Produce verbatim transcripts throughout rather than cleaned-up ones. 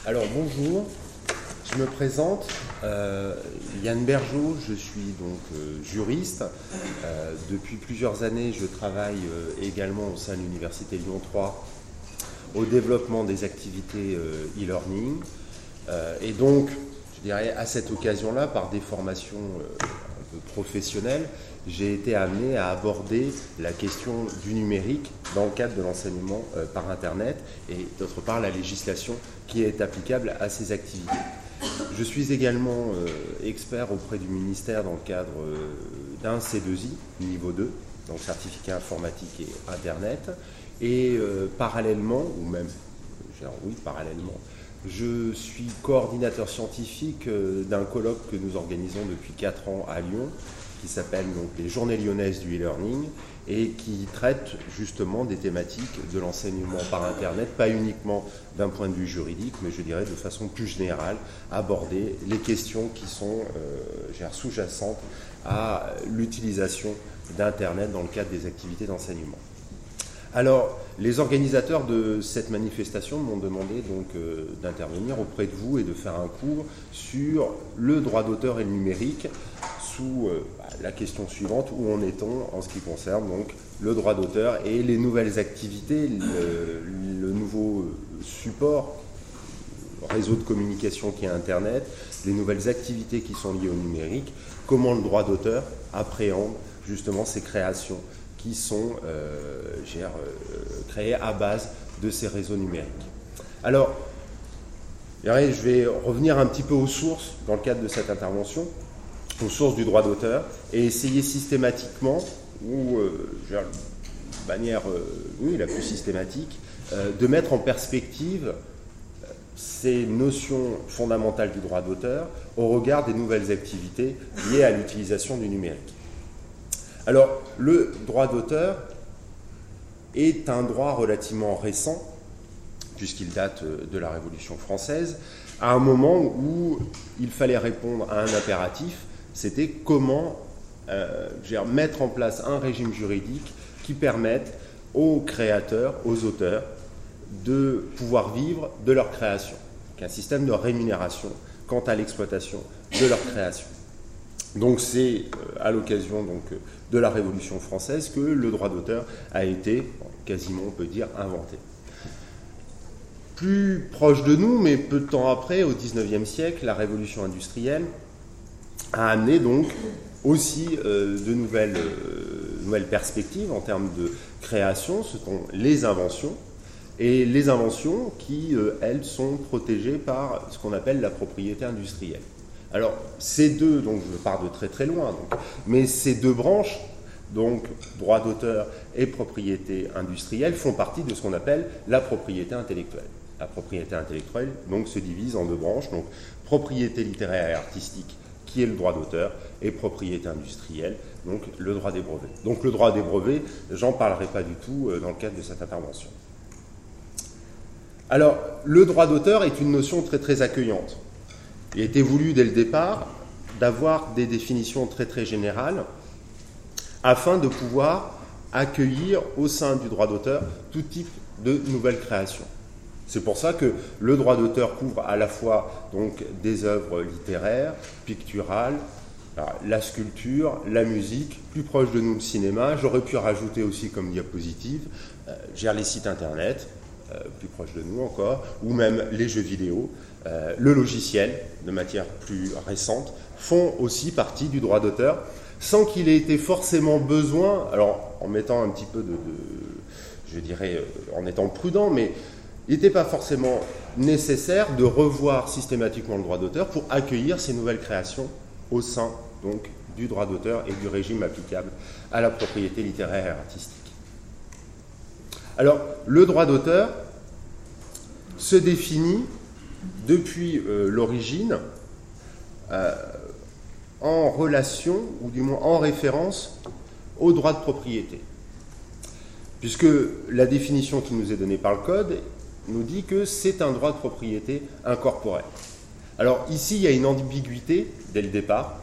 Alors bonjour, je me présente, euh, Yann Bergeau, je suis donc euh, juriste. Euh, depuis plusieurs années, je travaille euh, également au sein de l'Université Lyon trois au développement des activités euh, e-learning. Euh, et donc, je dirais à cette occasion-là, par des formations euh, un peu professionnelles, j'ai été amené à aborder la question du numérique dans le cadre de l'enseignement euh, par Internet et d'autre part la législation qui est applicable à ces activités. Je suis également euh, expert auprès du ministère dans le cadre euh, d'un C deux I, niveau deux, donc certificat informatique et Internet, et euh, parallèlement, ou même, genre, oui, parallèlement, je suis coordinateur scientifique euh, d'un colloque que nous organisons depuis quatre ans à Lyon, qui s'appelle donc les Journées lyonnaises du e-learning et qui traite justement des thématiques de l'enseignement par Internet, pas uniquement d'un point de vue juridique, mais je dirais de façon plus générale, aborder les questions qui sont euh, sous-jacentes à l'utilisation d'Internet dans le cadre des activités d'enseignement. Alors, les organisateurs de cette manifestation m'ont demandé donc euh, d'intervenir auprès de vous et de faire un cours sur le droit d'auteur et le numérique sous euh, la question suivante, où en est-on en ce qui concerne donc le droit d'auteur et les nouvelles activités, le, le nouveau support, réseau de communication qui est Internet, les nouvelles activités qui sont liées au numérique, comment le droit d'auteur appréhende justement ces créations qui sont euh, gère, euh, créées à base de ces réseaux numériques. Alors, je vais revenir un petit peu aux sources dans le cadre de cette intervention, aux sources du droit d'auteur, et essayer systématiquement, ou euh, de manière euh, oui, la plus systématique, euh, de mettre en perspective ces notions fondamentales du droit d'auteur au regard des nouvelles activités liées à l'utilisation du numérique. Alors, le droit d'auteur est un droit relativement récent, puisqu'il date de la Révolution française, à un moment où il fallait répondre à un impératif, c'était comment euh, mettre en place un régime juridique qui permette aux créateurs, aux auteurs, de pouvoir vivre de leur création, un système de rémunération quant à l'exploitation de leur création. Donc c'est à l'occasion donc, de la Révolution française que le droit d'auteur a été, quasiment on peut dire, inventé. Plus proche de nous, mais peu de temps après, au dix-neuvième siècle, la Révolution industrielle a amené donc aussi euh, de nouvelles, euh, nouvelles perspectives en termes de création, ce sont les inventions, et les inventions qui, euh, elles, sont protégées par ce qu'on appelle la propriété industrielle. Alors, ces deux, donc je pars de très très loin, donc, mais ces deux branches, donc droit d'auteur et propriété industrielle, font partie de ce qu'on appelle la propriété intellectuelle. La propriété intellectuelle, donc, se divise en deux branches, donc propriété littéraire et artistique, qui est le droit d'auteur, et propriété industrielle, donc le droit des brevets. Donc le droit des brevets, j'en parlerai pas du tout dans le cadre de cette intervention. Alors, le droit d'auteur est une notion très très accueillante. Il a été voulu dès le départ d'avoir des définitions très très générales afin de pouvoir accueillir au sein du droit d'auteur tout type de nouvelles créations. C'est pour ça que le droit d'auteur couvre à la fois donc, des œuvres littéraires, picturales, la sculpture, la musique, plus proche de nous le cinéma. J'aurais pu rajouter aussi comme diapositive, euh, gère les sites internet, euh, plus proche de nous encore, ou même les jeux vidéo. Euh, le logiciel, de matière plus récente, font aussi partie du droit d'auteur, sans qu'il ait été forcément besoin, alors en mettant un petit peu de, de je dirais, en étant prudent, mais il n'était pas forcément nécessaire de revoir systématiquement le droit d'auteur pour accueillir ces nouvelles créations au sein donc, du droit d'auteur et du régime applicable à la propriété littéraire et artistique. Alors, le droit d'auteur se définit depuis euh, l'origine euh, en relation, ou du moins en référence, au droit de propriété. Puisque la définition qui nous est donnée par le Code nous dit que c'est un droit de propriété incorporel. Alors ici, il y a une ambiguïté dès le départ,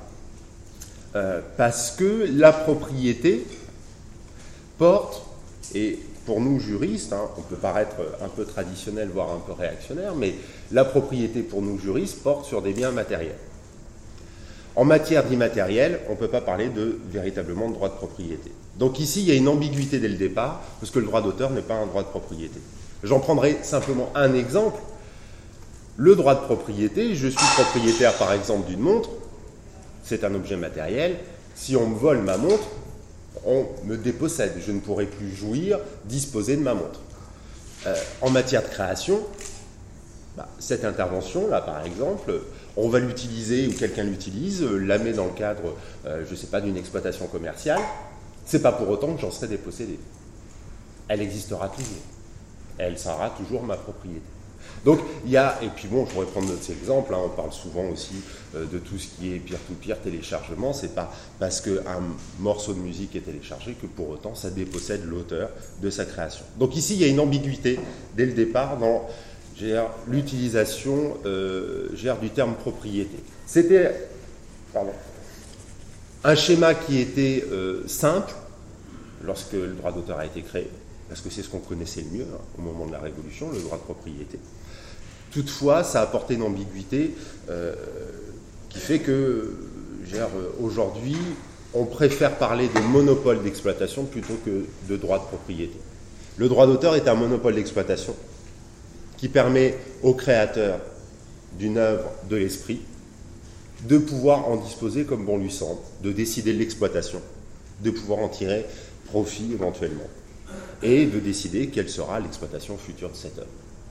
euh, parce que la propriété porte, et pour nous juristes, hein, on peut paraître un peu traditionnel, voire un peu réactionnaire, mais la propriété pour nous juristes porte sur des biens matériels. En matière d'immatériel, on ne peut pas parler de véritablement de droit de propriété. Donc ici, il y a une ambiguïté dès le départ, parce que le droit d'auteur n'est pas un droit de propriété. J'en prendrai simplement un exemple. Le droit de propriété, je suis propriétaire par exemple d'une montre, c'est un objet matériel. Si on me vole ma montre, on me dépossède. Je ne pourrai plus jouir, disposer de ma montre. Euh, en matière de création, bah, cette intervention-là, par exemple, on va l'utiliser ou quelqu'un l'utilise, la met dans le cadre, euh, je ne sais pas, d'une exploitation commerciale. Ce n'est pas pour autant que j'en serai dépossédé. Elle existera toujours. Elle sera toujours ma propriété. Donc, il y a, et puis bon, je pourrais prendre d'autres exemples, hein, on parle souvent aussi euh, de tout ce qui est peer-to-peer, téléchargement, c'est pas parce qu'un morceau de musique est téléchargé que pour autant ça dépossède l'auteur de sa création. Donc ici, il y a une ambiguïté dès le départ dans l'utilisation euh, du terme propriété. C'était pardon, un schéma qui était euh, simple lorsque le droit d'auteur a été créé, parce que c'est ce qu'on connaissait le mieux hein, au moment de la Révolution, le droit de propriété. Toutefois, ça a apporté une ambiguïté euh, qui fait que, aujourd'hui, on préfère parler de monopole d'exploitation plutôt que de droit de propriété. Le droit d'auteur est un monopole d'exploitation qui permet au créateur d'une œuvre de l'esprit de pouvoir en disposer comme bon lui semble, de décider de l'exploitation, de pouvoir en tirer profit éventuellement, et de décider quelle sera l'exploitation future de cette œuvre.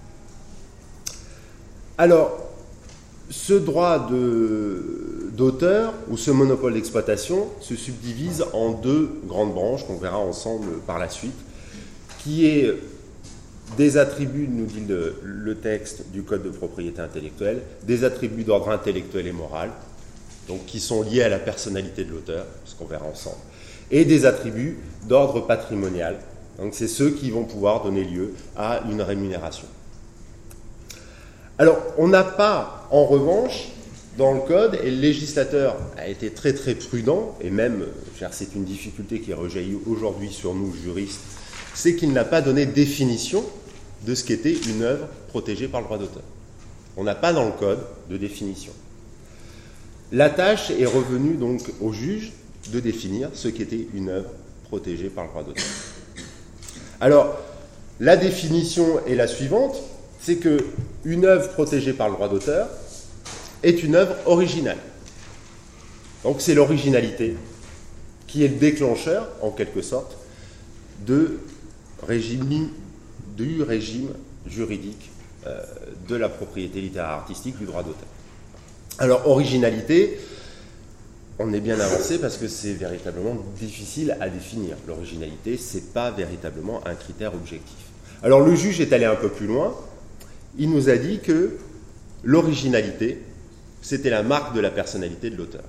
Alors, ce droit d'auteur, ou ce monopole d'exploitation, se subdivise en deux grandes branches qu'on verra ensemble par la suite, qui est des attributs, nous dit le, le texte du Code de propriété intellectuelle, des attributs d'ordre intellectuel et moral, donc qui sont liés à la personnalité de l'auteur, ce qu'on verra ensemble, et des attributs d'ordre patrimonial, donc c'est ceux qui vont pouvoir donner lieu à une rémunération. Alors, on n'a pas, en revanche, dans le Code, et le législateur a été très très prudent, et même, c'est une difficulté qui rejaillit aujourd'hui sur nous, juristes, c'est qu'il n'a pas donné définition de ce qu'était une œuvre protégée par le droit d'auteur. On n'a pas dans le Code de définition. La tâche est revenue donc au juge de définir ce qu'était une œuvre protégée par le droit d'auteur. Alors, la définition est la suivante, c'est qu'une œuvre protégée par le droit d'auteur est une œuvre originale. Donc c'est l'originalité qui est le déclencheur, en quelque sorte, de régime, du régime juridique euh, de la propriété littéraire artistique du droit d'auteur. Alors, originalité, on est bien avancé parce que c'est véritablement difficile à définir. L'originalité, ce n'est pas véritablement un critère objectif. Alors, le juge est allé un peu plus loin. Il nous a dit que l'originalité, c'était la marque de la personnalité de l'auteur.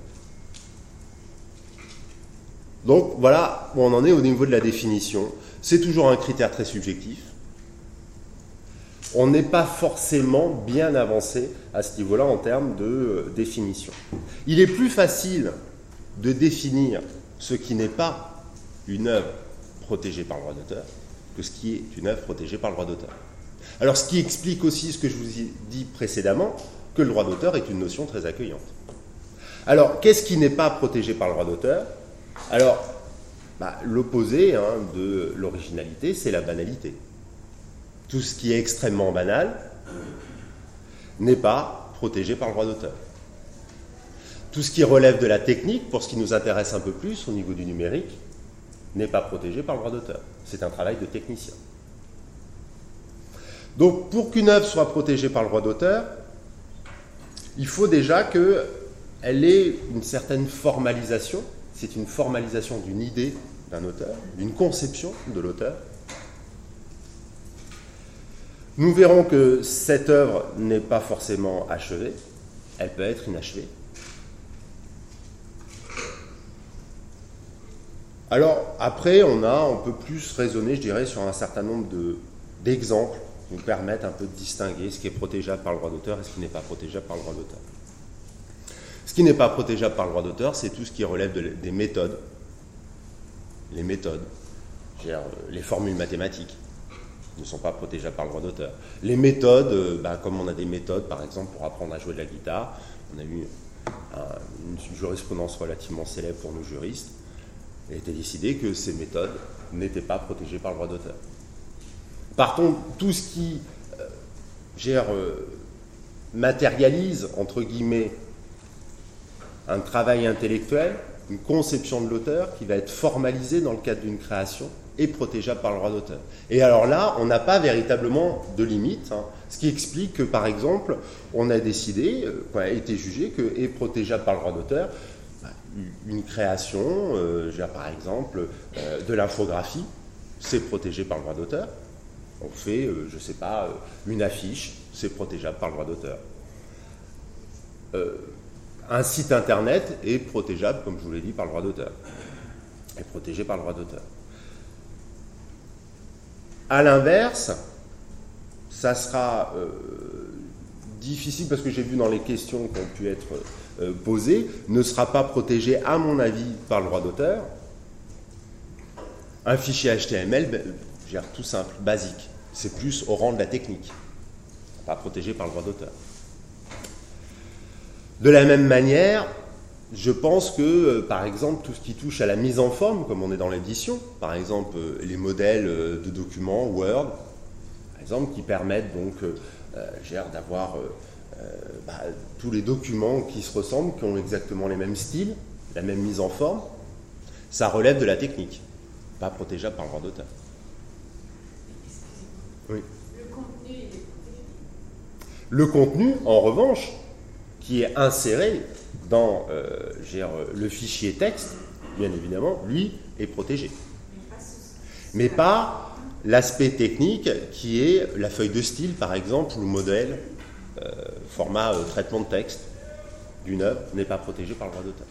Donc, voilà où on en est au niveau de la définition. C'est toujours un critère très subjectif. On n'est pas forcément bien avancé à ce niveau-là en termes de euh, définition. Il est plus facile de définir ce qui n'est pas une œuvre protégée par le droit d'auteur que ce qui est une œuvre protégée par le droit d'auteur. Alors, ce qui explique aussi ce que je vous ai dit précédemment, que le droit d'auteur est une notion très accueillante. Alors, qu'est-ce qui n'est pas protégé par le droit d'auteur? Alors, bah, l'opposé hein, de l'originalité, c'est la banalité. Tout ce qui est extrêmement banal n'est pas protégé par le droit d'auteur. Tout ce qui relève de la technique, pour ce qui nous intéresse un peu plus au niveau du numérique, n'est pas protégé par le droit d'auteur. C'est un travail de technicien. Donc, pour qu'une œuvre soit protégée par le droit d'auteur, il faut déjà qu'elle ait une certaine formalisation. C'est une formalisation d'une idée d'un auteur, d'une conception de l'auteur. Nous verrons que cette œuvre n'est pas forcément achevée, elle peut être inachevée. Alors, après, on a, on peut plus raisonner, je dirais, sur un certain nombre de, d'exemples qui nous permettent un peu de distinguer ce qui est protégeable par le droit d'auteur et ce qui n'est pas protégeable par le droit d'auteur. Ce qui n'est pas protégeable par le droit d'auteur, c'est tout ce qui relève de, des méthodes. Les méthodes. je veux dire, les formules mathématiques ne sont pas protégeables par le droit d'auteur. Les méthodes, euh, bah, comme on a des méthodes, par exemple, pour apprendre à jouer de la guitare, on a eu un, une jurisprudence relativement célèbre pour nos juristes, il a été décidé que ces méthodes n'étaient pas protégées par le droit d'auteur. Par contre, tout ce qui euh, gère, euh, matérialise, entre guillemets, un travail intellectuel, une conception de l'auteur qui va être formalisée dans le cadre d'une création, est protégeable par le droit d'auteur. Et alors là, on n'a pas véritablement de limite, hein, ce qui explique que, par exemple, on a décidé, euh, qu'on a été jugé que est protégeable par le droit d'auteur bah, une création, euh, je veux dire, par exemple, euh, de l'infographie, c'est protégé par le droit d'auteur. On fait, euh, je ne sais pas, euh, une affiche, c'est protégeable par le droit d'auteur. Euh, un site internet est protégeable, comme je vous l'ai dit, par le droit d'auteur. Est protégé par le droit d'auteur. À l'inverse, ça sera euh, difficile, parce que j'ai vu dans les questions qui ont pu être euh, posées, ne sera pas protégé, à mon avis, par le droit d'auteur. Un fichier H T M L, ben, je veux dire, tout simple, basique. C'est plus au rang de la technique, pas protégé par le droit d'auteur. De la même manière, je pense que, euh, par exemple, tout ce qui touche à la mise en forme, comme on est dans l'édition, par exemple, euh, les modèles euh, de documents Word, par exemple, qui permettent donc euh, euh, d'avoir euh, euh, bah, tous les documents qui se ressemblent, qui ont exactement les mêmes styles, la même mise en forme, ça relève de la technique, pas protégeable par le droit d'auteur. Oui. Le contenu, il est protégé. Le contenu, en revanche, qui est inséré dans euh, le fichier texte, bien évidemment, lui est protégé. Mais pas l'aspect technique qui est la feuille de style, par exemple, ou le modèle, euh, format euh, traitement de texte d'une œuvre n'est pas protégé par le droit d'auteur.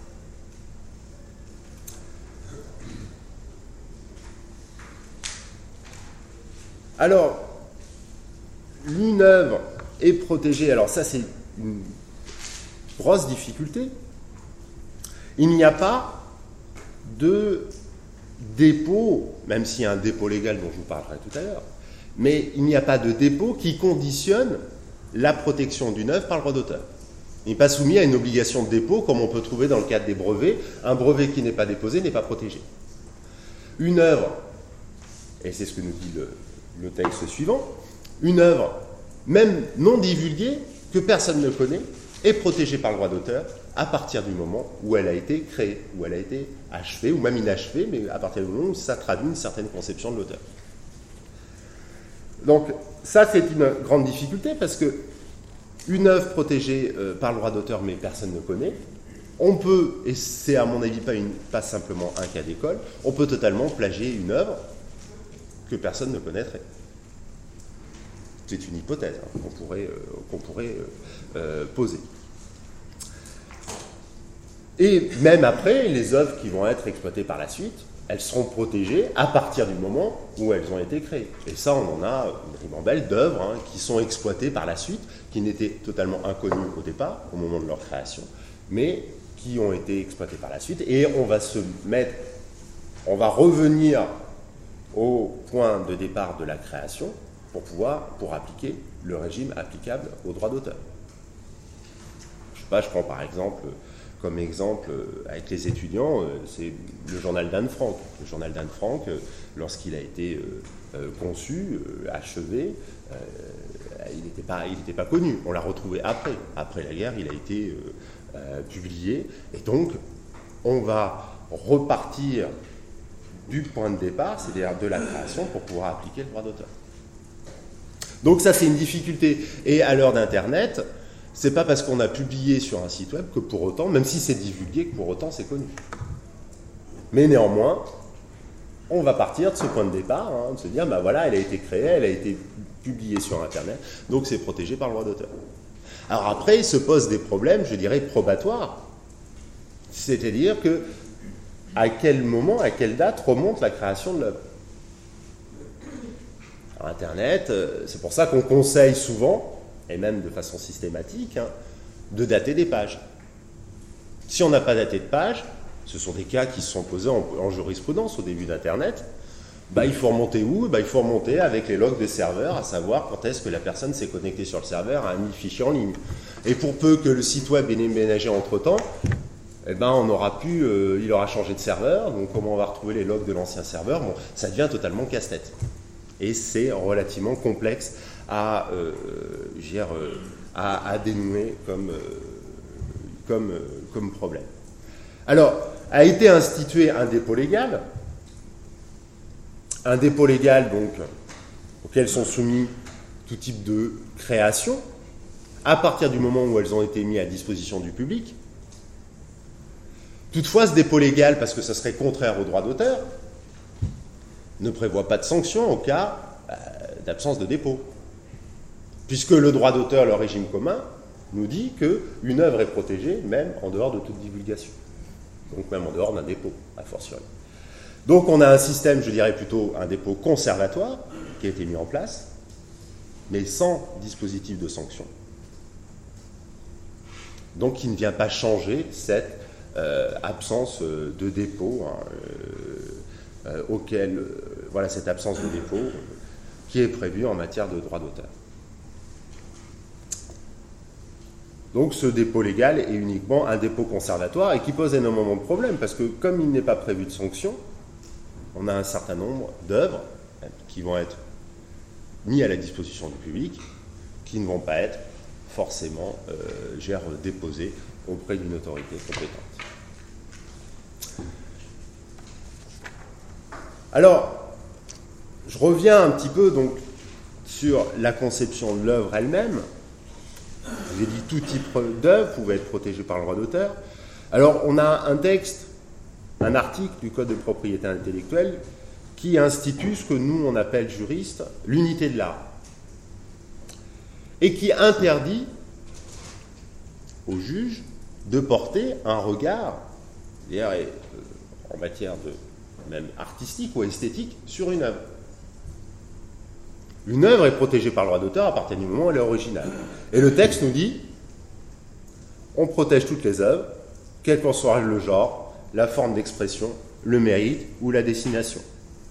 Alors, une œuvre est protégée, alors ça c'est une grosse difficulté, il n'y a pas de dépôt, même s'il y a un dépôt légal dont je vous parlerai tout à l'heure, mais il n'y a pas de dépôt qui conditionne la protection d'une œuvre par le droit d'auteur. Il n'est pas soumis à une obligation de dépôt comme on peut trouver dans le cadre des brevets. Un brevet qui n'est pas déposé n'est pas protégé. Une œuvre, et c'est ce que nous dit le, le texte suivant, une œuvre, même non divulguée, que personne ne connaît, est protégée par le droit d'auteur à partir du moment où elle a été créée, où elle a été achevée, ou même inachevée, mais à partir du moment où ça traduit une certaine conception de l'auteur. Donc, ça, c'est une grande difficulté, parce que une œuvre protégée euh, par le droit d'auteur, mais personne ne connaît, on peut, et c'est à mon avis pas, une, pas simplement un cas d'école, on peut totalement plagier une œuvre que personne ne connaîtrait. C'est une hypothèse hein, qu'on pourrait, euh, qu'on pourrait euh, euh, poser. Et même après, les œuvres qui vont être exploitées par la suite, elles seront protégées à partir du moment où elles ont été créées. Et ça, on en a une ribambelle d'œuvres hein, qui sont exploitées par la suite, qui n'étaient totalement inconnues au départ, au moment de leur création, mais qui ont été exploitées par la suite. Et on va se mettre, on va revenir au point de départ de la création pour pouvoir, pour appliquer le régime applicable au droit d'auteur. Je sais pas, je prends par exemple, comme exemple, avec les étudiants, c'est le journal d'Anne Frank. Le journal d'Anne Frank, lorsqu'il a été conçu, achevé, il n'était pas, il n'était pas connu. On l'a retrouvé après. Après la guerre, il a été publié. Et donc, on va repartir du point de départ, c'est-à-dire de la création, pour pouvoir appliquer le droit d'auteur. Donc ça, c'est une difficulté. Et à l'heure d'Internet, c'est pas parce qu'on a publié sur un site web que pour autant, même si c'est divulgué, que pour autant c'est connu. Mais néanmoins, on va partir de ce point de départ, hein, de se dire, ben voilà, elle a été créée, elle a été publiée sur Internet, donc c'est protégé par le droit d'auteur. Alors après, il se pose des problèmes, je dirais, probatoires. C'est-à-dire que, à quel moment, à quelle date remonte la création de l'œuvre ? Internet, c'est pour ça qu'on conseille souvent, et même de façon systématique, hein, de dater des pages. Si on n'a pas daté de pages, ce sont des cas qui se sont posés en, en jurisprudence au début d'Internet, bah, il faut remonter où? Bah, il faut remonter avec les logs des serveurs, à savoir quand est-ce que la personne s'est connectée sur le serveur à un fichier en ligne. Et pour peu que le site web ait déménagé entre-temps, eh ben, on aura pu, euh, il aura changé de serveur, donc comment on va retrouver les logs de l'ancien serveur? Bon, ça devient totalement casse-tête. Et c'est relativement complexe à, euh, dire, euh, à, à dénouer comme, euh, comme, euh, comme problème. Alors, a été institué un dépôt légal, un dépôt légal donc, auquel sont soumis tout type de création, à partir du moment où elles ont été mises à disposition du public. Toutefois, ce dépôt légal, parce que ça serait contraire au droit d'auteur, ne prévoit pas de sanction au cas euh, d'absence de dépôt. Puisque le droit d'auteur, le régime commun, nous dit qu'une œuvre est protégée même en dehors de toute divulgation. Donc même en dehors d'un dépôt, a fortiori. Donc on a un système, je dirais plutôt un dépôt conservatoire, qui a été mis en place, mais sans dispositif de sanction. Donc qui ne vient pas changer cette euh, absence de dépôt, hein, euh, euh, auquel, euh, voilà, cette absence de dépôt euh, qui est prévue en matière de droit d'auteur. Donc ce dépôt légal est uniquement un dépôt conservatoire et qui pose énormément de problèmes parce que comme il n'est pas prévu de sanction, on a un certain nombre d'œuvres qui vont être mises à la disposition du public qui ne vont pas être forcément euh, gère, déposées auprès d'une autorité compétente. Alors, je reviens un petit peu donc sur la conception de l'œuvre elle-même. J'ai dit tout type d'œuvre pouvait être protégé par le droit d'auteur. Alors, on a un texte, un article du Code de propriété intellectuelle qui institue ce que nous, on appelle juristes, l'unité de l'art. Et qui interdit au juge de porter un regard, c'est-à-dire en matière de même artistique ou esthétique, sur une œuvre. Une œuvre est protégée par le droit d'auteur à partir du moment où elle est originale. Et le texte nous dit, on protège toutes les œuvres, quel qu'en soit le genre, la forme d'expression, le mérite ou la destination.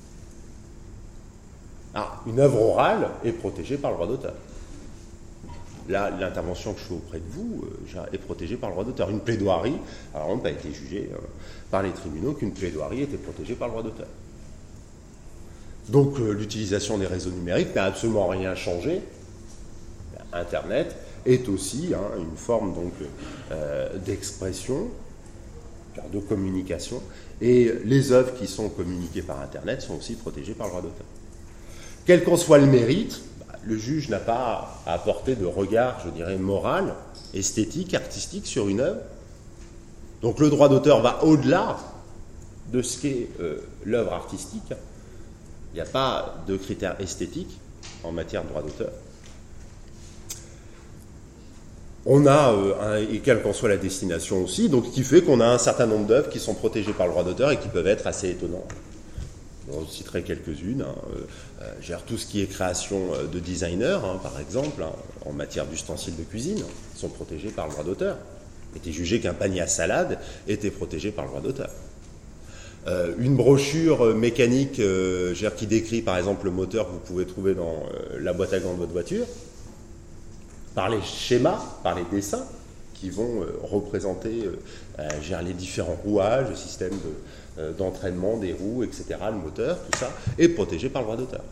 Ah, une œuvre orale est protégée par le droit d'auteur. Là, l'intervention que je fais auprès de vous euh, est protégée par le droit d'auteur. Une plaidoirie, alors on n'a pas été jugé euh, par les tribunaux qu'une plaidoirie était protégée par le droit d'auteur. Donc euh, l'utilisation des réseaux numériques n'a absolument rien changé. Internet est aussi hein, une forme donc euh, d'expression, de communication, et les œuvres qui sont communiquées par Internet sont aussi protégées par le droit d'auteur. Quel qu'en soit le mérite, le juge n'a pas à apporter de regard, je dirais, moral, esthétique, artistique sur une œuvre. Donc le droit d'auteur va au-delà de ce qu'est euh, l'œuvre artistique. Il n'y a pas de critères esthétiques en matière de droit d'auteur. On a, euh, un, et quelle qu'en soit la destination aussi, donc ce qui fait qu'on a un certain nombre d'œuvres qui sont protégées par le droit d'auteur et qui peuvent être assez étonnantes. On citerai quelques-unes, hein, euh, gère tout ce qui est création de designers, hein, par exemple, hein, en matière d'ustensiles de cuisine, sont protégés par le droit d'auteur. Il était jugé qu'un panier à salade était protégé par le droit d'auteur. Euh, une brochure mécanique euh, gère, qui décrit, par exemple, le moteur que vous pouvez trouver dans euh, la boîte à gants de votre voiture, par les schémas, par les dessins, qui vont euh, représenter euh, gère les différents rouages, le système de... d'entraînement des roues, et cetera, le moteur, tout ça, est protégé par le droit d'auteur.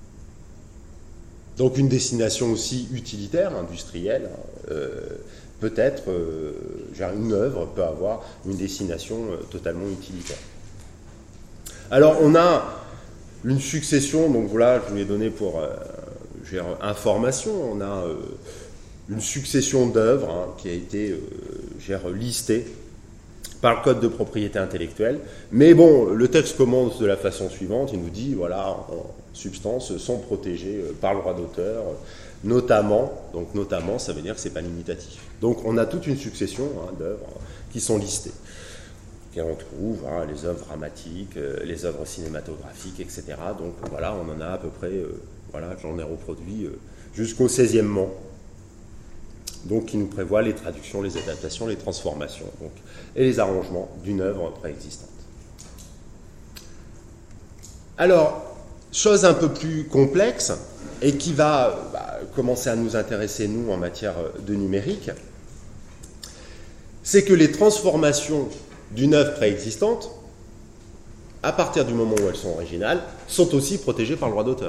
Donc une destination aussi utilitaire, industrielle, euh, peut-être, euh, une œuvre peut avoir une destination euh, totalement utilitaire. Alors on a une succession, donc voilà, je vous ai donné pour euh, dire, information, on a euh, une succession d'œuvres hein, qui a été euh, dire, listée par le Code de propriété intellectuelle. Mais bon, le texte commence de la façon suivante, il nous dit, voilà, en substance, sont protégés par le droit d'auteur, notamment, donc notamment, ça veut dire que ce n'est pas limitatif. Donc on a toute une succession hein, d'œuvres qui sont listées. Et on trouve hein, les œuvres dramatiques, euh, les œuvres cinématographiques, et cetera. Donc voilà, on en a à peu près, euh, voilà, j'en ai reproduit euh, jusqu'au seizièmement. Donc qui nous prévoit les traductions, les adaptations, les transformations donc, et les arrangements d'une œuvre préexistante. Alors, Chose un peu plus complexe et qui va bah, commencer à nous intéresser, nous, en matière de numérique, c'est que les transformations d'une œuvre préexistante, à partir du moment où elles sont originales, sont aussi protégées par le droit d'auteur.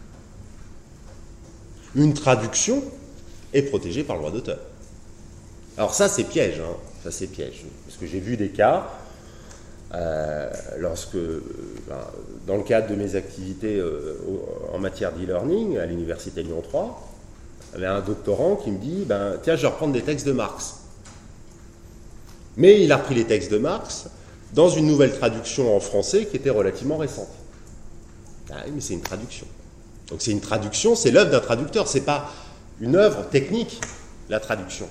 Une traduction est protégée par le droit d'auteur. Alors ça, c'est piège, hein. Ça, c'est piège. Parce que j'ai vu des cas, euh, lorsque, ben, dans le cadre de mes activités euh, en matière d'e-learning à l'université Lyon trois, il y avait un doctorant qui me dit, ben, tiens, je vais reprendre des textes de Marx. Mais il a repris les textes de Marx dans une nouvelle traduction en français qui était relativement récente. Ah oui, mais c'est une traduction. Donc c'est une traduction, c'est l'œuvre d'un traducteur, c'est pas une œuvre technique, la traduction.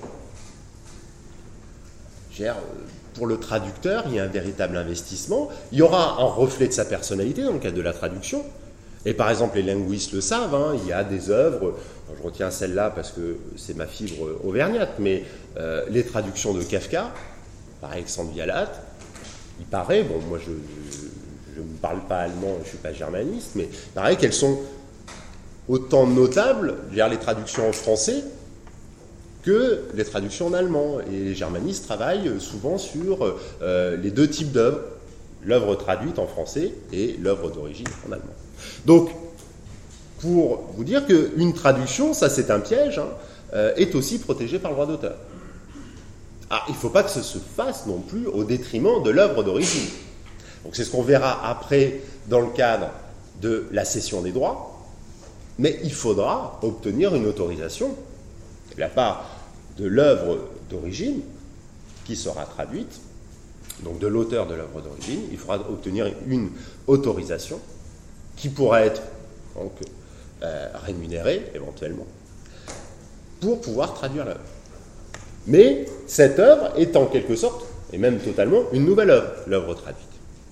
Pour le traducteur, il y a un véritable investissement, il y aura un reflet de sa personnalité dans le cadre de la traduction. Et par exemple, les linguistes le savent, hein, il y a des œuvres, je retiens celle-là parce que c'est ma fibre auvergnate, mais euh, les traductions de Kafka, par Alexandre Vialat, il paraît, bon, moi je ne parle pas allemand, je ne suis pas germaniste, mais il paraît qu'elles sont autant notables, je veux dire, les traductions en français, que les traductions en allemand. Et les germanistes travaillent souvent sur euh, les deux types d'œuvres, l'œuvre traduite en français et l'œuvre d'origine en allemand. Donc, pour vous dire qu'une traduction, ça c'est un piège, hein, euh, est aussi protégée par le droit d'auteur. Ah, il ne faut pas que ce se fasse non plus au détriment de l'œuvre d'origine. Donc c'est ce qu'on verra après dans le cadre de la cession des droits, mais il faudra obtenir une autorisation de la part de l'œuvre d'origine qui sera traduite, donc de l'auteur de l'œuvre d'origine, il faudra obtenir une autorisation qui pourra être donc, euh, rémunérée éventuellement pour pouvoir traduire l'œuvre. Mais cette œuvre est en quelque sorte, et même totalement, une nouvelle œuvre, l'œuvre traduite.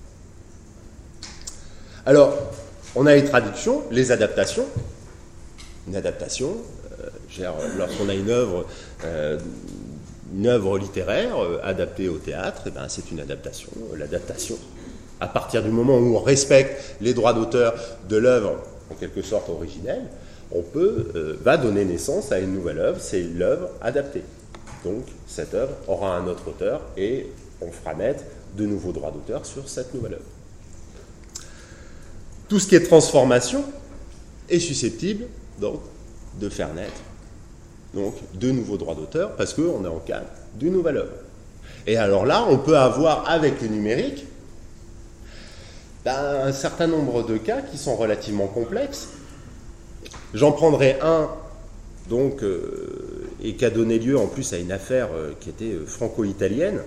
Alors, on a les traductions, les adaptations. Une adaptation, euh, lorsqu'on a une œuvre, euh, une œuvre littéraire euh, adaptée au théâtre, eh ben, c'est une adaptation. L'adaptation, à partir du moment où on respecte les droits d'auteur de l'œuvre, en quelque sorte originelle, on peut, euh, va donner naissance à une nouvelle œuvre, c'est l'œuvre adaptée. Donc, cette œuvre aura un autre auteur et on fera naître de nouveaux droits d'auteur sur cette nouvelle œuvre. Tout ce qui est transformation est susceptible donc, de faire naître donc, de nouveaux droits d'auteur parce qu'on est en cadre d'une nouvelle œuvre. Et alors là, on peut avoir avec le numérique ben, un certain nombre de cas qui sont relativement complexes. J'en prendrai un donc, euh, et qui a donné lieu en plus à une affaire euh, qui était euh, franco-italienne,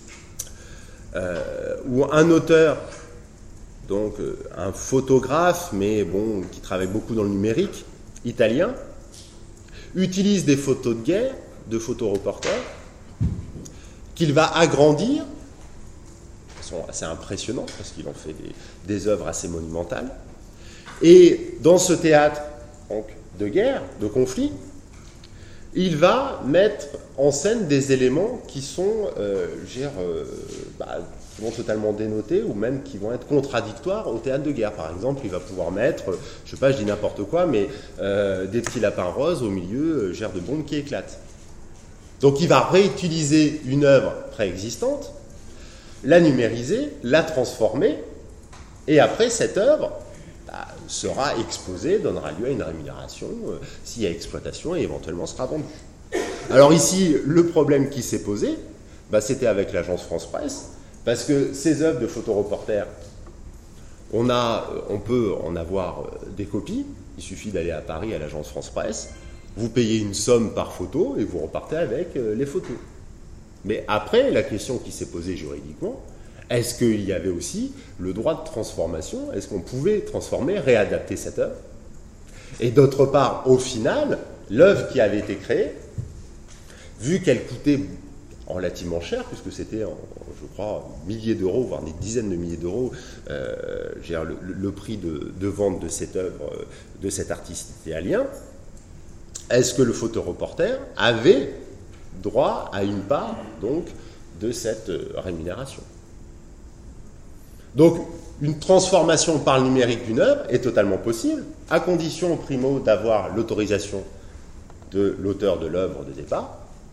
euh, où un auteur, donc euh, un photographe, mais bon, qui travaille beaucoup dans le numérique, italien, utilise des photos de guerre, de photoreporters, qu'il va agrandir, elles sont assez impressionnantes parce qu'il en fait des, des œuvres assez monumentales, et dans ce théâtre donc, de guerre, de conflit, il va mettre en scène des éléments qui sont, euh, je veux dire, euh, bah, qui vont totalement dénoter ou même qui vont être contradictoires au théâtre de guerre. Par exemple, il va pouvoir mettre, je sais pas, je dis n'importe quoi, mais euh, des petits lapins roses au milieu, gère de bombes qui éclatent. Donc il va réutiliser une œuvre préexistante, la numériser, la transformer, et après cette œuvre bah, sera exposée, donnera lieu à une rémunération, euh, s'il y a exploitation, et éventuellement sera vendue. Alors ici, le problème qui s'est posé, bah, c'était avec l'agence France Presse, parce que ces œuvres de photoreporters, on, a, on peut en avoir des copies, il suffit d'aller à Paris à l'agence France Presse, vous payez une somme par photo et vous repartez avec les photos. Mais après, la question qui s'est posée juridiquement, est-ce qu'il y avait aussi le droit de transformation? Est-ce qu'on pouvait transformer, réadapter cette œuvre? Et d'autre part, au final, l'œuvre qui avait été créée, vu qu'elle coûtait relativement cher, puisque c'était, je crois, milliers d'euros, voire des dizaines de milliers d'euros, euh, le, le prix de, de vente de cette œuvre, de cet artiste italien, est-ce que le photoreporter avait droit à une part, donc, de cette rémunération? Donc, une transformation par le numérique d'une œuvre est totalement possible, à condition, primo, d'avoir l'autorisation de l'auteur de l'œuvre de départ.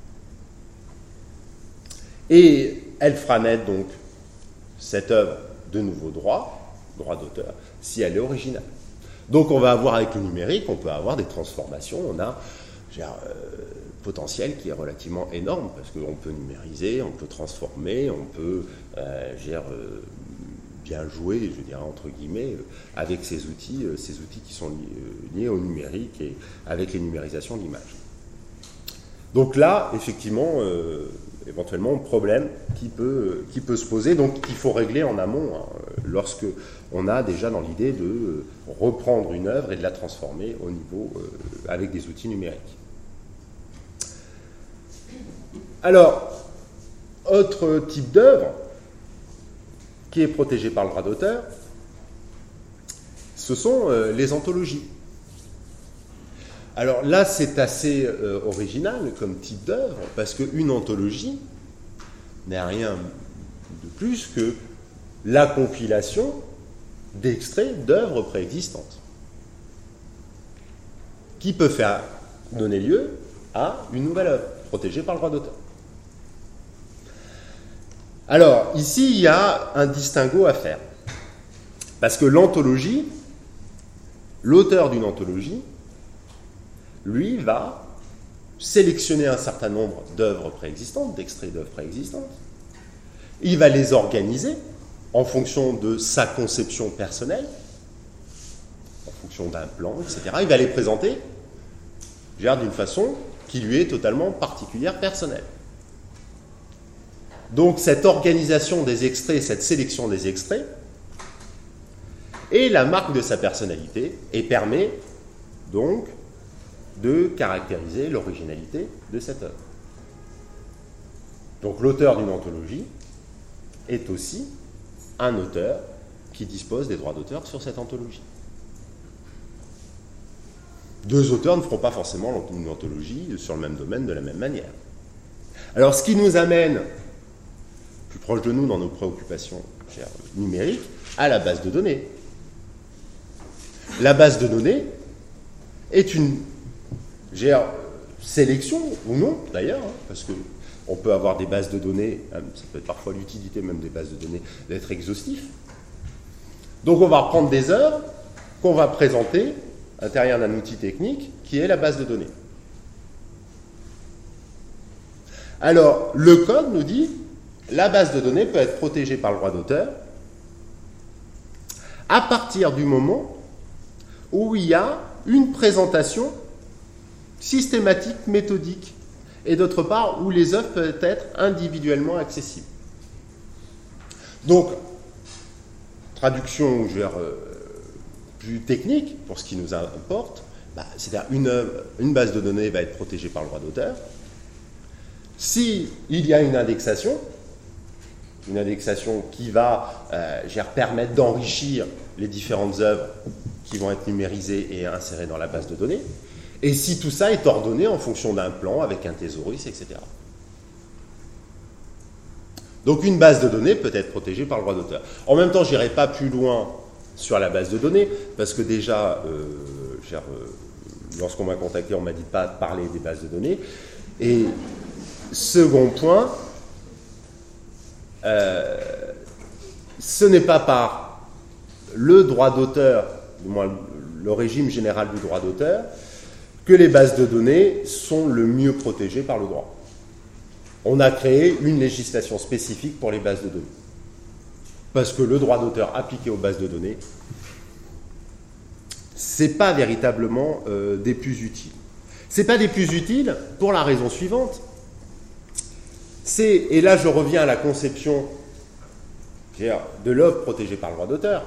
Et elle fera naître donc cette œuvre de nouveaux droits, droits d'auteur, si elle est originale. Donc on va avoir avec le numérique, on peut avoir des transformations, on a un euh, potentiel qui est relativement énorme, parce qu'on peut numériser, on peut transformer, on peut euh, dire, euh, bien jouer, je dirais entre guillemets, euh, avec ces outils, euh, ces outils qui sont liés, euh, liés au numérique et avec les numérisations d'images. Donc là, effectivement, euh, éventuellement, problème qui peut, qui peut se poser, donc qu'il faut régler en amont, hein, lorsque on a déjà dans l'idée de reprendre une œuvre et de la transformer au niveau, euh, avec des outils numériques. Alors, autre type d'œuvre qui est protégée par le droit d'auteur, ce sont euh, les anthologies. Alors là, c'est assez euh, original comme type d'œuvre, parce qu'une anthologie n'est rien de plus que la compilation d'extraits d'œuvres préexistantes, qui peut faire donner lieu à une nouvelle œuvre, protégée par le droit d'auteur. Alors, ici, il y a un distinguo à faire, parce que l'anthologie, l'auteur d'une anthologie, lui, va sélectionner un certain nombre d'œuvres préexistantes, d'extraits d'œuvres préexistantes. Il va les organiser en fonction de sa conception personnelle, en fonction d'un plan, et cetera. Il va les présenter d'une façon qui lui est totalement particulière, personnelle. Donc cette organisation des extraits, cette sélection des extraits, est la marque de sa personnalité et permet donc de caractériser l'originalité de cette œuvre. Donc l'auteur d'une anthologie est aussi un auteur qui dispose des droits d'auteur sur cette anthologie. Deux auteurs ne feront pas forcément une anthologie sur le même domaine de la même manière. Alors ce qui nous amène plus proche de nous dans nos préoccupations numériques à la base de données. La base de données est une J'ai sélection, ou non d'ailleurs, hein, parce qu'on peut avoir des bases de données, hein, ça peut être parfois l'utilité même des bases de données d'être exhaustif. Donc on va reprendre des œuvres qu'on va présenter à l'intérieur d'un outil technique qui est la base de données. Alors le code nous dit la base de données peut être protégée par le droit d'auteur à partir du moment où il y a une présentation systématique, méthodique, et d'autre part où les œuvres peuvent être individuellement accessibles. Donc, traduction je veux dire, euh, plus technique pour ce qui nous importe, bah, c'est-à-dire une, œuvre, une base de données va être protégée par le droit d'auteur. S'il y a une indexation, une indexation qui va euh, je veux dire, permettre d'enrichir les différentes œuvres qui vont être numérisées et insérées dans la base de données, et si tout ça est ordonné en fonction d'un plan avec un thésaurus, et cetera. Donc une base de données peut être protégée par le droit d'auteur. En même temps, je n'irai pas plus loin sur la base de données, parce que déjà, euh, euh, lorsqu'on m'a contacté, on m'a dit de ne pas parler des bases de données. Et second point, euh, ce n'est pas par le droit d'auteur, du moins le régime général du droit d'auteur, que les bases de données sont le mieux protégées par le droit. On a créé une législation spécifique pour les bases de données. Parce que le droit d'auteur appliqué aux bases de données, ce n'est pas véritablement euh, des plus utiles. Ce n'est pas des plus utiles pour la raison suivante. C'est, et là je reviens à la conception de l'œuvre protégée par le droit d'auteur.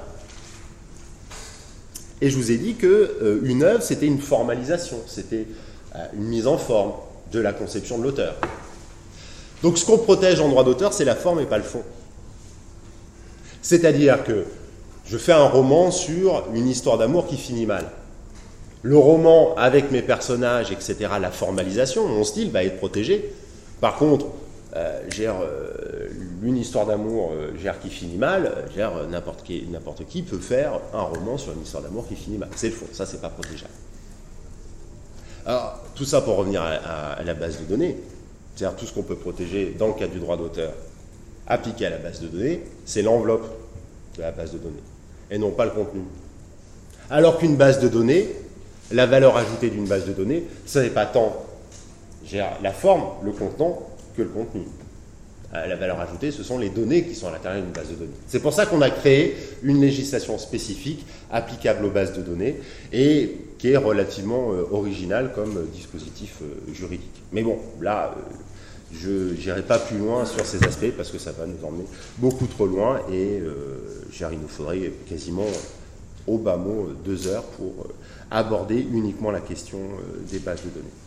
Et je vous ai dit qu'une euh, œuvre, c'était une formalisation, c'était euh, une mise en forme de la conception de l'auteur. Donc ce qu'on protège en droit d'auteur, c'est la forme et pas le fond. C'est-à-dire que je fais un roman sur une histoire d'amour qui finit mal. Le roman, avec mes personnages, et cetera, la formalisation, mon style va être protégé. Par contre, euh, j'ai, euh, une histoire d'amour euh, gère qui finit mal, gère n'importe qui, n'importe qui peut faire un roman sur une histoire d'amour qui finit mal. C'est le fond, ça c'est pas protégeable. Alors, tout ça pour revenir à, à, à la base de données, c'est-à-dire tout ce qu'on peut protéger dans le cadre du droit d'auteur appliqué à la base de données, c'est l'enveloppe de la base de données, et non pas le contenu. Alors qu'une base de données, la valeur ajoutée d'une base de données, ce n'est pas tant la forme, le contenant, que le contenu. La valeur ajoutée, ce sont les données qui sont à l'intérieur d'une base de données. C'est pour ça qu'on a créé une législation spécifique applicable aux bases de données et qui est relativement euh, originale comme euh, dispositif euh, juridique. Mais bon, là, euh, je n'irai pas plus loin sur ces aspects parce que ça va nous emmener beaucoup trop loin et euh, il nous faudrait quasiment, au bas mot, deux heures pour euh, aborder uniquement la question euh, des bases de données.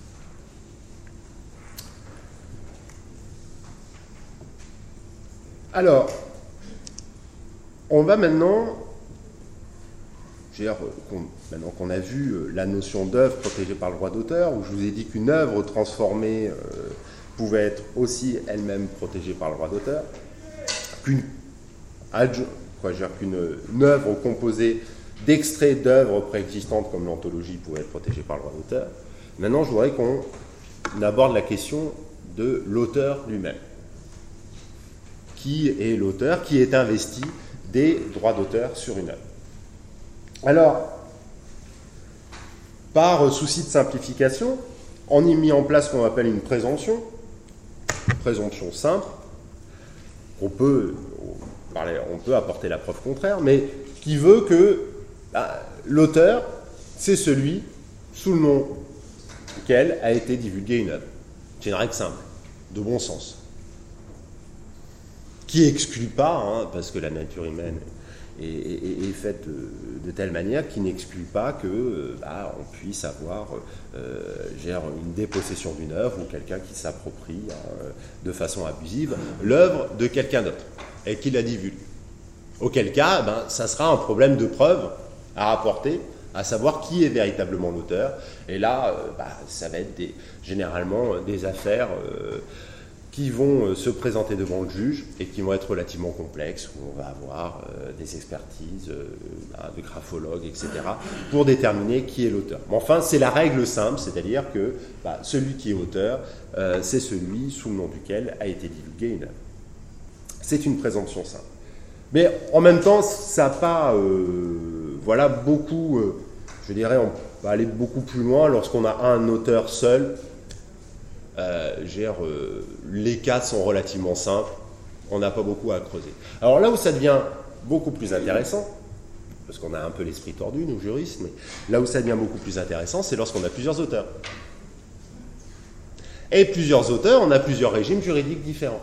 Alors, on va maintenant, dire, maintenant qu'on a vu la notion d'œuvre protégée par le droit d'auteur, où je vous ai dit qu'une œuvre transformée euh, pouvait être aussi elle-même protégée par le droit d'auteur, qu'une quoi, dire, qu'une une œuvre composée d'extraits d'œuvres préexistantes comme l'anthologie pouvait être protégée par le droit d'auteur. Maintenant, je voudrais qu'on aborde la question de l'auteur lui-même. Qui est l'auteur, qui est investi des droits d'auteur sur une œuvre. Alors, par souci de simplification, on y a mis en place ce qu'on appelle une présomption, une présomption simple, qu'on peut, on peut apporter la preuve contraire, mais qui veut que bah, l'auteur, c'est celui sous le nom duquel a été divulguée une œuvre. C'est une règle simple, de bon sens. Qui exclut pas, hein, parce que la nature humaine est, est, est faite de, de telle manière qui n'exclut pas que bah, on puisse avoir euh, gère une dépossession d'une œuvre ou quelqu'un qui s'approprie hein, de façon abusive l'œuvre de quelqu'un d'autre et qui la divulgue. Auquel cas, ben, ça sera un problème de preuve à rapporter, à savoir qui est véritablement l'auteur. Et là, euh, bah, ça va être des, généralement des affaires euh, qui vont se présenter devant le juge et qui vont être relativement complexes, où on va avoir euh, des expertises euh, de graphologues, et cetera, pour déterminer qui est l'auteur. Mais enfin, c'est la règle simple, c'est-à-dire que bah, celui qui est auteur, euh, c'est celui sous le nom duquel a été divulguée une œuvre. C'est une présomption simple. Mais en même temps, ça n'a pas euh, voilà, beaucoup, euh, je dirais, on va aller beaucoup plus loin lorsqu'on a un auteur seul. Euh, gère, euh, les cas sont relativement simples, on n'a pas beaucoup à creuser. Alors là où ça devient beaucoup plus intéressant, parce qu'on a un peu l'esprit tordu, nous juristes, mais là où ça devient beaucoup plus intéressant, c'est lorsqu'on a plusieurs auteurs. Et plusieurs auteurs, on a plusieurs régimes juridiques différents.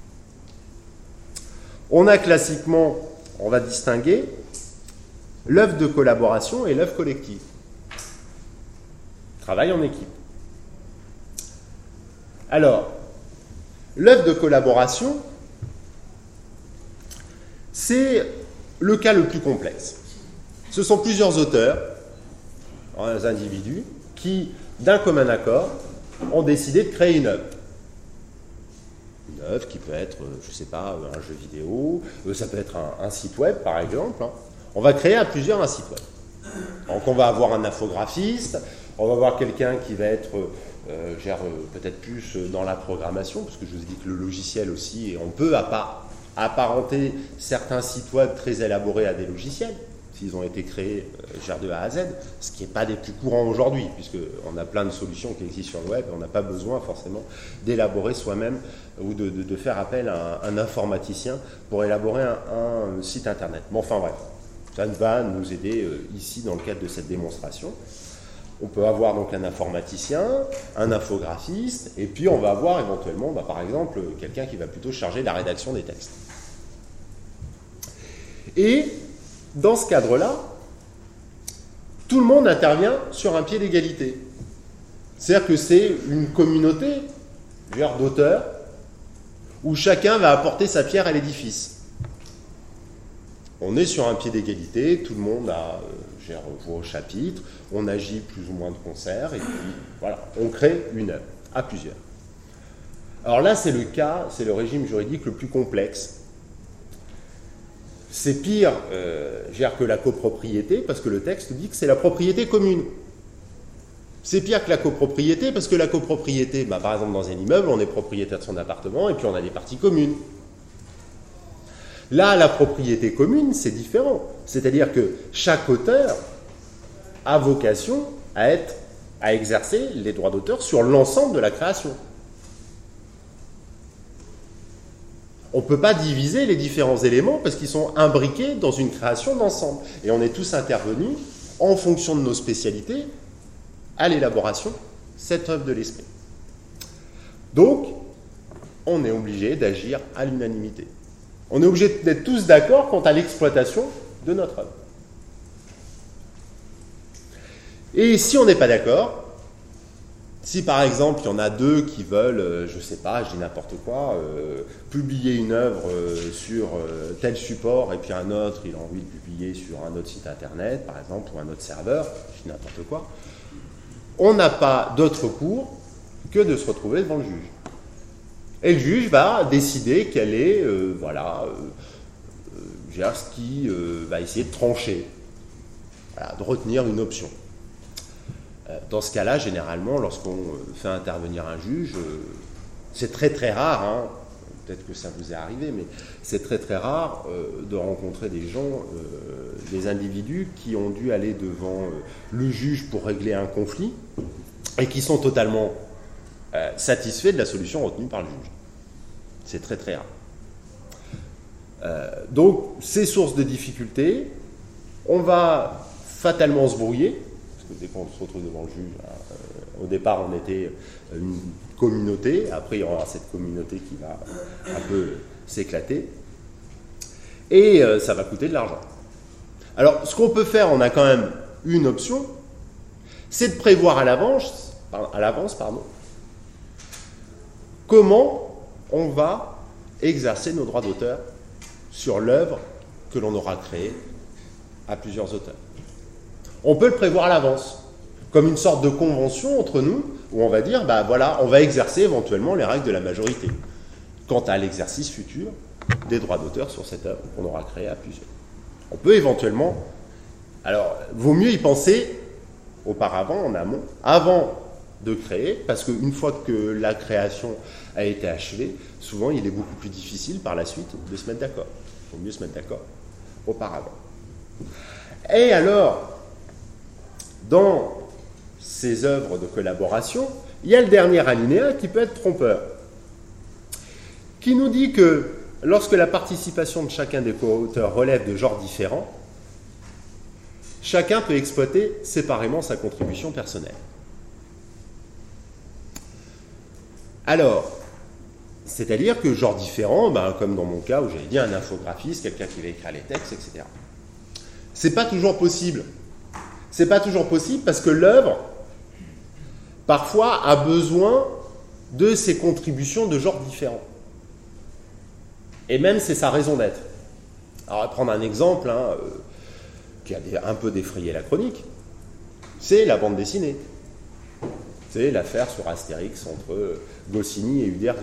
On a classiquement, on va distinguer l'œuvre de collaboration et l'œuvre collective. Travail en équipe. Alors, l'œuvre de collaboration, c'est le cas le plus complexe. Ce sont plusieurs auteurs, un individus, qui, d'un commun accord, ont décidé de créer une œuvre. Une œuvre qui peut être, je ne sais pas, un jeu vidéo, ça peut être un, un site web, par exemple. On va créer à plusieurs un site web. Donc on va avoir un infographiste, on va avoir quelqu'un qui va être... Euh, gère euh, peut-être plus euh, dans la programmation, parce que je vous ai dit que le logiciel aussi, et on peut appar- apparenter certains sites web très élaborés à des logiciels, s'ils ont été créés euh, gère de A à Z, ce qui n'est pas des plus courants aujourd'hui, puisqu'on a plein de solutions qui existent sur le web, et on n'a pas besoin forcément d'élaborer soi-même ou de, de, de faire appel à un, un informaticien pour élaborer un, un site internet. Mais enfin bref, ça va nous aider euh, ici dans le cadre de cette démonstration. On peut avoir donc un informaticien, un infographiste, et puis on va avoir éventuellement, bah, par exemple, quelqu'un qui va plutôt charger de la rédaction des textes. Et dans ce cadre-là, tout le monde intervient sur un pied d'égalité. C'est-à-dire que c'est une communauté d'auteurs où chacun va apporter sa pierre à l'édifice. On est sur un pied d'égalité, tout le monde a... gère voix au chapitre, on agit plus ou moins de concert, et puis voilà, on crée une œuvre, à plusieurs. Alors là, c'est le cas, c'est le régime juridique le plus complexe. C'est pire euh, que la copropriété, parce que le texte dit que c'est la propriété commune. C'est pire que la copropriété, parce que la copropriété, bah, par exemple dans un immeuble, on est propriétaire de son appartement, et puis on a des parties communes. Là, la propriété commune, c'est différent. C'est-à-dire que chaque auteur a vocation à, être, à exercer les droits d'auteur sur l'ensemble de la création. On ne peut pas diviser les différents éléments parce qu'ils sont imbriqués dans une création d'ensemble. Et on est tous intervenus, en fonction de nos spécialités, à l'élaboration de cette œuvre de l'esprit. Donc, on est obligé d'agir à l'unanimité. On est obligé d'être tous d'accord quant à l'exploitation de notre œuvre. Et si on n'est pas d'accord, si par exemple il y en a deux qui veulent, euh, je ne sais pas, je dis n'importe quoi, euh, publier une œuvre euh, sur euh, tel support et puis un autre il a envie de publier sur un autre site internet par exemple ou un autre serveur, je dis n'importe quoi, on n'a pas d'autre recours que de se retrouver devant le juge. Et le juge va décider quel est, euh, voilà, euh, euh, ce qui euh, va essayer de trancher, voilà, de retenir une option. Dans ce cas-là, généralement, lorsqu'on fait intervenir un juge, c'est très très rare, hein, peut-être que ça vous est arrivé, mais c'est très très rare euh, de rencontrer des gens, euh, des individus qui ont dû aller devant euh, le juge pour régler un conflit et qui sont totalement euh, satisfaits de la solution retenue par le juge. C'est très très rare. Euh, donc, ces sources de difficultés, on va fatalement se brouiller. Dès qu'on se retrouve devant le juge, euh, au départ on était une communauté, après il y aura cette communauté qui va un peu s'éclater, et euh, ça va coûter de l'argent. Alors ce qu'on peut faire, on a quand même une option, c'est de prévoir à l'avance, à l'avance, pardon, comment on va exercer nos droits d'auteur sur l'œuvre que l'on aura créée à plusieurs auteurs. On peut le prévoir à l'avance, comme une sorte de convention entre nous, où on va dire, bah voilà, on va exercer éventuellement les règles de la majorité, quant à l'exercice futur des droits d'auteur sur cette œuvre qu'on aura créée à plusieurs. On peut éventuellement, alors, vaut mieux y penser auparavant, en amont, avant de créer, parce qu'une fois que la création a été achevée, souvent il est beaucoup plus difficile par la suite de se mettre d'accord. Il vaut mieux se mettre d'accord auparavant. Et alors, dans ces œuvres de collaboration, il y a le dernier alinéa qui peut être trompeur, qui nous dit que lorsque la participation de chacun des co-auteurs relève de genres différents, chacun peut exploiter séparément sa contribution personnelle. Alors, c'est-à-dire que genre différents, ben, comme dans mon cas où j'avais dit un infographiste, quelqu'un qui va écrire les textes, et cetera. C'est pas toujours possible. C'est pas toujours possible parce que l'œuvre, parfois, a besoin de ses contributions de genres différents. Et même, c'est sa raison d'être. Alors, on va prendre un exemple hein, euh, qui a un peu défrayé la chronique. C'est la bande dessinée. C'est l'affaire sur Astérix entre Goscinny et Uderzo.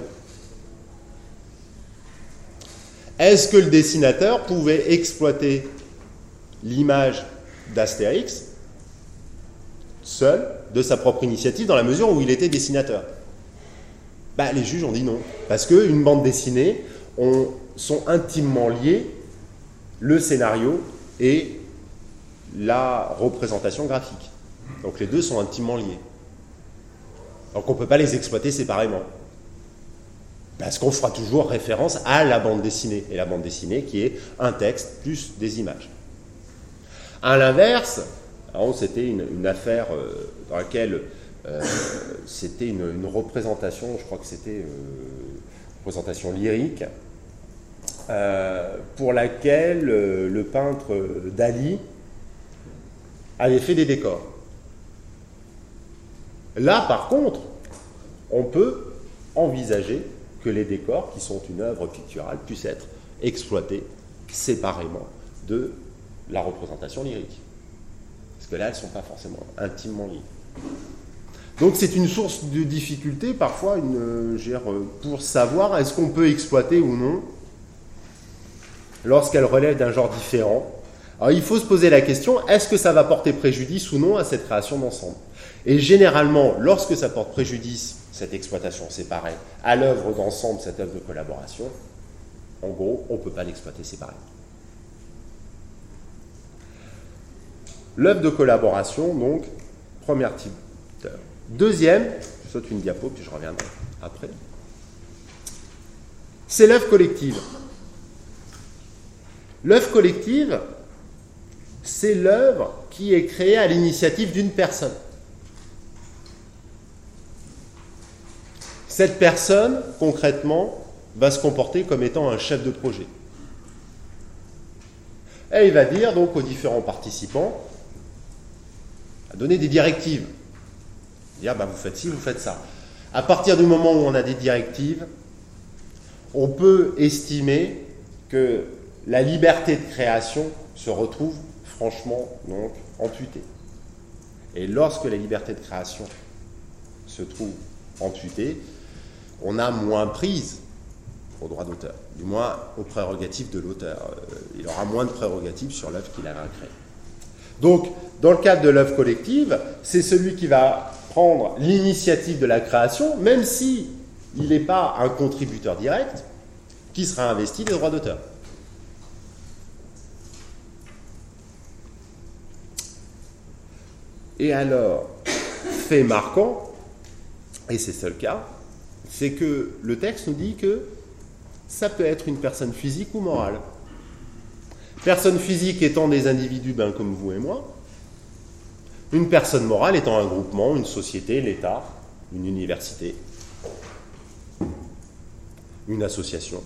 Est-ce que le dessinateur pouvait exploiter l'image d'Astérix seul, de sa propre initiative, dans la mesure où il était dessinateur? Bah, les juges ont dit non, parce qu'une bande dessinée, on, sont intimement liés le scénario et la représentation graphique. Donc les deux sont intimement liés. Donc on ne peut pas les exploiter séparément. Parce qu'on fera toujours référence à la bande dessinée, et la bande dessinée qui est un texte plus des images. À l'inverse, c'était une, une affaire euh, dans laquelle euh, c'était une, une représentation, je crois que c'était euh, une représentation lyrique, euh, pour laquelle euh, le peintre Dali avait fait des décors. Là, par contre, on peut envisager que les décors, qui sont une œuvre picturale, puissent être exploités séparément de la représentation lyrique. Parce que là, elles ne sont pas forcément intimement liées. Donc c'est une source de difficulté, parfois, une, gère, pour savoir est-ce qu'on peut exploiter ou non lorsqu'elle relève d'un genre différent. Alors il faut se poser la question, est-ce que ça va porter préjudice ou non à cette création d'ensemble? Et généralement, lorsque ça porte préjudice, cette exploitation séparée, à l'œuvre d'ensemble, cette œuvre de collaboration, en gros, on ne peut pas l'exploiter séparément. L'œuvre de collaboration, donc, premier type d'œuvre. Deuxième, je saute une diapo, puis je reviendrai après, c'est l'œuvre collective. L'œuvre collective, c'est l'œuvre qui est créée à l'initiative d'une personne. Cette personne, concrètement, va se comporter comme étant un chef de projet. Et il va dire donc aux différents participants, à donner des directives. Dire, bah, vous faites ci, vous faites ça. À partir du moment où on a des directives, on peut estimer que la liberté de création se retrouve franchement donc amputée. Et lorsque la liberté de création se trouve amputée, on a moins prise au droit d'auteur, du moins aux prérogatives de l'auteur. Il aura moins de prérogatives sur l'œuvre qu'il a créée. Donc, dans le cadre de l'œuvre collective, c'est celui qui va prendre l'initiative de la création, même si il n'est pas un contributeur direct, qui sera investi des droits d'auteur. Et alors, fait marquant, et c'est ça le cas, c'est que le texte nous dit que ça peut être une personne physique ou morale. Personne physique étant des individus ben, comme vous et moi, une personne morale étant un groupement, une société, l'État, une université, une association.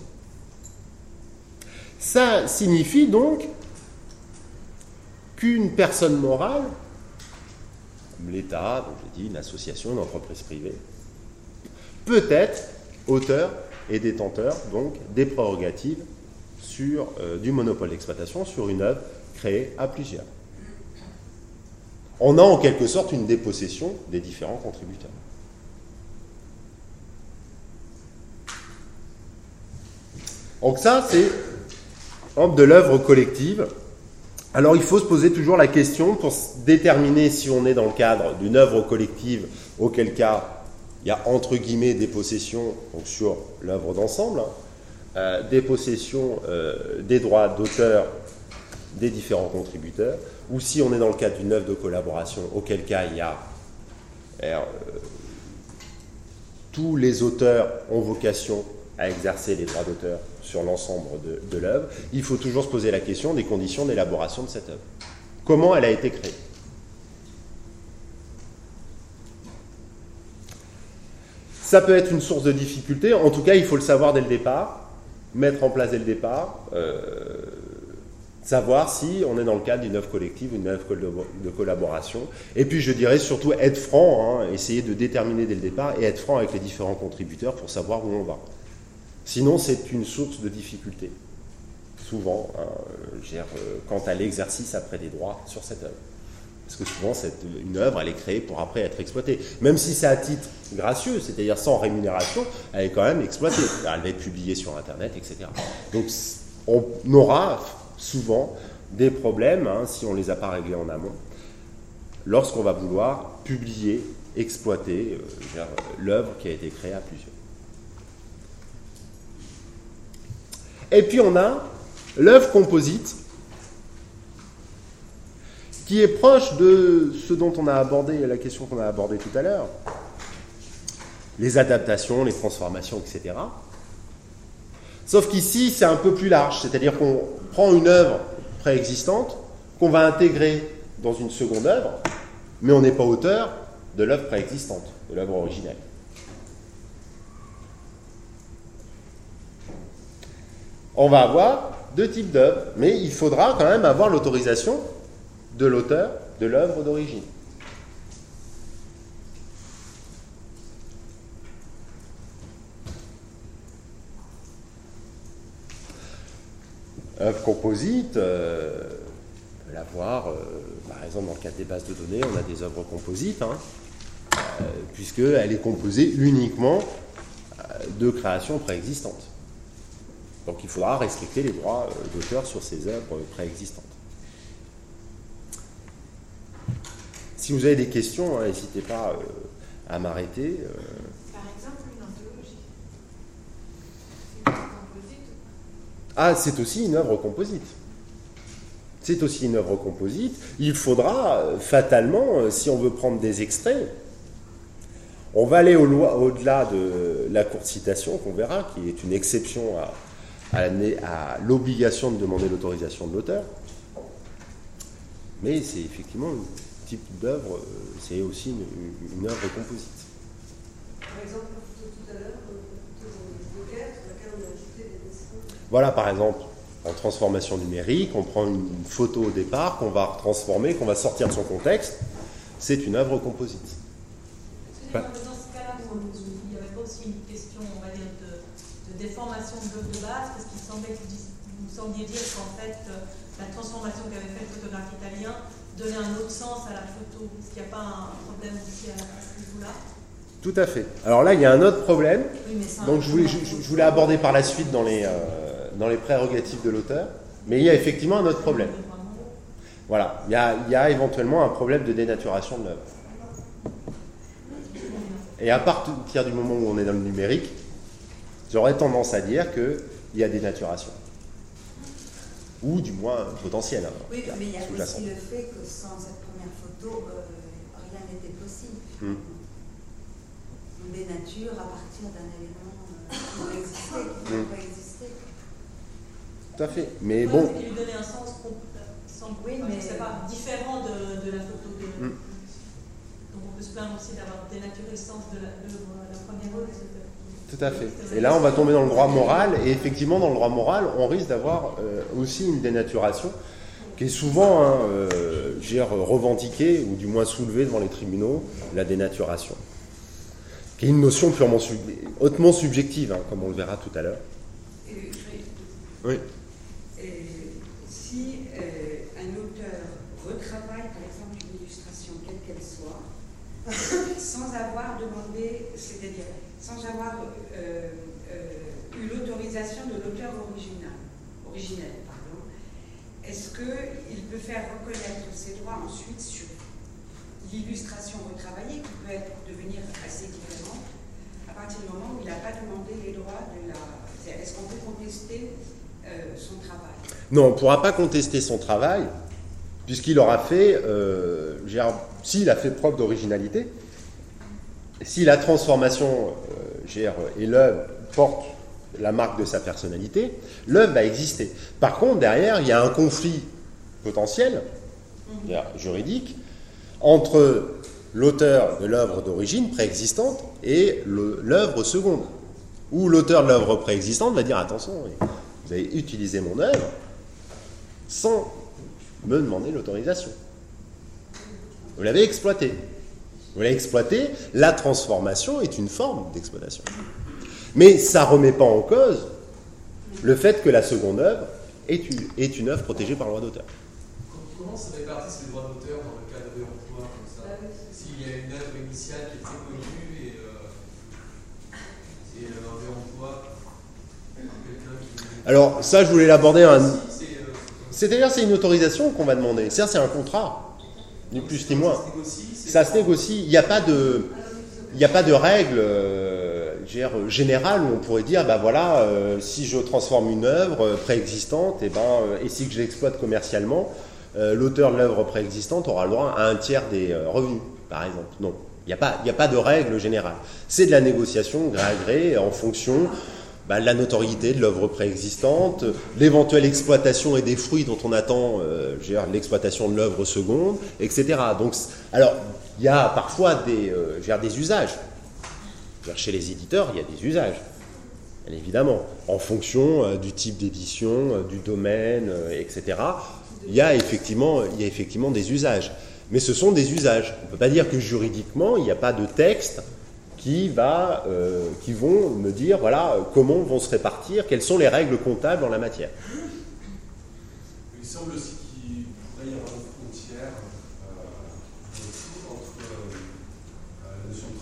Ça signifie donc qu'une personne morale, comme l'État, donc j'ai dit une association, une entreprise privée, peut être auteur et détenteur donc des prérogatives sur, euh, du monopole d'exploitation sur une œuvre créée à plusieurs. On a en quelque sorte une dépossession des différents contributeurs. Donc ça, c'est de l'œuvre collective. Alors il faut se poser toujours la question pour déterminer si on est dans le cadre d'une œuvre collective, auquel cas il y a entre guillemets des possessions donc sur l'œuvre d'ensemble, hein, euh, des possessions euh, des droits d'auteur des différents contributeurs, ou si on est dans le cadre d'une œuvre de collaboration, auquel cas il y a euh, tous les auteurs ont vocation à exercer les droits d'auteur sur l'ensemble de, de l'œuvre. Il faut toujours se poser la question des conditions d'élaboration de cette œuvre. Comment elle a été créée? Ça peut être une source de difficulté, en tout cas il faut le savoir dès le départ, mettre en place dès le départ, euh, savoir si on est dans le cadre d'une œuvre collective ou d'une œuvre de collaboration. Et puis je dirais surtout être franc, hein, essayer de déterminer dès le départ et être franc avec les différents contributeurs pour savoir où on va. Sinon c'est une source de difficulté, souvent, hein, je veux dire, euh, quant à l'exercice après des droits sur cette œuvre. Parce que souvent, cette, une œuvre, elle est créée pour après être exploitée. Même si c'est à titre gracieux, c'est-à-dire sans rémunération, elle est quand même exploitée. Elle va être publiée sur Internet, et cetera. Donc, on aura souvent des problèmes, hein, si on ne les a pas réglés en amont, lorsqu'on va vouloir publier, exploiter euh, l'œuvre qui a été créée à plusieurs. Et puis, on a l'œuvre composite, qui est proche de ce dont on a abordé, la question qu'on a abordée tout à l'heure, les adaptations, les transformations, et cetera. Sauf qu'ici, c'est un peu plus large, c'est-à-dire qu'on prend une œuvre préexistante, qu'on va intégrer dans une seconde œuvre, mais on n'est pas auteur de l'œuvre préexistante, de l'œuvre originelle. On va avoir deux types d'œuvres, mais il faudra quand même avoir l'autorisation de l'auteur de l'œuvre d'origine. Œuvre composite, euh, on peut l'avoir, euh, par exemple dans le cadre des bases de données, on a des œuvres composites, hein, euh, euh, puisqu'elle est composée uniquement de créations préexistantes. Donc il faudra respecter les droits d'auteur sur ces œuvres préexistantes. Si vous avez des questions, hein, n'hésitez pas euh, à m'arrêter. Euh... Par exemple, une anthologie. C'est une œuvre composite. Ah, c'est aussi une œuvre composite. C'est aussi une œuvre composite. Il faudra, euh, fatalement, euh, si on veut prendre des extraits, on va aller au loi, au-delà de la courte citation, qu'on verra, qui est une exception à, à, à l'obligation de demander l'autorisation de l'auteur. Mais c'est effectivement un type d'œuvre, c'est aussi une, une œuvre composite. Par exemple, tout à l'heure, le Joker, sur laquelle on a ajouté des dessins. Voilà, par exemple, en transformation numérique, on prend une photo au départ, qu'on va transformer, qu'on va sortir de son contexte. C'est une œuvre composite. Excusez-moi, mais dans ce cas-là, il n'y avait pas aussi une question, on va dire, de, de déformation de l'œuvre de base, parce qu'il semblait que vous sembliez dire qu'en fait, la transformation qu'avait fait le photographe italien donnait un autre sens à la photo. Est-ce qu'il n'y a pas un problème aussi à, à ce niveau-là? Tout à fait. Alors là, il y a un autre problème. Oui, mais ça, donc je voulais, je, je voulais aborder par la suite dans les, euh, dans les prérogatives de l'auteur. Mais il y a effectivement un autre problème. Voilà, il y a, il y a éventuellement un problème de dénaturation de l'œuvre. Et à partir du moment où on est dans le numérique, j'aurais tendance à dire qu'il y a dénaturation. Ou du moins potentiel. Hein, oui, mais il y a aussi le fait que sans cette première photo, euh, rien n'était possible. Hmm. On dénature à partir d'un élément euh, qui aurait existé, qui n'aurait hmm. pas existé. Tout à fait. Mais ouais, bon. C'est lui donner un sens semble, oui, mais c'est pas différent de, de la photo. De, hmm. Donc on peut se plaindre aussi d'avoir dénaturé le sens de la, de la première œuvre. Tout à fait. Et là, on va tomber dans le droit moral. Et effectivement, dans le droit moral, on risque d'avoir euh, aussi une dénaturation qui est souvent hein, euh, revendiquée, ou du moins soulevée devant les tribunaux, la dénaturation. Qui est une notion purement sub... hautement subjective, hein, comme on le verra tout à l'heure. Oui. Et si euh, un auteur retravaille, par exemple, une illustration, quelle qu'elle soit, sans avoir demandé, c'est-à-dire sans avoir euh, euh, eu l'autorisation de l'auteur original, originel, pardon, est-ce qu'il peut faire reconnaître ses droits ensuite sur l'illustration retravaillée, qui peut être, devenir assez différente, à partir du moment où il n'a pas demandé les droits de la... Est-ce qu'on peut contester euh, son travail? Non, on ne pourra pas contester son travail, puisqu'il aura fait, euh, s'il a fait preuve d'originalité, si la transformation euh, et l'œuvre portent la marque de sa personnalité, l'œuvre va exister. Par contre, derrière, il y a un conflit potentiel, mmh. juridique, entre l'auteur de l'œuvre d'origine préexistante et l'œuvre seconde. Où l'auteur de l'œuvre préexistante va dire « Attention, vous avez utilisé mon œuvre sans me demander l'autorisation. Vous l'avez exploité. Vous l'avez exploité, la transformation est une forme d'exploitation. Mais ça ne remet pas en cause le fait que la seconde œuvre est une, est une œuvre protégée par le droit d'auteur. Comment se répartissent les droits d'auteur dans le cas de réemploi comme ça? S'il y a une œuvre initiale qui est très connue et, euh, et un réemploi par quelqu'un qui... Alors ça, je voulais l'aborder un... C'est-à-dire c'est une autorisation qu'on va demander. C'est-à-dire c'est un contrat, ni plus ni moins. Ça se négocie. Il n'y a pas de, il n'y a pas de règle euh, générale où on pourrait dire, bah voilà, euh, si je transforme une œuvre euh, préexistante, et ben, euh, et si que je l'exploite commercialement, euh, l'auteur de l'œuvre préexistante aura le droit à un tiers des euh, revenus, par exemple. Non, il n'y a pas, il n'y a pas de règle générale. C'est de la négociation gré à gré en fonction. Bah, la notoriété de l'œuvre préexistante, l'éventuelle exploitation et des fruits dont on attend euh, l'exploitation de l'œuvre seconde, et cetera. Donc, alors, il y a parfois des, euh, des usages. Chez les éditeurs, il y a des usages, bien évidemment, en fonction euh, du type d'édition, euh, du domaine, euh, et cetera. Il y a effectivement, il y a effectivement des usages. Mais ce sont des usages. On ne peut pas dire que juridiquement, il n'y a pas de texte Qui, va, euh, qui vont me dire voilà, comment vont se répartir, quelles sont les règles comptables en la matière. Il semble aussi qu'il pourrait y avoir une frontière euh, entre euh, la notion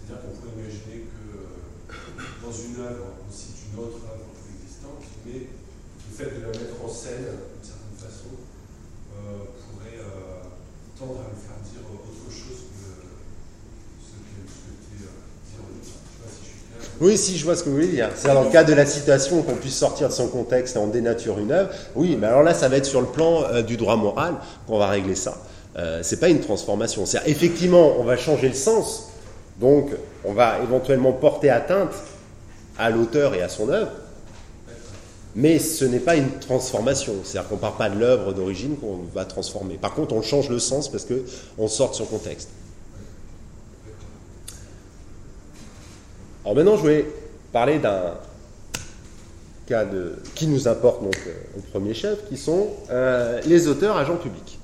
C'est-à-dire qu'on pourrait imaginer que euh, dans une œuvre, on cite une autre œuvre existante, mais le fait de la mettre en scène, d'une certaine façon, euh, pourrait euh, tendre à nous faire dire autre chose que ce qu'elle souhaitait euh, dire au départ. Je ne sais pas si je suis clair. Oui, si, je vois ce que vous voulez dire. C'est dans le cas de la citation qu'on puisse sortir de son contexte et en dénature une œuvre. Oui, mais alors là, ça va être sur le plan euh, du droit moral qu'on va régler ça. Euh, c'est pas une transformation. C'est effectivement, on va changer le sens, donc on va éventuellement porter atteinte à l'auteur et à son œuvre, mais ce n'est pas une transformation. C'est-à-dire qu'on ne part pas de l'œuvre d'origine qu'on va transformer. Par contre, on change le sens parce qu'on sort de son contexte. Alors maintenant, je vais parler d'un cas de, qui nous importe donc au premier chef, qui sont euh, les auteurs agents publics.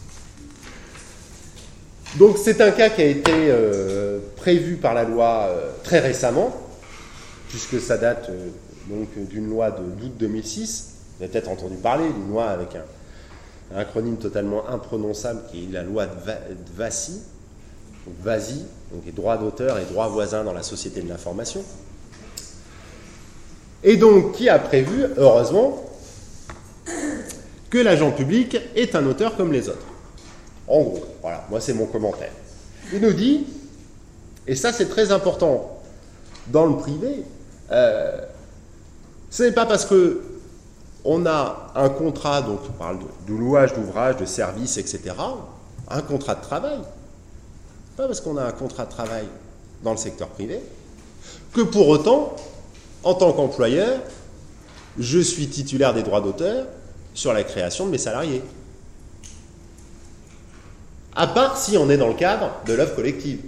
Donc c'est un cas qui a été euh, prévu par la loi euh, très récemment, puisque ça date euh, donc d'une loi de d'août deux mille six. Vous avez peut-être entendu parler d'une loi avec un, un acronyme totalement imprononçable qui est la loi de, Va, de Vassy, donc VASI, donc les droits d'auteur et droits voisins dans la société de l'information. Et donc qui a prévu, heureusement, que l'agent public est un auteur comme les autres. En gros, voilà, moi c'est mon commentaire. Il nous dit, et ça c'est très important dans le privé, euh, ce n'est pas parce que on a un contrat, donc on parle de, de louage d'ouvrage, de service, et cetera, un contrat de travail, pas parce qu'on a un contrat de travail dans le secteur privé, que pour autant, en tant qu'employeur, je suis titulaire des droits d'auteur sur la création de mes salariés. À part si on est dans le cadre de l'œuvre collective.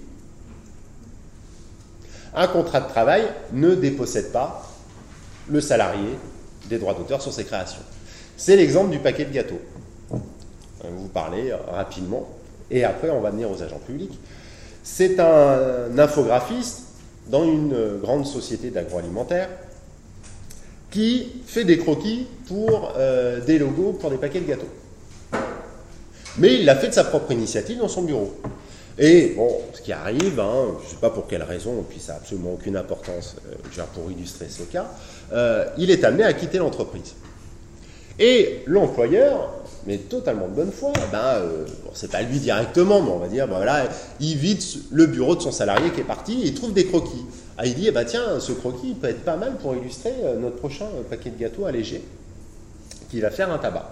Un contrat de travail ne dépossède pas le salarié des droits d'auteur sur ses créations. C'est l'exemple du paquet de gâteaux. Vous parlez rapidement, et après on va venir aux agents publics. C'est un infographiste dans une grande société d'agroalimentaire qui fait des croquis pour euh, des logos pour des paquets de gâteaux. Mais il l'a fait de sa propre initiative dans son bureau. Et bon, ce qui arrive, hein, je ne sais pas pour quelle raison, et puis ça n'a absolument aucune importance euh, pour illustrer ce cas, euh, il est amené à quitter l'entreprise. Et l'employeur, mais totalement de bonne foi, ben, euh, bon, c'est pas lui directement, mais on va dire, ben, voilà, il vide le bureau de son salarié qui est parti et il trouve des croquis. Ah, il dit, eh ben, tiens, ce croquis il peut être pas mal pour illustrer euh, notre prochain euh, paquet de gâteaux allégé, qui va faire un tabac.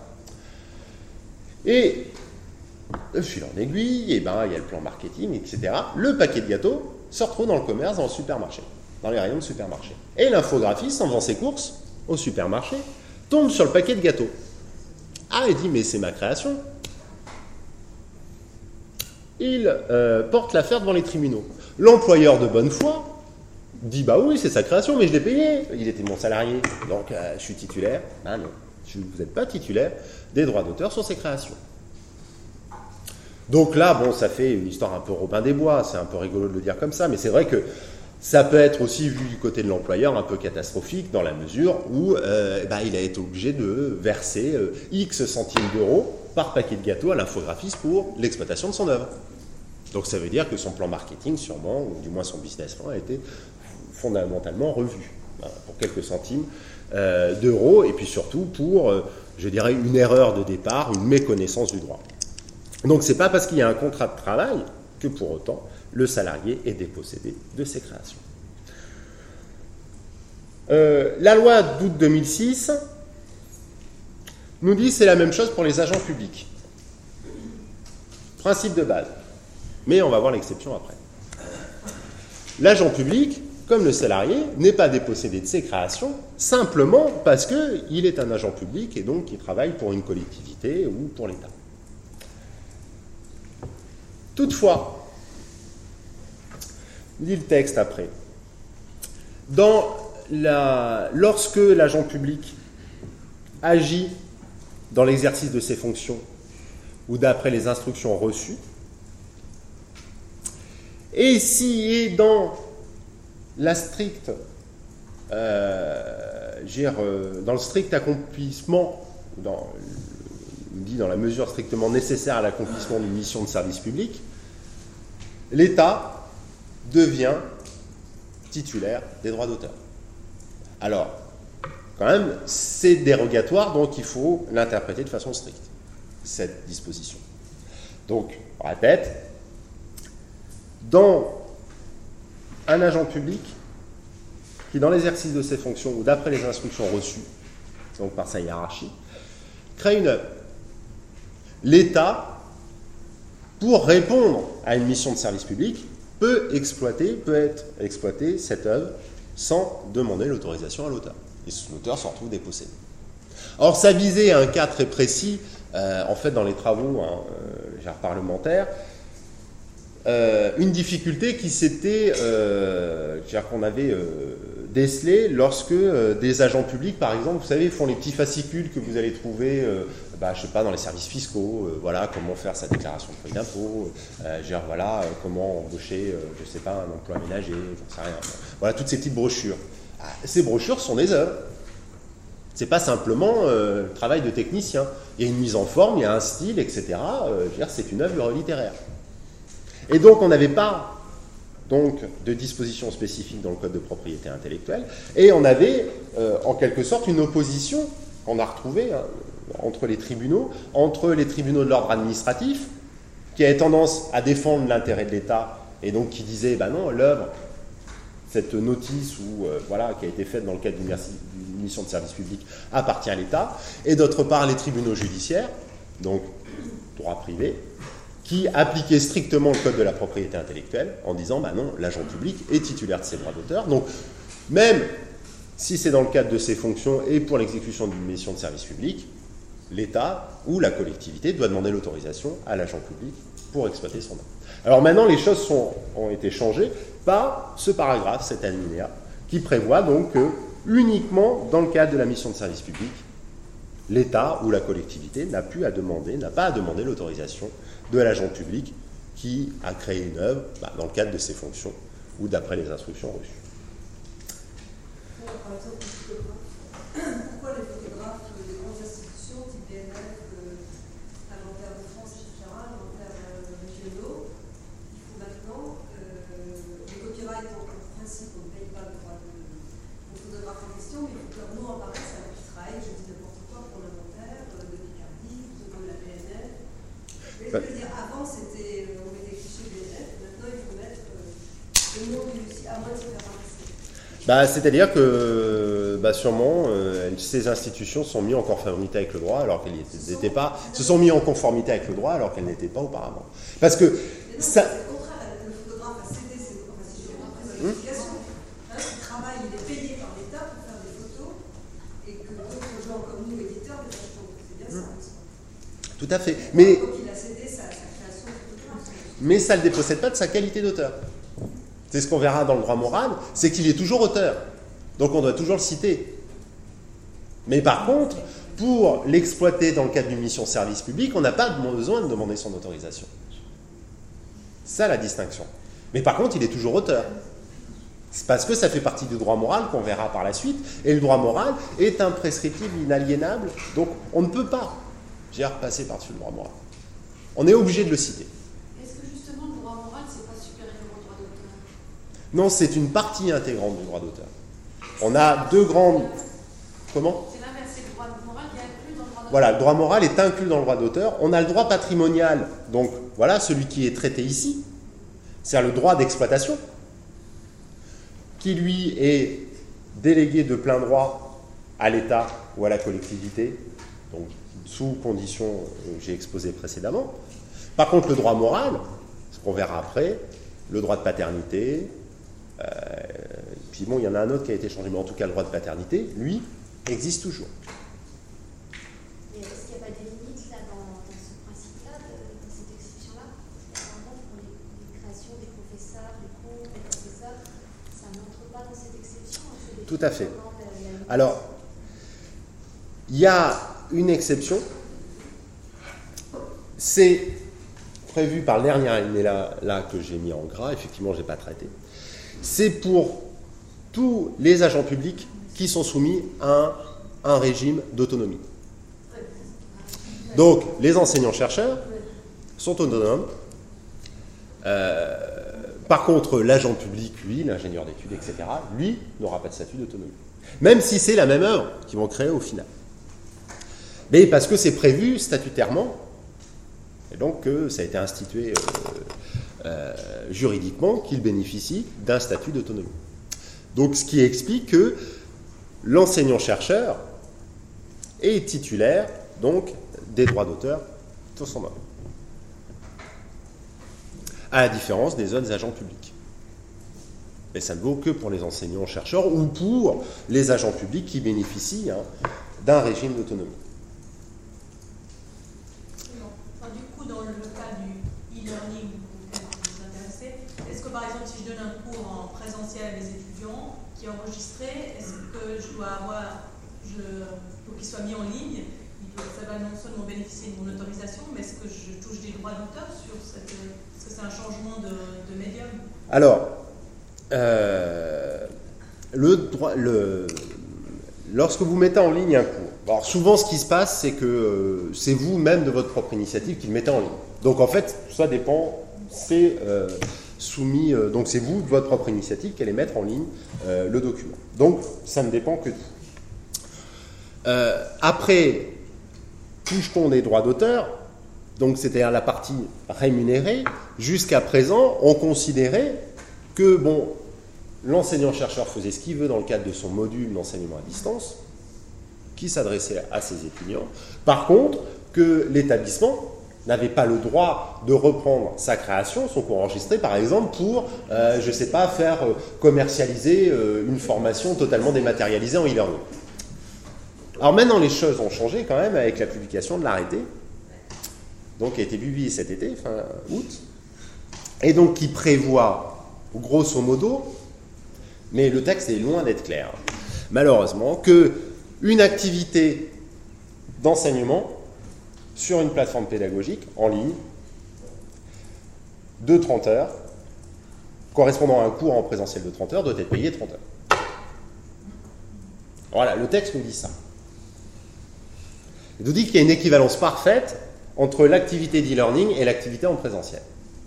Et de fil en aiguille, et ben, il y a le plan marketing, et cetera. Le paquet de gâteaux se retrouve dans le commerce, dans le supermarché, dans les rayons de supermarché. Et l'infographiste, en faisant ses courses au supermarché, tombe sur le paquet de gâteaux. Ah, il dit, mais c'est ma création. Il euh, porte l'affaire devant les tribunaux. L'employeur de bonne foi dit, bah oui, c'est sa création, mais je l'ai payé. Il était mon salarié, donc euh, je suis titulaire. Ben non, vous n'êtes pas titulaire des droits d'auteur sur ses créations. Donc là, bon, ça fait une histoire un peu Robin des Bois, c'est un peu rigolo de le dire comme ça, mais c'est vrai que ça peut être aussi, vu du côté de l'employeur, un peu catastrophique dans la mesure où euh, bah, il a été obligé de verser euh, X centimes d'euros par paquet de gâteaux à l'infographiste pour l'exploitation de son œuvre. Donc ça veut dire que son plan marketing, sûrement, ou du moins son business plan, a été fondamentalement revu, hein, pour quelques centimes euh, d'euros, et puis surtout pour, euh, je dirais, une erreur de départ, une méconnaissance du droit. Donc ce n'est pas parce qu'il y a un contrat de travail que pour autant le salarié est dépossédé de ses créations. Euh, la loi d'août deux mille six nous dit que c'est la même chose pour les agents publics. Principe de base. Mais on va voir l'exception après. L'agent public, comme le salarié, n'est pas dépossédé de ses créations simplement parce qu'il est un agent public et donc il travaille pour une collectivité ou pour l'État. Toutefois, dit le texte après, dans la, lorsque l'agent public agit dans l'exercice de ses fonctions ou d'après les instructions reçues, et s'il est dans la stricte, euh, dire, euh, dans le strict accomplissement, dans, on dit dans la mesure strictement nécessaire à l'accomplissement d'une mission de service public, l'État devient titulaires des droits d'auteur. Alors, quand même, c'est dérogatoire, donc il faut l'interpréter de façon stricte, cette disposition. Donc, on répète, dans un agent public qui, dans l'exercice de ses fonctions ou d'après les instructions reçues, donc par sa hiérarchie, crée une œuvre, l'État, pour répondre à une mission de service public, peut exploiter, peut être exploité cette œuvre sans demander l'autorisation à l'auteur. Et l'auteur s'en retrouve dépossédé. Or, ça visait un cas très précis, euh, en fait, dans les travaux hein, euh, parlementaires, euh, une difficulté qui s'était, euh, qu'on avait euh, décelée lorsque euh, des agents publics, par exemple, vous savez, font les petits fascicules que vous allez trouver, euh, bah, je sais pas, dans les services fiscaux, euh, voilà, comment faire sa déclaration de feuille d'impôt, euh, genre, voilà, euh, comment embaucher, euh, je sais pas, un emploi ménager, j'en sais rien. Voilà, toutes ces petites brochures. Ah, ces brochures sont des œuvres. C'est pas simplement euh, le travail de technicien. Il y a une mise en forme, il y a un style, et cetera. Euh, je veux dire, c'est une œuvre littéraire. Et donc, on n'avait pas donc, de dispositions spécifiques dans le Code de propriété intellectuelle, et on avait, euh, en quelque sorte, une opposition qu'on a retrouvée hein, entre les tribunaux, entre les tribunaux de l'ordre administratif, qui avaient tendance à défendre l'intérêt de l'État, et donc qui disaient, ben non, l'œuvre, cette notice ou, euh, voilà, qui a été faite dans le cadre d'une mission de service public appartient à l'État, et d'autre part les tribunaux judiciaires, donc droit privé, qui appliquaient strictement le code de la propriété intellectuelle en disant bah non, l'agent public est titulaire de ses droits d'auteur, donc même si c'est dans le cadre de ses fonctions et pour l'exécution d'une mission de service public, l'État ou la collectivité doit demander l'autorisation à l'agent public pour exploiter son œuvre. Alors maintenant, les choses sont, ont été changées par ce paragraphe, cet alinéa, qui prévoit donc que uniquement dans le cadre de la mission de service public, l'État ou la collectivité n'a plus à demander, n'a pas à demander l'autorisation de l'agent public qui a créé une œuvre bah, dans le cadre de ses fonctions ou d'après les instructions reçues. Par exemple, les photographes. Pourquoi les photographes des grandes institutions, type B N F, euh, Inventaire de France, et cetera, Inventaire euh, régionaux, il faut maintenant, euh, les copyrights en principe, on ne paye pas le droit de, au photographe en question, mais il faut que leur nom apparaisse à l'arbitrail, je dis n'importe quoi pour l'inventaire euh, de Picardie, de la B N F. Mais bah. Je veux dire, avant, c'était, on mettait cliché B N F, maintenant il faut mettre euh, le nom du site, à moins de se faire ramasser. Bah, c'est-à-dire que bah, sûrement euh, ces institutions sont mises en conformité avec le droit alors qu'elles n'étaient pas, se sont mises en conformité avec le droit alors qu'elles n'étaient pas auparavant. Parce que non, ça. C'est le contraire, le photographe a cédé ses droits, si je n'ai pas pris ma qualification. Hein, il travaille, il est payé par l'État pour faire des photos et que d'autres gens comme nous, éditeurs, les achetons. C'est bien ça. Mmh. Tout à fait. Mais, donc il a cédé sa, sa création de photographe. Mais ça ne le dépossède pas de sa qualité d'auteur. C'est ce qu'on verra dans le droit moral, c'est qu'il est toujours auteur. Donc on doit toujours le citer. Mais par contre, pour l'exploiter dans le cadre d'une mission service public, on n'a pas besoin de demander son autorisation. C'est ça la distinction. Mais par contre, il est toujours auteur. C'est parce que ça fait partie du droit moral qu'on verra par la suite. Et le droit moral est imprescriptible, inaliénable. Donc on ne peut pas dire, passer par-dessus le droit moral. On est obligé de le citer. Non, c'est une partie intégrante du droit d'auteur. On a deux grandes... Comment ? C'est l'inverse, c'est le droit moral qui est inclus dans le droit d'auteur. Voilà, le droit moral est inclus dans le droit d'auteur. On a le droit patrimonial, donc voilà, celui qui est traité ici. C'est-à-dire le droit d'exploitation, qui lui est délégué de plein droit à l'État ou à la collectivité, donc sous conditions que j'ai exposées précédemment. Par contre, le droit moral, ce qu'on verra après, le droit de paternité... Euh, puis bon, il y en a un autre qui a été changé, mais en tout cas, le droit de paternité, lui, existe toujours. Et est-ce qu'il n'y a pas des limites là, dans, dans ce principe-là, dans cette exception-là? Par exemple, pour les, les créations des professeurs, des cours, des professeurs, ça n'entre pas dans cette exception? Tout à fait. Alors, il y a une exception, c'est prévu par le dernier alinéa là, là que j'ai mis en gras, effectivement, je n'ai pas traité. C'est pour tous les agents publics qui sont soumis à un, un régime d'autonomie. Donc, les enseignants-chercheurs sont autonomes, euh, Par contre, l'agent public, lui, l'ingénieur d'études, et cetera, lui, n'aura pas de statut d'autonomie. Même si c'est la même œuvre qu'ils vont créer au final. Mais parce que c'est prévu statutairement, et donc euh, ça a été institué euh, euh, juridiquement qu'il bénéficie d'un statut d'autonomie. Donc ce qui explique que l'enseignant-chercheur est titulaire donc des droits d'auteur sur son œuvre. À la différence des autres agents publics. Et ça ne vaut que pour les enseignants-chercheurs ou pour les agents publics qui bénéficient hein, d'un régime d'autonomie. Enfin, du coup, dans le cas du e-learning auquel vous vous intéressez, est-ce que par exemple, si je donne un cours en présentiel à mes étudiants qui est enregistré, est-ce que je dois avoir, je, pour qu'il soit mis en ligne, ça va non seulement bénéficier de mon autorisation, mais est-ce que je touche des droits d'auteur sur cette... Est-ce que c'est un changement de, de médium? Alors, euh, le droit, le, lorsque vous mettez en ligne un cours, alors souvent ce qui se passe, c'est que euh, c'est vous-même de votre propre initiative qui le mettez en ligne. Donc en fait, ça dépend, c'est euh, soumis, euh, donc c'est vous, de votre propre initiative, qui allez mettre en ligne euh, le document. Donc ça ne dépend que de vous. Euh, après, touche-t-on des droits d'auteur, donc c'est-à-dire la partie rémunérée, jusqu'à présent, on considérait que bon, l'enseignant-chercheur faisait ce qu'il veut dans le cadre de son module d'enseignement à distance, qui s'adressait à ses étudiants. Par contre, que l'établissement n'avait pas le droit de reprendre sa création, son cours enregistré, par exemple, pour, euh, je ne sais pas, faire euh, commercialiser euh, une formation totalement dématérialisée en e-learning. Alors maintenant, les choses ont changé quand même avec la publication de l'arrêté, donc qui a été publié cet été, fin août, et donc qui prévoit, grosso modo, mais le texte est loin d'être clair, malheureusement, qu'une activité d'enseignement sur une plateforme pédagogique en ligne de trente heures, correspondant à un cours en présentiel de trente heures, doit être payée trente heures. Voilà, le texte nous dit ça. Il nous dit qu'il y a une équivalence parfaite entre l'activité d'e-learning et l'activité en présentiel.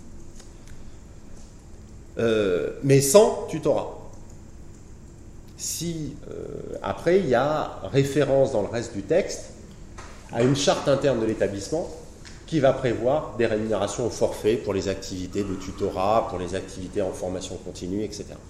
Euh, mais sans tutorat. Si, euh, après, il y a référence dans le reste du texte à une charte interne de l'établissement qui va prévoir des rémunérations au forfait pour les activités de tutorat, pour les activités en formation continue, et cetera.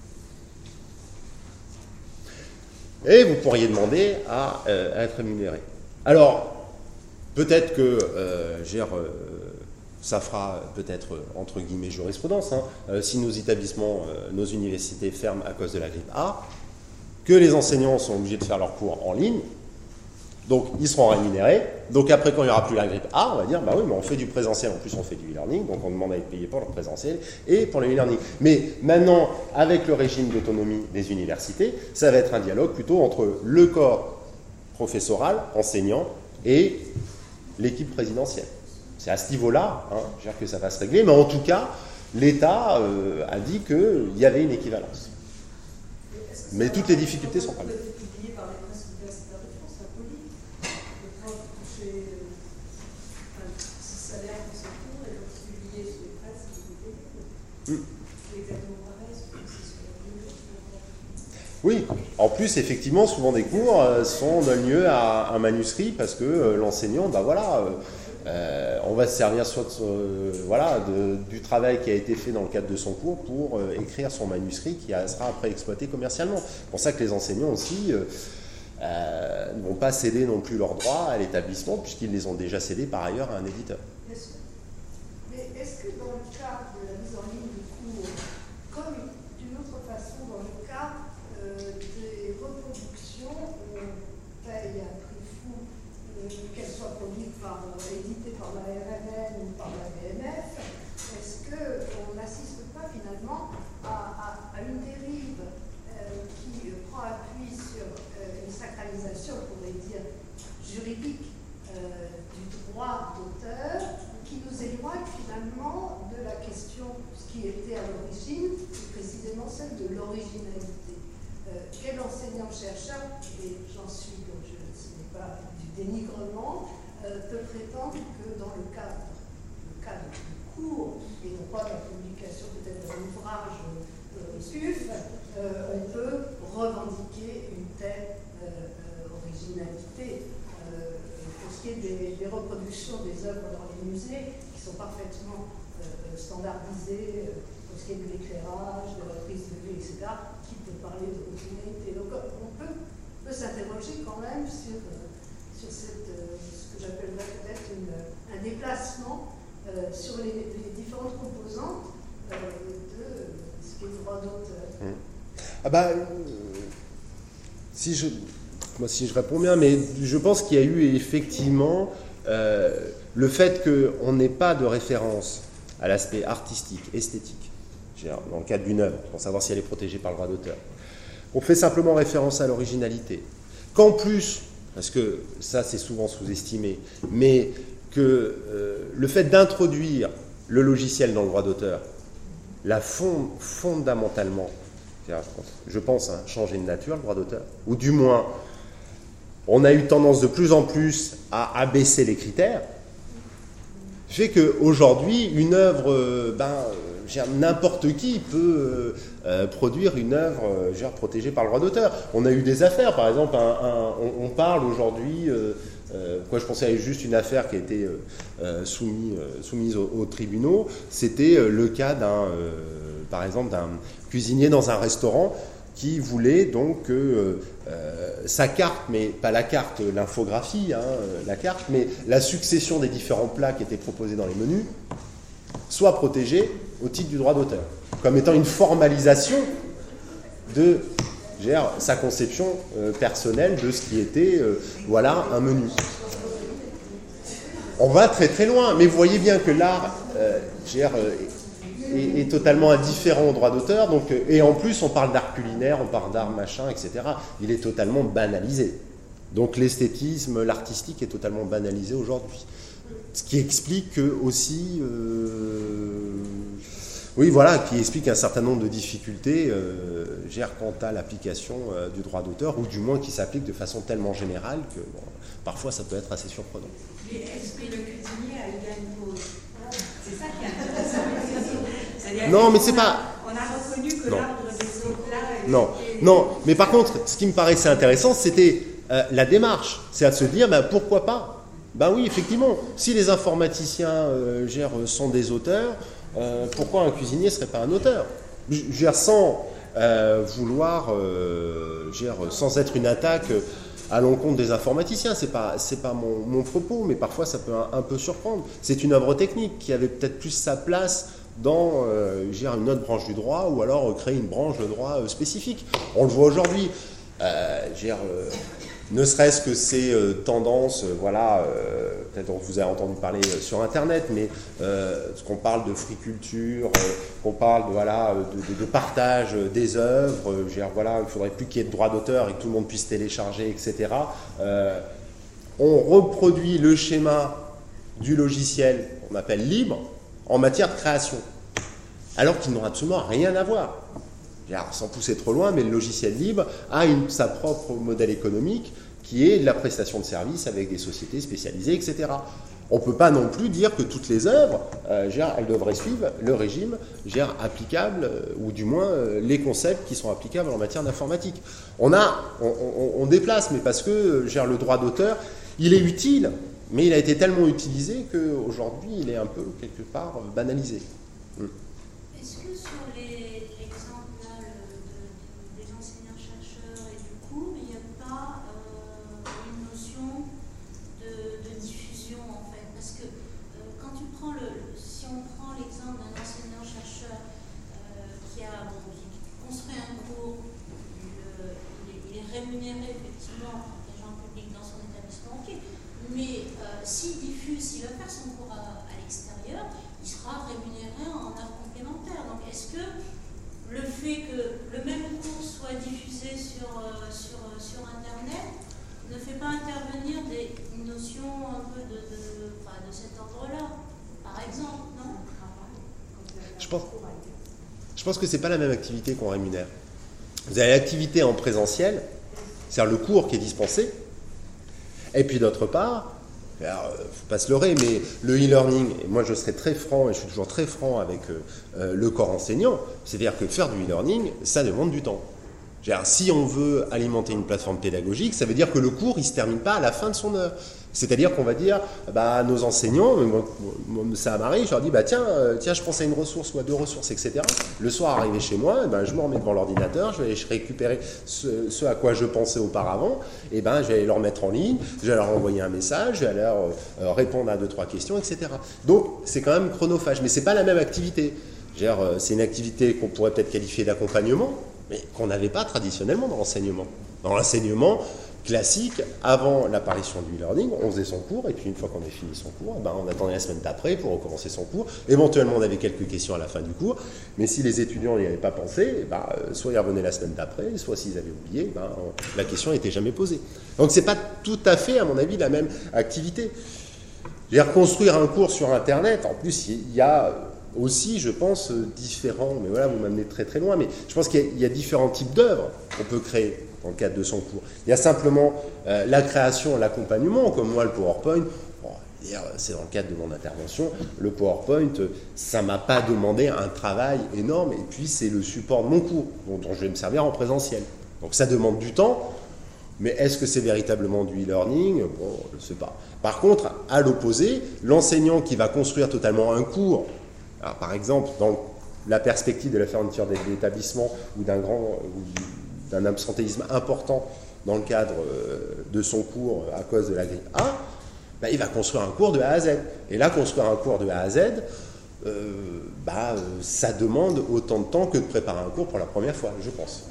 Et vous pourriez demander à, euh, à être rémunéré. Alors, peut-être que euh, gère, euh, ça fera peut-être entre guillemets jurisprudence, hein, euh, si nos établissements, euh, nos universités ferment à cause de la grippe A, que les enseignants sont obligés de faire leurs cours en ligne, donc ils seront rémunérés. Donc après, quand il n'y aura plus la grippe A, on va dire, bah oui, mais on fait du présentiel, en plus on fait du e-learning, donc on demande à être payé pour le présentiel et pour le e-learning. Mais maintenant, avec le régime d'autonomie des universités, ça va être un dialogue plutôt entre le corps professoral, enseignant, et l'équipe présidentielle. C'est à ce niveau-là hein, que ça va se régler, mais en tout cas, l'État euh, a dit qu'il y avait une équivalence. Mais toutes les difficultés sont pas là. Publié par les presses universitaires de France, la police, le prof touchait ses salaires pour ses cours, et quand il publiait sur les presses, il était payé. C'est exactement pareil, c'est sur la police. Oui, en plus, effectivement, souvent des cours euh, sont donnent lieu à un manuscrit parce que euh, l'enseignant, bah voilà, euh, euh, on va se servir soit de, euh, voilà, de, du travail qui a été fait dans le cadre de son cours pour euh, écrire son manuscrit qui sera après exploité commercialement. C'est pour ça que les enseignants aussi euh, euh, ne vont pas céder non plus leurs droits à l'établissement puisqu'ils les ont déjà cédés par ailleurs à un éditeur. Bien sûr. Mais est-ce que dans le cadre de la mise en ligne du cours, comme d'une autre façon dans le cas euh, des reproductions, on paye un prix fou, euh, qu'elles soient produites par, euh, éditées par la R M N ou par la B M F, est-ce qu'on n'assiste pas finalement à, à, à une dérive euh, qui euh, prend appui sur euh, une sacralisation, on pourrait dire, juridique euh, du droit d'auteur, qui nous éloigne finalement de la question, ce qui était à l'origine, précisément celle de l'originalité. Euh, quel enseignant-chercheur, et j'en suis, donc je, ce n'est pas du dénigrement, euh, peut prétendre que dans le cadre, le cadre du cours, et non pas de la publication peut-être tel ouvrage euh, U F, euh, on peut revendiquer une telle euh, originalité. Euh, pour ce qui est des, des reproductions des œuvres dans les musées, qui sont parfaitement euh, standardisées, euh, pour ce qui est de l'éclairage, de la prise de vue, et cetera, qui peut parler d'originalité. Donc on peut, peut s'interroger quand même sur, euh, sur cette, euh, ce que j'appellerais peut-être une, un déplacement euh, sur les, les différentes composantes euh, de ce qui est le droit d'auteur. Mmh. Ah bah, euh, si je... Moi, si je réponds bien, mais je pense qu'il y a eu effectivement euh, le fait qu'on n'ait pas de référence à l'aspect artistique, esthétique, dans le cadre d'une œuvre, pour savoir si elle est protégée par le droit d'auteur. On fait simplement référence à l'originalité. Qu'en plus, parce que ça c'est souvent sous-estimé, mais que euh, le fait d'introduire le logiciel dans le droit d'auteur l'a fond, fondamentalement, je pense, hein, changer de nature, le droit d'auteur, ou du moins... On a eu tendance de plus en plus à abaisser les critères, fait qu'aujourd'hui, une œuvre, ben, n'importe qui peut euh, produire une œuvre euh, protégée par le droit d'auteur. On a eu des affaires, par exemple, un, un, on, on parle aujourd'hui, euh, euh, quoi, je pensais à juste une affaire qui a été euh, soumise, euh, soumise aux, aux tribunaux, c'était euh, le cas d'un, euh, par exemple, d'un cuisinier dans un restaurant qui voulait donc que euh, euh, sa carte, mais pas la carte, l'infographie, hein, la carte, mais la succession des différents plats qui étaient proposés dans les menus, soit protégée au titre du droit d'auteur, comme étant une formalisation de dire, sa conception euh, personnelle de ce qui était euh, voilà, un menu. On va très très loin, mais vous voyez bien que l'art euh, dire, euh, Est, est totalement indifférent au droit d'auteur, donc, et en plus on parle d'art culinaire, on parle d'art machin, et cetera. Il est totalement banalisé. Donc l'esthétisme, l'artistique est totalement banalisé aujourd'hui. Ce qui explique que aussi, euh, oui voilà, qui explique un certain nombre de difficultés euh, gère quant à l'application euh, du droit d'auteur, ou du moins qui s'applique de façon tellement générale que bon, parfois ça peut être assez surprenant. Mais est-ce que le cuisinier a eu une pause? C'est ça qui est intéressant. Non, mais c'est pas... On a reconnu que l'ordre des autres là... Non, non, mais par contre, ce qui me paraissait intéressant, c'était euh, la démarche. C'est à se dire, ben, pourquoi pas? Ben oui, effectivement, si les informaticiens euh, gèrent, sont des auteurs, euh, pourquoi un cuisinier ne serait pas un auteur? Je gère sans euh, vouloir, euh, gère, sans être une attaque à l'encontre des informaticiens. C'est pas, c'est pas mon, mon propos, mais parfois ça peut un, un peu surprendre. C'est une œuvre technique qui avait peut-être plus sa place dans euh, une autre branche du droit, ou alors euh, créer une branche de droit euh, spécifique. On le voit aujourd'hui. Euh, euh, ne serait-ce que ces euh, tendances, euh, voilà, euh, peut-être vous avez entendu parler euh, sur Internet, mais euh, qu'on parle de friculture, euh, qu'on parle de, voilà, de, de, de partage des œuvres, euh, dire, voilà, il ne faudrait plus qu'il y ait de droit d'auteur et que tout le monde puisse télécharger, et cetera. Euh, on reproduit le schéma du logiciel qu'on appelle libre, en matière de création, alors qu'ils n'ont absolument rien à voir. Alors, sans pousser trop loin, mais le logiciel libre a une, sa propre modèle économique qui est de la prestation de services avec des sociétés spécialisées, et cetera. On ne peut pas non plus dire que toutes les œuvres, euh, gère, elles devraient suivre le régime gère, applicable, euh, ou du moins euh, les concepts qui sont applicables en matière d'informatique. On, a, on, on, on déplace, mais parce que gère, le droit d'auteur, il est utile, mais il a été tellement utilisé qu'aujourd'hui, il est un peu, quelque part, banalisé. Mm. Est-ce que sur les, l'exemple là, le, de, des enseignants-chercheurs et du cours, il n'y a pas euh, une notion de, de diffusion, en fait? Parce que euh, quand tu prends le, si on prend l'exemple d'un enseignant-chercheur euh, qui a bon, qui construit un cours, il, euh, il, est, il est rémunéré effectivement par des gens publics dans son établissement, ok. Mais euh, s'il diffuse, s'il va faire son cours à, à l'extérieur, il sera rémunéré en heures complémentaires. Donc est-ce que le fait que le même cours soit diffusé sur, euh, sur, sur Internet ne fait pas intervenir des notions un peu de, de, enfin, de cet ordre-là, par exemple, non? Je pense, je pense que ce n'est pas la même activité qu'on rémunère. Vous avez l'activité en présentiel, c'est-à-dire le cours qui est dispensé, et puis d'autre part, Alors, euh, faut pas se leurrer, mais le e-learning, et moi je serai très franc, et je suis toujours très franc avec euh, euh, le corps enseignant, c'est-à-dire que faire du e-learning, ça demande du temps. C'est-à-dire, si on veut alimenter une plateforme pédagogique, ça veut dire que le cours, il ne se termine pas à la fin de son heure. C'est-à-dire qu'on va dire, bah, à nos enseignants, moi, ça m'arrive, je leur dis, bah, tiens, euh, tiens, je pense à une ressource ou à deux ressources, et cetera. Le soir, arrivé chez moi, eh ben, je me remets devant l'ordinateur, je vais aller récupérer ce, ce à quoi je pensais auparavant, et ben, je vais aller leur mettre en ligne, je vais leur envoyer un message, je vais leur euh, répondre à deux, trois questions, et cetera. Donc, c'est quand même chronophage, mais ce n'est pas la même activité. C'est une activité qu'on pourrait peut-être qualifier d'accompagnement, mais qu'on n'avait pas traditionnellement dans l'enseignement. Dans l'enseignement classique, avant l'apparition du e-learning, on faisait son cours, et puis une fois qu'on avait fini son cours, ben on attendait la semaine d'après pour recommencer son cours. Éventuellement, on avait quelques questions à la fin du cours, mais si les étudiants n'y avaient pas pensé, ben, soit ils revenaient la semaine d'après, soit s'ils avaient oublié, ben, la question n'était jamais posée. Donc c'est pas tout à fait, à mon avis, la même activité. Reconstruire un cours sur Internet, en plus, il y a aussi, je pense, différents, mais voilà, vous m'amenez très très loin, mais je pense qu'il y, y a différents types d'œuvres qu'on peut créer dans le cadre de son cours. Il y a simplement euh, la création, l'accompagnement, comme moi le PowerPoint. Bon, c'est dans le cadre de mon intervention. Le PowerPoint, ça ne m'a pas demandé un travail énorme, et puis c'est le support de mon cours, dont, dont je vais me servir en présentiel. Donc ça demande du temps, mais est-ce que c'est véritablement du e-learning? Bon, je ne sais pas. Par contre, à l'opposé, l'enseignant qui va construire totalement un cours, alors, par exemple, dans la perspective de la fermeture de l'établissement ou d'un grand, ou d'un absentéisme important dans le cadre de son cours à cause de la grippe A, bah, il va construire un cours de A à Z. Et là, construire un cours de A à Z, euh, bah, ça demande autant de temps que de préparer un cours pour la première fois, je pense.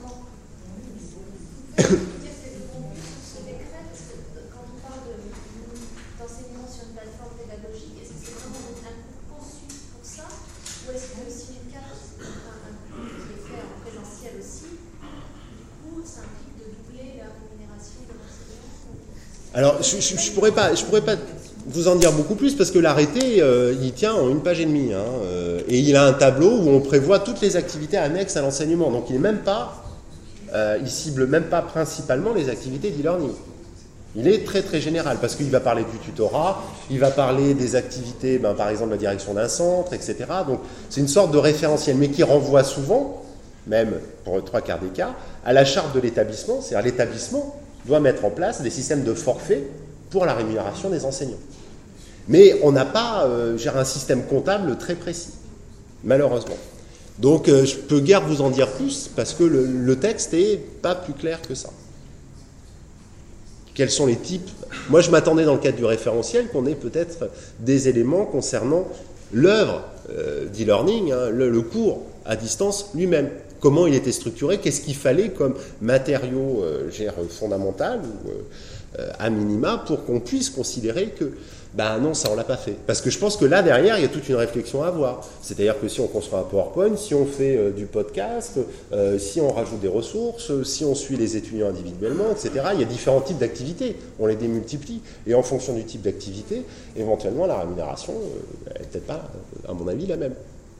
Alors, je ne pourrais pas, je pourrais pas vous en dire beaucoup plus parce que l'arrêté, euh, il tient en une page et demie. Hein, euh, et il a un tableau où on prévoit toutes les activités annexes à l'enseignement. Donc, il est même pas, euh, il cible même pas principalement les activités d'e-learning. Il est très très général parce qu'il va parler du tutorat, il va parler des activités, ben, par exemple la direction d'un centre, et cetera. Donc, c'est une sorte de référentiel, mais qui renvoie souvent, même pour trois quarts des cas, à la charte de l'établissement, c'est-à-dire l'établissement doit mettre en place des systèmes de forfait pour la rémunération des enseignants. Mais on n'a pas euh, un système comptable très précis, malheureusement. Donc euh, je peux guère vous en dire plus, parce que le, le texte n'est pas plus clair que ça. Quels sont les types? Moi je m'attendais dans le cadre du référentiel qu'on ait peut-être des éléments concernant l'œuvre euh, d'e-learning, hein, le, le cours à distance lui-même. Comment il était structuré, qu'est-ce qu'il fallait comme matériau euh, fondamental ou euh, à minima pour qu'on puisse considérer que, ben non, ça on l'a pas fait. Parce que je pense que là derrière, il y a toute une réflexion à avoir. C'est-à-dire que si on construit un PowerPoint, si on fait euh, du podcast, euh, si on rajoute des ressources, si on suit les étudiants individuellement, et cetera, il y a différents types d'activités. On les démultiplie. Et en fonction du type d'activité, éventuellement la rémunération euh, n'est peut-être pas, à mon avis, la même.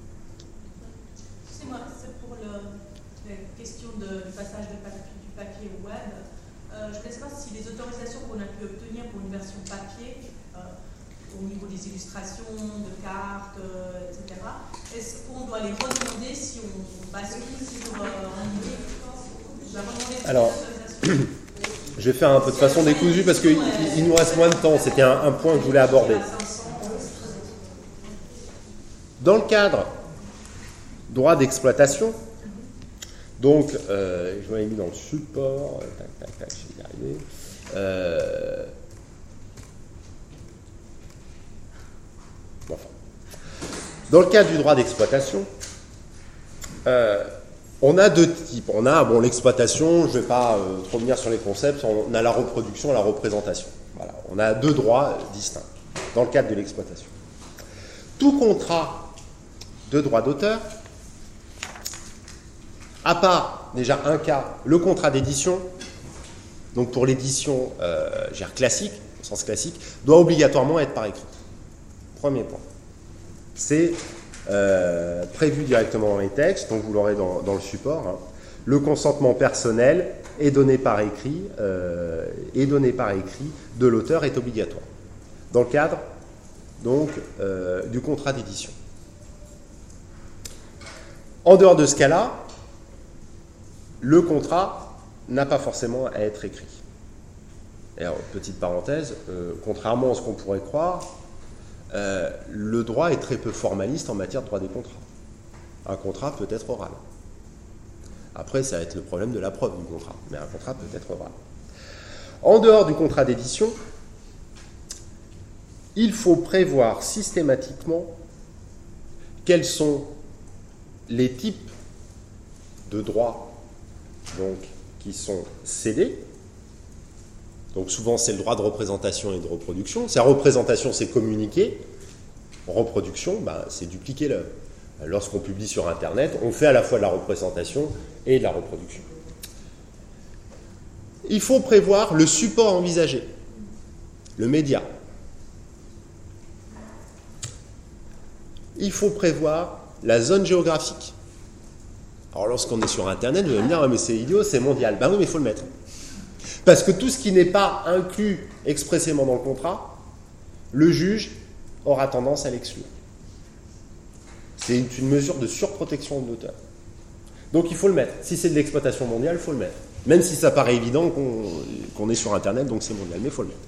Du passage de papier, du papier au web. Euh, je ne sais pas si les autorisations qu'on a pu obtenir pour une version papier, euh, au niveau des illustrations, de cartes, euh, et cetera, est-ce qu'on doit les redemander si on, on bascule sur euh, un niveau? Alors, je vais faire un peu de façon décousue parce qu'il il nous reste moins de temps. C'était un, un point que je voulais aborder. Dans le cadre droit d'exploitation, donc, euh, je m'avais mis dans le support, tac, tac, tac, je vais y arriver. Euh, bon, enfin. Dans le cadre du droit d'exploitation, euh, on a deux types. On a, bon, l'exploitation, je ne vais pas euh, trop venir sur les concepts, on a la reproduction et la représentation. Voilà, on a deux droits distincts dans le cadre de l'exploitation. Tout contrat de droit d'auteur, à part, déjà, un cas, le contrat d'édition, donc pour l'édition euh, classique, au sens classique, doit obligatoirement être par écrit. Premier point. C'est euh, prévu directement dans les textes, donc vous l'aurez dans, dans le support. Hein. Le consentement personnel est donné par écrit, euh, est donné par écrit de l'auteur est obligatoire. dans le cadre donc, euh, du contrat d'édition. En dehors de ce cas-là, le contrat n'a pas forcément à être écrit. Et alors, petite parenthèse, euh, contrairement à ce qu'on pourrait croire, euh, le droit est très peu formaliste en matière de droit des contrats. Un contrat peut être oral. Après, ça va être le problème de la preuve du contrat, mais un contrat peut être oral. En dehors du contrat d'édition, il faut prévoir systématiquement quels sont les types de droits donc, qui sont cédés. Donc souvent, c'est le droit de représentation et de reproduction. Sa représentation, c'est communiquer. Reproduction, ben, c'est dupliquer l'œuvre. Lorsqu'on publie sur Internet, on fait à la fois de la représentation et de la reproduction. Il faut prévoir le support envisagé, le média. Il faut prévoir la zone géographique. Alors lorsqu'on est sur Internet, vous allez me dire, ah, mais c'est idiot, c'est mondial. Ben oui, mais il faut le mettre. Parce que tout ce qui n'est pas inclus expressément dans le contrat, le juge aura tendance à l'exclure. C'est une mesure de surprotection de l'auteur. Donc il faut le mettre. Si c'est de l'exploitation mondiale, il faut le mettre. Même si ça paraît évident qu'on qu'on est sur Internet, donc c'est mondial, mais il faut le mettre.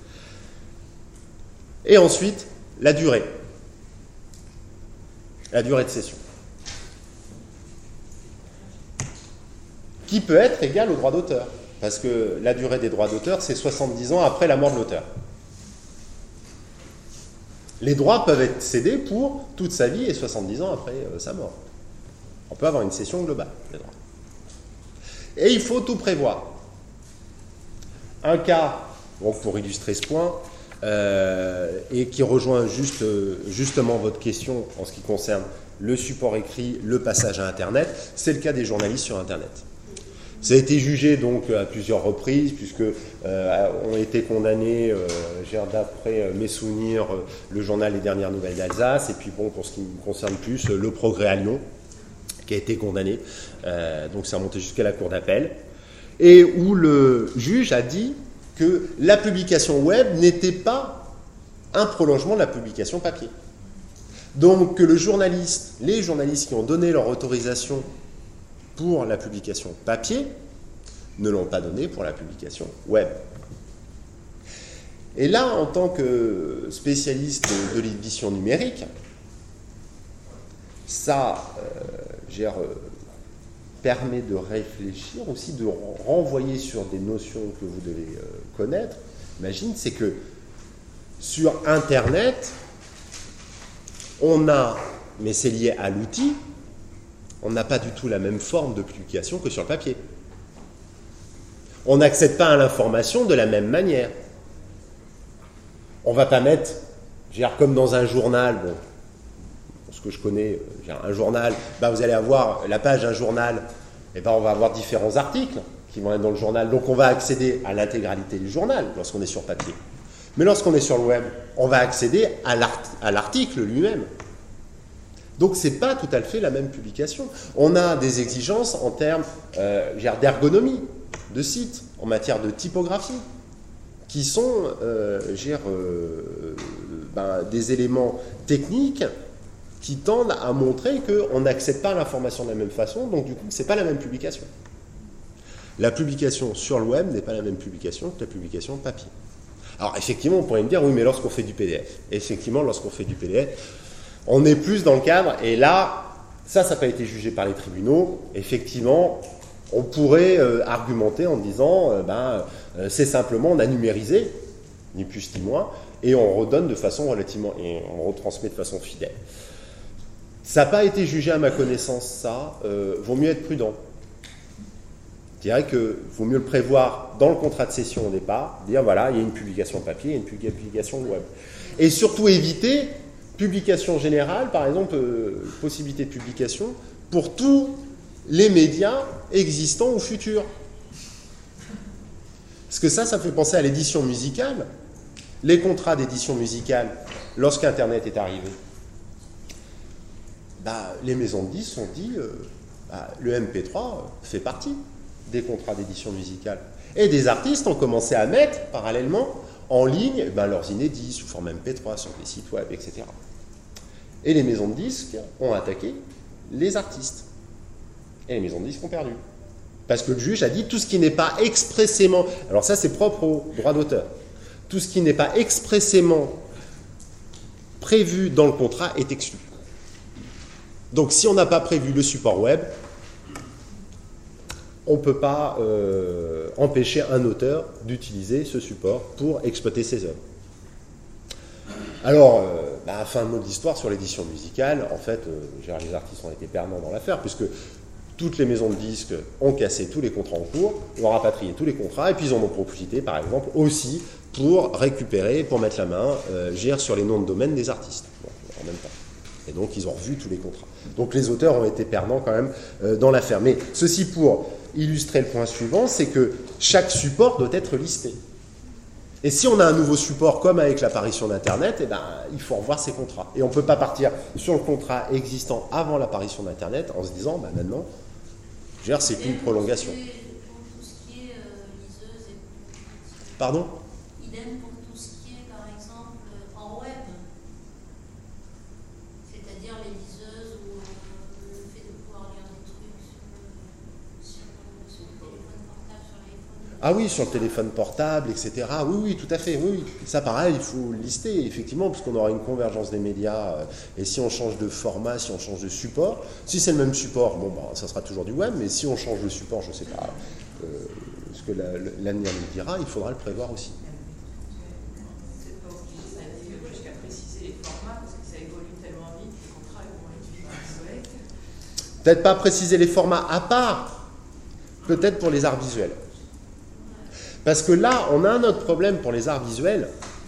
Et ensuite, la durée. La durée de cession. Qui peut être égale au droit d'auteur. Parce que la durée des droits d'auteur, c'est soixante-dix ans après la mort de l'auteur. Les droits peuvent être cédés pour toute sa vie et soixante-dix ans après euh, sa mort. On peut avoir une cession globale des droits. Et il faut tout prévoir. Un cas, donc pour illustrer ce point, euh, et qui rejoint juste, euh, justement votre question en ce qui concerne le support écrit, le passage à Internet, c'est le cas des journalistes sur Internet. Ça a été jugé donc à plusieurs reprises, puisque euh, ont été condamnés, euh, d'après euh, mes souvenirs, euh, le journal Les Dernières Nouvelles d'Alsace, et puis bon, pour ce qui me concerne plus, euh, Le Progrès à Lyon, qui a été condamné, euh, donc ça a monté jusqu'à la cour d'appel, et où le juge a dit que la publication web n'était pas un prolongement de la publication papier. Donc que le journaliste, les journalistes qui ont donné leur autorisation pour la publication papier ne l'ont pas donné pour la publication web. Et là, en tant que spécialiste de, de l'édition numérique, ça euh, gère, euh, permet de réfléchir, aussi de renvoyer sur des notions que vous devez euh, connaître. Imagine, c'est que sur Internet, on a, mais c'est lié à l'outil, on n'a pas du tout la même forme de publication que sur le papier. On n'accède pas à l'information de la même manière. On ne va pas mettre, je veux dire, comme dans un journal, bon, pour ce que je connais, un journal, bah vous allez avoir la page d'un journal, et ben on va avoir différents articles qui vont être dans le journal, donc on va accéder à l'intégralité du journal lorsqu'on est sur papier. Mais lorsqu'on est sur le web, on va accéder à l'article lui-même. Donc ce n'est pas tout à fait la même publication. On a des exigences en termes euh, d'ergonomie, de site, en matière de typographie, qui sont euh, euh, ben, des éléments techniques qui tendent à montrer qu'on n'accède pas à l'information de la même façon, donc du coup, ce n'est pas la même publication. La publication sur le web n'est pas la même publication que la publication papier. Alors effectivement, on pourrait me dire, oui, mais lorsqu'on fait du P D F, effectivement, lorsqu'on fait du P D F, on est plus dans le cadre, et là, ça, ça n'a pas été jugé par les tribunaux, effectivement, on pourrait euh, argumenter en disant, euh, ben, euh, c'est simplement, on a numérisé, ni plus ni moins, et on redonne de façon relativement, et on retransmet de façon fidèle. Ça n'a pas été jugé à ma connaissance, ça, euh, vaut mieux être prudent. Je dirais qu'il vaut mieux le prévoir dans le contrat de cession au départ, dire voilà, il y a une publication papier, il y a une publication web. Et surtout éviter publication générale, par exemple, euh, possibilité de publication pour tous les médias existants ou futurs. Parce que ça, ça me fait penser à l'édition musicale. Les contrats d'édition musicale, lorsqu'Internet est arrivé, bah, les maisons de disques ont dit euh, bah, le M P trois fait partie des contrats d'édition musicale. Et des artistes ont commencé à mettre, parallèlement, en ligne ben, leurs inédits sous forme M P trois sur des sites web, et cetera. Et les maisons de disques ont attaqué les artistes. Et les maisons de disques ont perdu. Parce que le juge a dit tout ce qui n'est pas expressément... Alors ça, c'est propre au droit d'auteur. Tout ce qui n'est pas expressément prévu dans le contrat est exclu. Donc si on n'a pas prévu le support web, on ne peut pas euh, empêcher un auteur d'utiliser ce support pour exploiter ses œuvres. Alors, euh, bah, fin de mot de l'histoire sur l'édition musicale, en fait, euh, les artistes ont été perdants dans l'affaire, puisque toutes les maisons de disques ont cassé tous les contrats en cours, ont rapatrié tous les contrats, et puis ils en ont profité, par exemple, aussi pour récupérer, pour mettre la main, euh, gère sur les noms de domaine des artistes, bon, en même temps. Et donc, ils ont revu tous les contrats. Donc, les auteurs ont été perdants quand même euh, dans l'affaire. Mais ceci pour illustrer le point suivant, c'est que chaque support doit être listé. Et si on a un nouveau support, comme avec l'apparition d'Internet, eh ben, il faut revoir ses contrats. Et on ne peut pas partir sur le contrat existant avant l'apparition d'Internet en se disant, bah, maintenant, c'est qu'une prolongation. Pardon ? Idem pour tout ce qui est, par exemple, en web. C'est-à-dire les liseuses ou euh, le fait de pouvoir lire des trucs sur, sur, sur le téléphone portable, sur l'iPhone. Ah oui, sur le téléphone portable, et cetera. Oui, oui, tout à fait. Oui, oui. Ça, pareil, il faut le lister, effectivement, parce qu'on aura une convergence des médias. Euh, et si on change de format, si on change de support, si c'est le même support, bon, bah, ça sera toujours du web, mais si on change de support, je ne sais pas euh, ce que l'avenir nous dira, il faudra le prévoir aussi. Peut-être pas préciser les formats à part, peut-être pour les arts visuels. Parce que là, on a un autre problème pour les arts visuels,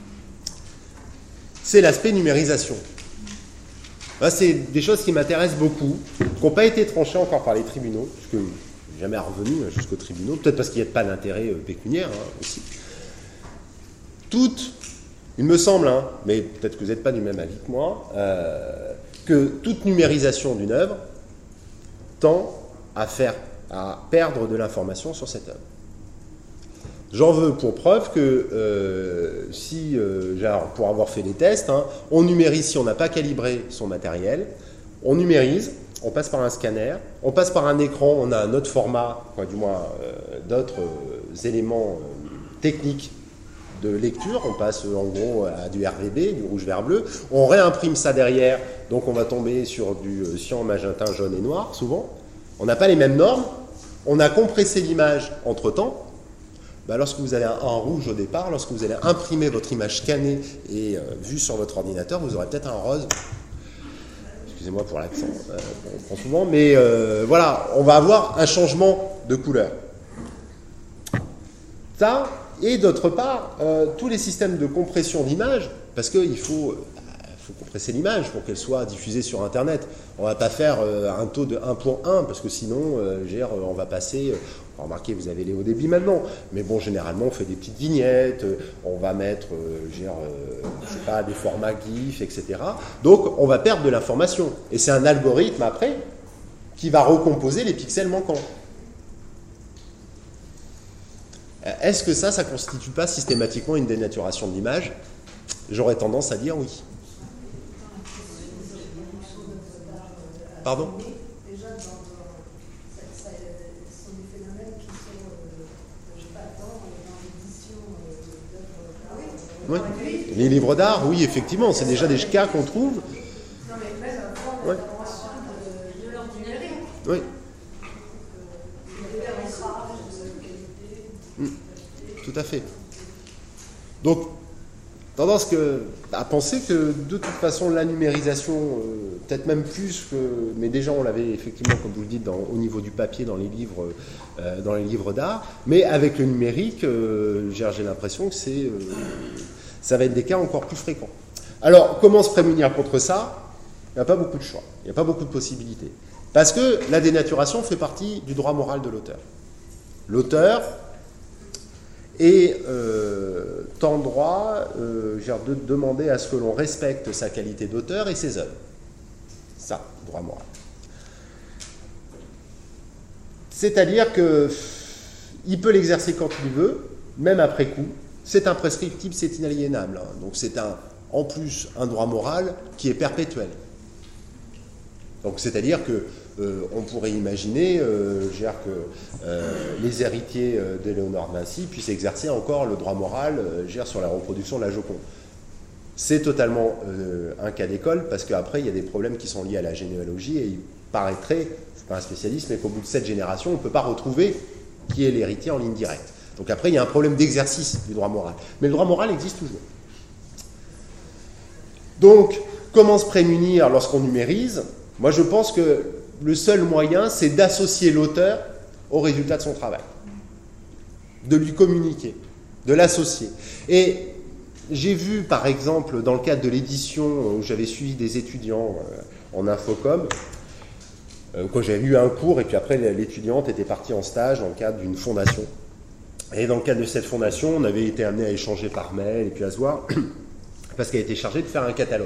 c'est l'aspect numérisation. Là, c'est des choses qui m'intéressent beaucoup, qui n'ont pas été tranchées encore par les tribunaux, parce que je n'ai jamais revenu jusqu'aux tribunaux, peut-être parce qu'il n'y a pas d'intérêt pécuniaire hein, aussi. Toutes, il me semble, hein, mais peut-être que vous n'êtes pas du même avis que moi, euh, que toute numérisation d'une œuvre tend à faire, à perdre de l'information sur cette œuvre. J'en veux pour preuve que euh, si, euh, genre, pour avoir fait des tests, hein, on numérise si on n'a pas calibré son matériel, on numérise, on passe par un scanner, on passe par un écran, on a un autre format, quoi, du moins euh, d'autres euh, éléments euh, techniques de lecture, on passe euh, en gros à du R G B, du rouge, vert, bleu, on réimprime ça derrière, donc on va tomber sur du euh, cyan, magenta, jaune et noir, souvent. On n'a pas les mêmes normes, on a compressé l'image entre-temps. Bah, lorsque vous allez en rouge au départ, lorsque vous allez imprimer votre image scannée et euh, vue sur votre ordinateur, vous aurez peut-être un rose. Excusez-moi pour l'accent, euh, on prend souvent, mais euh, voilà, on va avoir un changement de couleur. Ça, et d'autre part, euh, tous les systèmes de compression d'image, parce qu'il faut, euh, faut compresser l'image pour qu'elle soit diffusée sur Internet. On ne va pas faire euh, un taux de un virgule un, parce que sinon, euh, dire, on va passer... Euh, remarquez, vous avez les hauts débits maintenant, mais bon, généralement, on fait des petites vignettes, on va mettre, euh, genre, euh, je sais pas, des formats GIF, et cetera. Donc, on va perdre de l'information. Et c'est un algorithme, après, qui va recomposer les pixels manquants. Est-ce que ça, ça ne constitue pas systématiquement une dénaturation de l'image? J'aurais tendance à dire oui. Pardon? Oui. Les livres d'art, oui, effectivement, c'est déjà des cas qu'on trouve. Non, mais même avant ouais. l'intervention de, de l'ordinaire. Oui. Mmh. Tout à fait. Donc, tendance que, à penser que de toute façon, la numérisation, euh, peut-être même plus que, mais déjà on l'avait effectivement, comme vous le dites, dans, au niveau du papier dans les livres, euh, dans les livres d'art, mais avec le numérique, euh, j'ai, j'ai l'impression que c'est, euh, ça va être des cas encore plus fréquents. Alors, comment se prémunir contre ça? Il n'y a pas beaucoup de choix, il n'y a pas beaucoup de possibilités. Parce que la dénaturation fait partie du droit moral de l'auteur. L'auteur est euh, en droit euh, de demander à ce que l'on respecte sa qualité d'auteur et ses œuvres. Ça, droit moral. C'est-à-dire qu'il peut l'exercer quand il veut, même après coup, C'est imprescriptible, c'est inaliénable. Hein. Donc c'est un, en plus un droit moral qui est perpétuel. Donc c'est-à-dire que euh, on pourrait imaginer euh, que euh, les héritiers euh, d'Éléonore de Vinci puissent exercer encore le droit moral euh, sur la reproduction de la Joconde. C'est totalement euh, un cas d'école parce qu'après il y a des problèmes qui sont liés à la généalogie et il paraîtrait, je ne suis pas un spécialiste, mais qu'au bout de cette génération, on ne peut pas retrouver qui est l'héritier en ligne directe. Donc après il y a un problème d'exercice du droit moral. Mais le droit moral existe toujours. Donc, comment se prémunir lorsqu'on numérise ? Moi, je pense que le seul moyen, c'est d'associer l'auteur au résultat de son travail, de lui communiquer, de l'associer. Et j'ai vu, par exemple, dans le cadre de l'édition où j'avais suivi des étudiants en Infocom, quand j'avais eu un cours, et puis après, l'étudiante était partie en stage dans le cadre d'une fondation. Et dans le cadre de cette fondation, on avait été amené à échanger par mail et puis à se voir, parce qu'elle était chargée de faire un catalogue.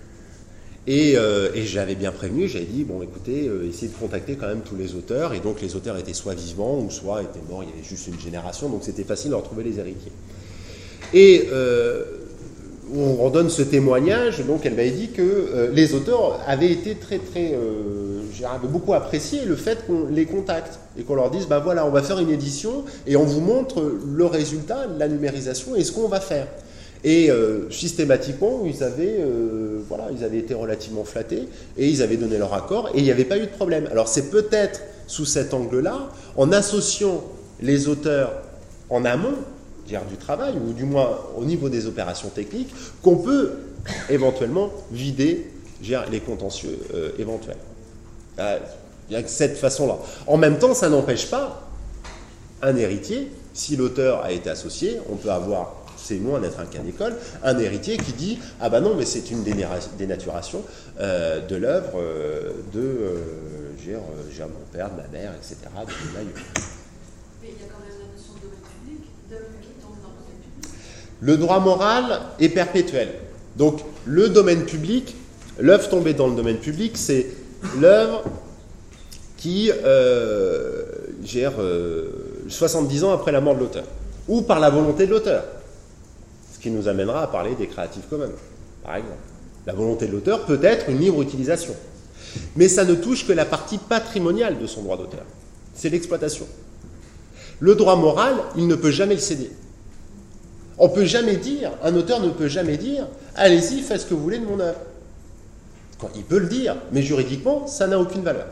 Et, euh, et j'avais bien prévenu, j'avais dit, bon écoutez, euh, essayez de contacter quand même tous les auteurs, et donc les auteurs étaient soit vivants, ou soit étaient morts, il y avait juste une génération, donc c'était facile de retrouver les héritiers. Et euh, on donne ce témoignage, donc elle m'avait dit que euh, les auteurs avaient été très très, euh, j'avais beaucoup apprécié le fait qu'on les contacte, et qu'on leur dise, ben voilà, on va faire une édition, et on vous montre le résultat, la numérisation, et ce qu'on va faire. Et euh, systématiquement, ils avaient, euh, voilà, ils avaient été relativement flattés et ils avaient donné leur accord et il n'y avait pas eu de problème. Alors c'est peut-être sous cet angle-là, en associant les auteurs en amont dire, du travail, ou du moins au niveau des opérations techniques, qu'on peut éventuellement vider dire, les contentieux euh, éventuels. Euh, il y a que cette façon-là. En même temps, ça n'empêche pas un héritier, si l'auteur a été associé, on peut avoir... c'est loin d'être un cas d'école, un héritier qui dit « Ah ben non, mais c'est une dénaturation euh, de l'œuvre euh, de euh, j'ai, euh, j'ai mon père, de ma mère, et cetera » de mon aïeux. Mais il y a quand même la notion de domaine public, d'œuvre qui tombe dans le domaine public. Le droit moral est perpétuel. Donc, le domaine public, l'œuvre tombée dans le domaine public, c'est l'œuvre qui euh, gère euh, soixante-dix ans après la mort de l'auteur, ou par la volonté de l'auteur. Qui nous amènera à parler des Creative Commons, par exemple. La volonté de l'auteur peut être une libre utilisation. Mais ça ne touche que la partie patrimoniale de son droit d'auteur. C'est l'exploitation. Le droit moral, il ne peut jamais le céder. On ne peut jamais dire, un auteur ne peut jamais dire « Allez-y, faites ce que vous voulez de mon œuvre ». Il peut le dire, mais juridiquement, ça n'a aucune valeur.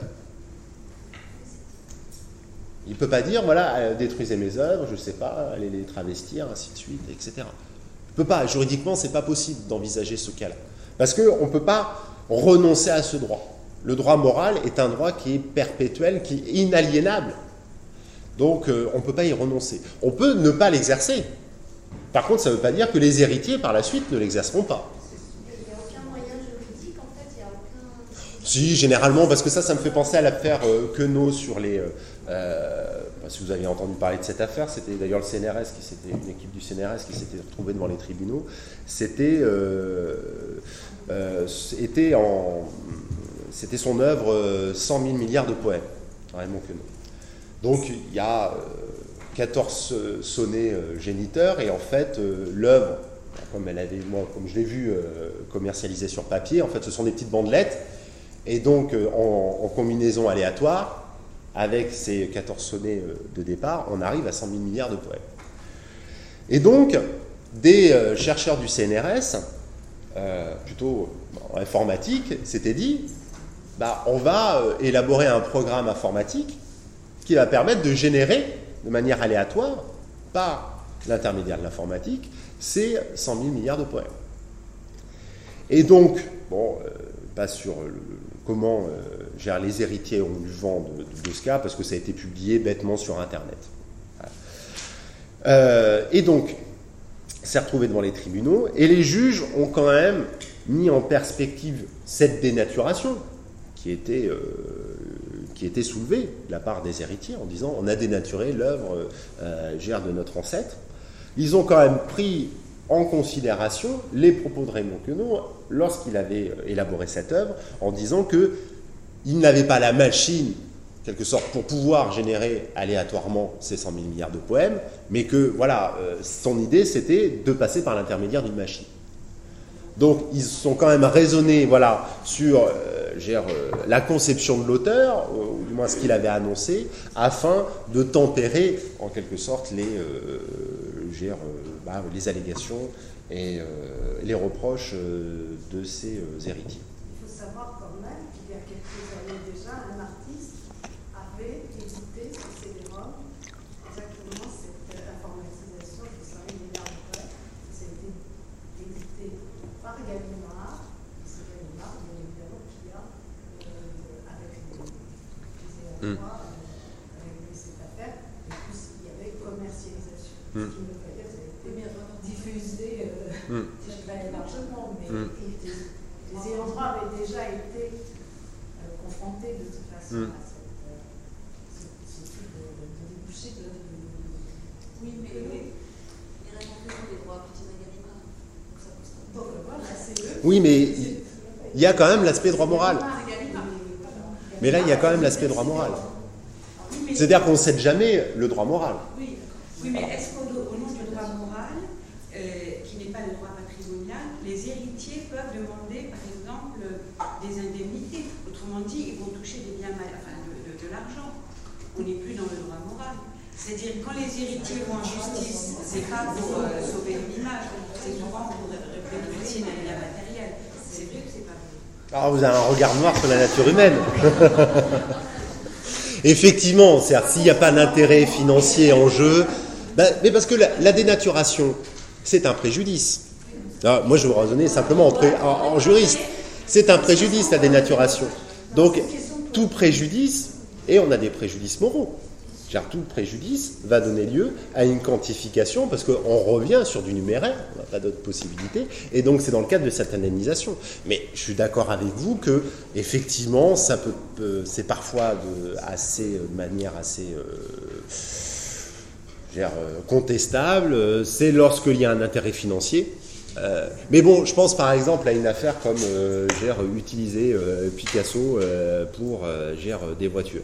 Il ne peut pas dire « Voilà, détruisez mes œuvres, je ne sais pas, allez les travestir, ainsi de suite, et cetera » On ne peut pas, juridiquement, ce n'est pas possible d'envisager ce cas-là. Parce qu'on ne peut pas renoncer à ce droit. Le droit moral est un droit qui est perpétuel, qui est inaliénable. Donc, euh, on ne peut pas y renoncer. On peut ne pas l'exercer. Par contre, ça ne veut pas dire que les héritiers, par la suite, ne l'exerceront pas. Il n'y a aucun moyen juridique, en fait, il n'y a aucun... Si, généralement, parce que ça, ça me fait penser à l'affaire euh, Queneau sur les... Euh, euh, si vous avez entendu parler de cette affaire, c'était d'ailleurs le C N R S, qui s'était, une équipe du C N R S qui s'était retrouvée devant les tribunaux. C'était, euh, euh, était en, c'était son œuvre euh, cent mille milliards de poèmes, Raymond Queneau. Donc il y a euh, quatorze sonnets euh, géniteurs, et en fait euh, l'œuvre, comme elle avait, moi, comme je l'ai vu euh, commercialisée sur papier, en fait ce sont des petites bandelettes, et donc euh, en, en combinaison aléatoire. Avec ces quatorze sonnets de départ, on arrive à cent mille milliards de poèmes. Et donc, des euh, chercheurs du C N R S, euh, plutôt en informatique, s'étaient dit, bah, on va euh, élaborer un programme informatique qui va permettre de générer, de manière aléatoire, par l'intermédiaire de l'informatique, ces cent mille milliards de poèmes. Et donc, bon, euh, pas sur le, comment euh, les héritiers ont eu vent de, de, de ce cas, parce que ça a été publié bêtement sur Internet. Voilà. Euh, et donc, c'est retrouvé devant les tribunaux, et les juges ont quand même mis en perspective cette dénaturation qui était, euh, qui était soulevée de la part des héritiers, en disant on a dénaturé l'œuvre euh, de notre ancêtre. Ils ont quand même pris en considération les propos de Raymond Queneau lorsqu'il avait élaboré cette œuvre, en disant qu'il n'avait pas la machine quelque sorte, pour pouvoir générer aléatoirement ces cent mille milliards de poèmes, mais que, voilà, euh, son idée, c'était de passer par l'intermédiaire d'une machine. Donc, ils sont quand même raisonnés, voilà, sur euh, gère, euh, la conception de l'auteur, ou, ou du moins ce qu'il avait annoncé, afin de tempérer, en quelque sorte, les, euh, gère, euh, bah, les allégations et euh, les reproches euh, de ses euh, héritiers. Il faut savoir quand même qu'il y a quelques années déjà, un artiste avait édité sur C D-ROM exactement cette informatisation de cent mille milliards de poèmes. Ça a été édité par Gallimard. C'est Gallimard, bien évidemment, qui a, euh, avec les, les ayants droit, euh, réglé cette affaire, et puis il y avait commercialisation. Mm. Ce qui me fait dire que ça a été diffusé euh, mm. largement, mais mm. les, les ayants droit avaient déjà été euh, confrontés de toute façon mm. à cette, euh, ce, ce type de, de, de débouché de, de, de... Oui, mais oui. Il y a la des droits appartiennent à Gallimard. Donc ça pose pas. Donc voilà, c'est eux. Oui, mais il y a quand même l'aspect droit moral. Mais là, il y a quand même l'aspect droit moral. C'est-à-dire qu'on ne cède jamais le droit moral. Oui, oui, mais est-ce qu'au au nom du droit moral, euh, qui n'est pas le droit patrimonial, les héritiers peuvent demander, par exemple, des indemnités? Autrement dit, ils vont toucher des biens mal, enfin, de, de, de l'argent. On n'est plus dans le droit moral. C'est-à-dire, quand les héritiers vont en justice, c'est pas pour euh, sauver une image, c'est souvent pour bénéficier d'un bien matériel. C'est vrai que c'est pas vrai. Alors, vous avez un regard noir sur la nature humaine. Effectivement, c'est-à-dire s'il n'y a pas d'intérêt financier en jeu, ben, mais parce que la, la dénaturation, c'est un préjudice. Alors, moi, je vais vous raisonner simplement en, pré, en, en juriste. C'est un préjudice, la dénaturation. Donc, tout préjudice, et on a des préjudices moraux. Car tout préjudice va donner lieu à une quantification, parce qu'on revient sur du numéraire, on n'a pas d'autre possibilité, et donc c'est dans le cadre de cette indemnisation. Mais je suis d'accord avec vous que, effectivement, ça peut, peut, c'est parfois de, assez, de manière assez euh, dire, contestable, c'est lorsqu'il y a un intérêt financier. Euh, mais bon, je pense par exemple à une affaire comme euh, gère, utiliser euh, Picasso euh, pour euh, gère, des voitures.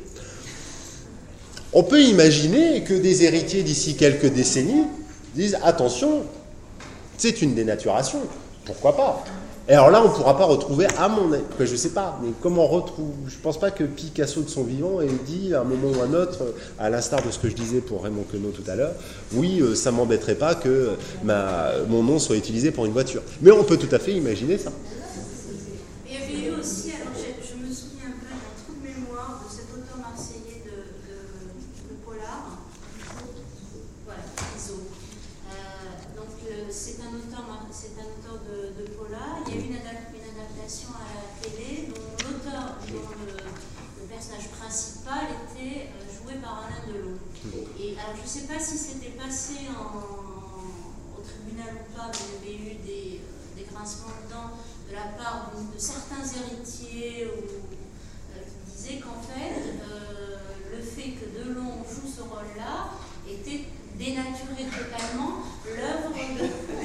On peut imaginer que des héritiers d'ici quelques décennies disent « Attention, c'est une dénaturation, pourquoi pas ?» Et alors là, on ne pourra pas retrouver, à mon avis, je ne sais pas, mais comment on retrouve, je ne pense pas que Picasso de son vivant ait dit à un moment ou à un autre, à l'instar de ce que je disais pour Raymond Queneau tout à l'heure, oui, ça ne m'embêterait pas que ma, mon nom soit utilisé pour une voiture. Mais on peut tout à fait imaginer ça. Il y avait eu aussi, alors je, je me souviens un peu d'un trou de mémoire de cet auteur marseillais de, de, de Polar, voilà, Iso. Euh, donc c'est un auteur, c'est un auteur de, de Polar. Il y a eu une, adap une adaptation à la télé dont l'auteur, dont le, le personnage principal était euh, joué par Alain Delon. Et alors je ne sais pas si c'était passé en, au tribunal ou pas, mais il y avait eu des, des grincements de dents de la part de, de certains héritiers ou, euh, qui disaient qu'en fait, euh, le fait que Delon joue ce rôle-là était dénaturer totalement l'œuvre et,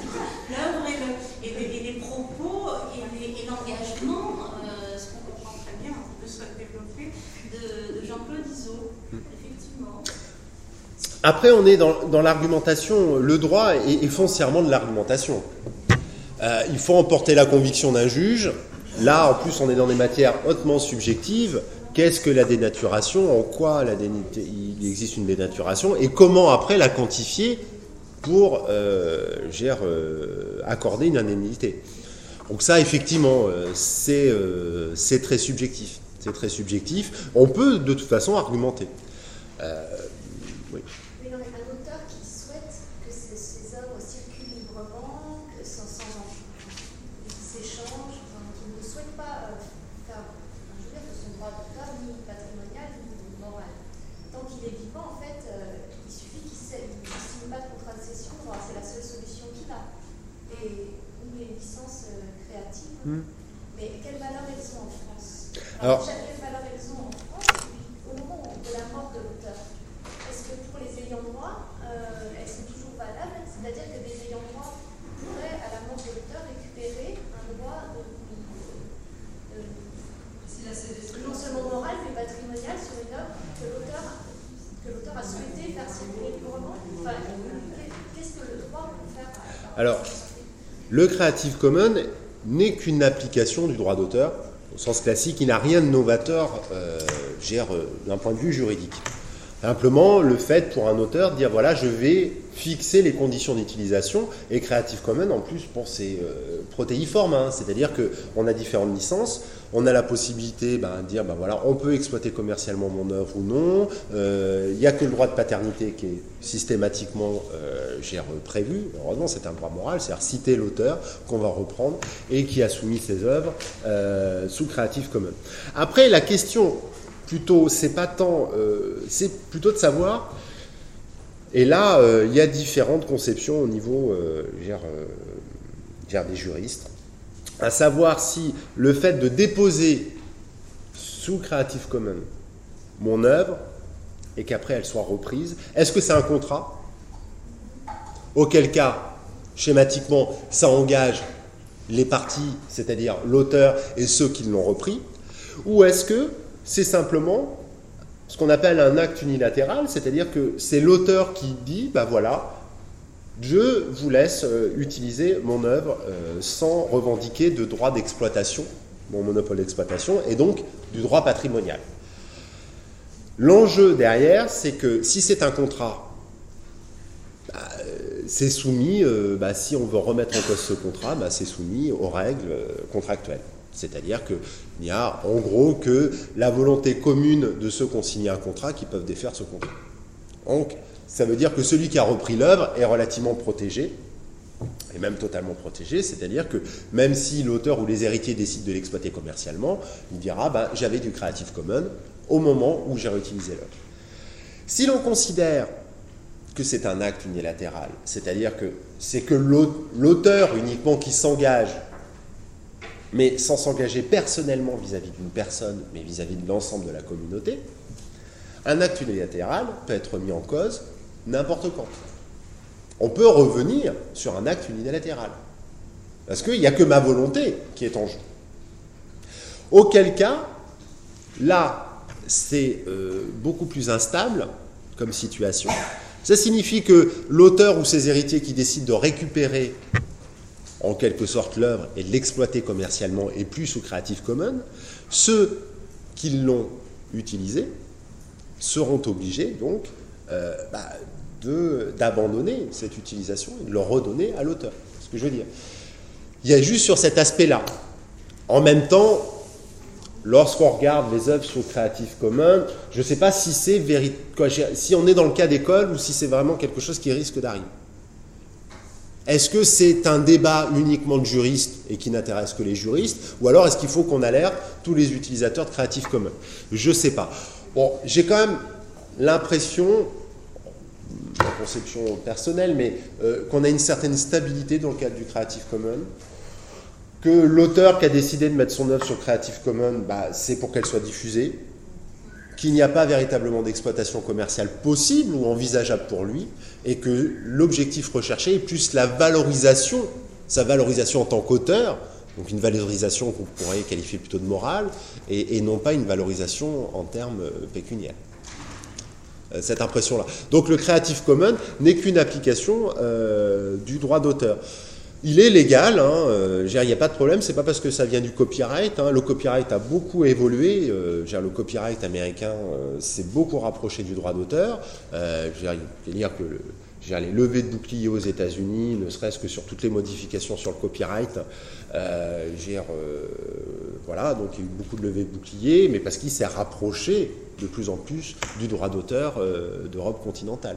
le, et, les, et les propos et l'engagement, euh, ce qu'on comprend très bien, on peut se développer, de, de Jean-Claude Iso, effectivement. Après, on est dans, dans l'argumentation. Le droit est, est foncièrement de l'argumentation. Euh, il faut emporter la conviction d'un juge. Là, en plus, on est dans des matières hautement subjectives. Qu'est-ce que la dénaturation? En quoi la dénité, il existe une dénaturation? Et comment, après, la quantifier pour euh, gère, euh, accorder une indemnité? Donc ça, effectivement, euh, c'est euh, c'est très subjectif. C'est très subjectif. On peut, de toute façon, argumenter. Euh, oui. Mais non, mais un auteur qui souhaite que ses, ses œuvres circulent librement, que sans, sans qui s'échangent, enfin, qui ne souhaite pas euh, faire, enfin, je veux dire, que son droit d'auteur, ni patrimonial, ni moral. Tant qu'il est vivant, en fait, euh, il suffit qu'il ne signe pas de contrat de cession, enfin, c'est la seule solution qu'il a. Et ou les licences euh, créatives. Mmh. Mais quelle valeur elles ont en France? Alors, Alors quelle valeur elles ont en France? Et puis, au moment de la mort de l'auteur, est-ce que pour les ayants droit, euh, elles sont toujours valables? C'est-à-dire que des ayants droit pourraient, à la mort de l'auteur, récupérer un droit de, de, de, non seulement moral, mais patrimonial sur une œuvre l'auteur a souhaité faire circuler librement. Enfin, qu'est-ce que le droit peut faire? Alors, le Creative Commons n'est qu'une application du droit d'auteur, au sens classique, il n'a rien de novateur euh, euh, d'un point de vue juridique. Simplement, le fait pour un auteur de dire, voilà, je vais fixer les conditions d'utilisation, et Creative Commons, en plus, bon, c'est euh, protéiforme, hein, c'est-à-dire qu'on a différentes licences, on a la possibilité ben, de dire, ben, voilà, on peut exploiter commercialement mon œuvre ou non, il euh, n'y a que le droit de paternité qui est systématiquement euh, gère, prévu, heureusement c'est un droit moral, c'est-à-dire citer l'auteur qu'on va reprendre et qui a soumis ses œuvres euh, sous Creative Commons. Après, la question, plutôt, c'est pas tant, euh, c'est plutôt de savoir, et là, euh, il y a différentes conceptions au niveau euh, gère, euh, gère des juristes, à savoir si le fait de déposer sous Creative Commons mon œuvre et qu'après elle soit reprise, est-ce que c'est un contrat? Auquel cas, schématiquement, ça engage les parties, c'est-à-dire l'auteur et ceux qui l'ont repris, ou est-ce que c'est simplement ce qu'on appelle un acte unilatéral, c'est-à-dire que c'est l'auteur qui dit, ben voilà, je vous laisse euh, utiliser mon œuvre euh, sans revendiquer de droit d'exploitation, mon monopole d'exploitation, et donc du droit patrimonial. L'enjeu derrière, c'est que si c'est un contrat, bah, c'est soumis, euh, bah, si on veut remettre en cause ce contrat, bah, c'est soumis aux règles euh, contractuelles. C'est-à-dire qu'il n'y a en gros que la volonté commune de ceux qui ont signé un contrat qui peuvent défaire ce contrat. Donc, ça veut dire que celui qui a repris l'œuvre est relativement protégé, et même totalement protégé, c'est-à-dire que même si l'auteur ou les héritiers décident de l'exploiter commercialement, il dira bah, « j'avais du Creative Commons au moment où j'ai réutilisé l'œuvre ». Si l'on considère que c'est un acte unilatéral, c'est-à-dire que c'est que l'auteur uniquement qui s'engage, mais sans s'engager personnellement vis-à-vis d'une personne, mais vis-à-vis de l'ensemble de la communauté, un acte unilatéral peut être mis en cause n'importe quand. On peut revenir sur un acte unilatéral, parce qu'il n'y a que ma volonté qui est en jeu. Auquel cas, là, c'est euh, beaucoup plus instable comme situation. Ça signifie que l'auteur ou ses héritiers qui décident de récupérer en quelque sorte l'œuvre et de l'exploiter commercialement et plus sous Creative Commons, ceux qui l'ont utilisé seront obligés donc euh, bah, de, d'abandonner cette utilisation et de le redonner à l'auteur. C'est ce que je veux dire. Il y a juste sur cet aspect-là. En même temps, lorsqu'on regarde les œuvres sous Creative Commons, je ne sais pas si c'est véri- quoi, si on est dans le cas d'école ou si c'est vraiment quelque chose qui risque d'arriver. Est-ce que c'est un débat uniquement de juristes et qui n'intéresse que les juristes, ou alors est-ce qu'il faut qu'on alerte tous les utilisateurs de Creative Commons? Je ne sais pas. Bon, j'ai quand même l'impression, ma conception personnelle, mais euh, qu'on a une certaine stabilité dans le cadre du Creative Commons, que l'auteur qui a décidé de mettre son œuvre sur Creative Commons, bah, c'est pour qu'elle soit diffusée, qu'il n'y a pas véritablement d'exploitation commerciale possible ou envisageable pour lui, et que l'objectif recherché est plus la valorisation, sa valorisation en tant qu'auteur, donc une valorisation qu'on pourrait qualifier plutôt de morale, et, et non pas une valorisation en termes pécuniaires. Euh, cette impression-là. Donc le Creative Commons n'est qu'une application euh, du droit d'auteur. Il est légal, hein, euh, il n'y a pas de problème, c'est pas parce que ça vient du copyright, hein, le copyright a beaucoup évolué, euh, le copyright américain euh, s'est beaucoup rapproché du droit d'auteur, euh, je veux dire que le, je veux dire, les levées de boucliers aux États-Unis, ne serait-ce que sur toutes les modifications sur le copyright, euh, je veux dire, euh, voilà, donc il y a eu beaucoup de levées de boucliers, mais parce qu'il s'est rapproché de plus en plus du droit d'auteur euh, d'Europe continentale.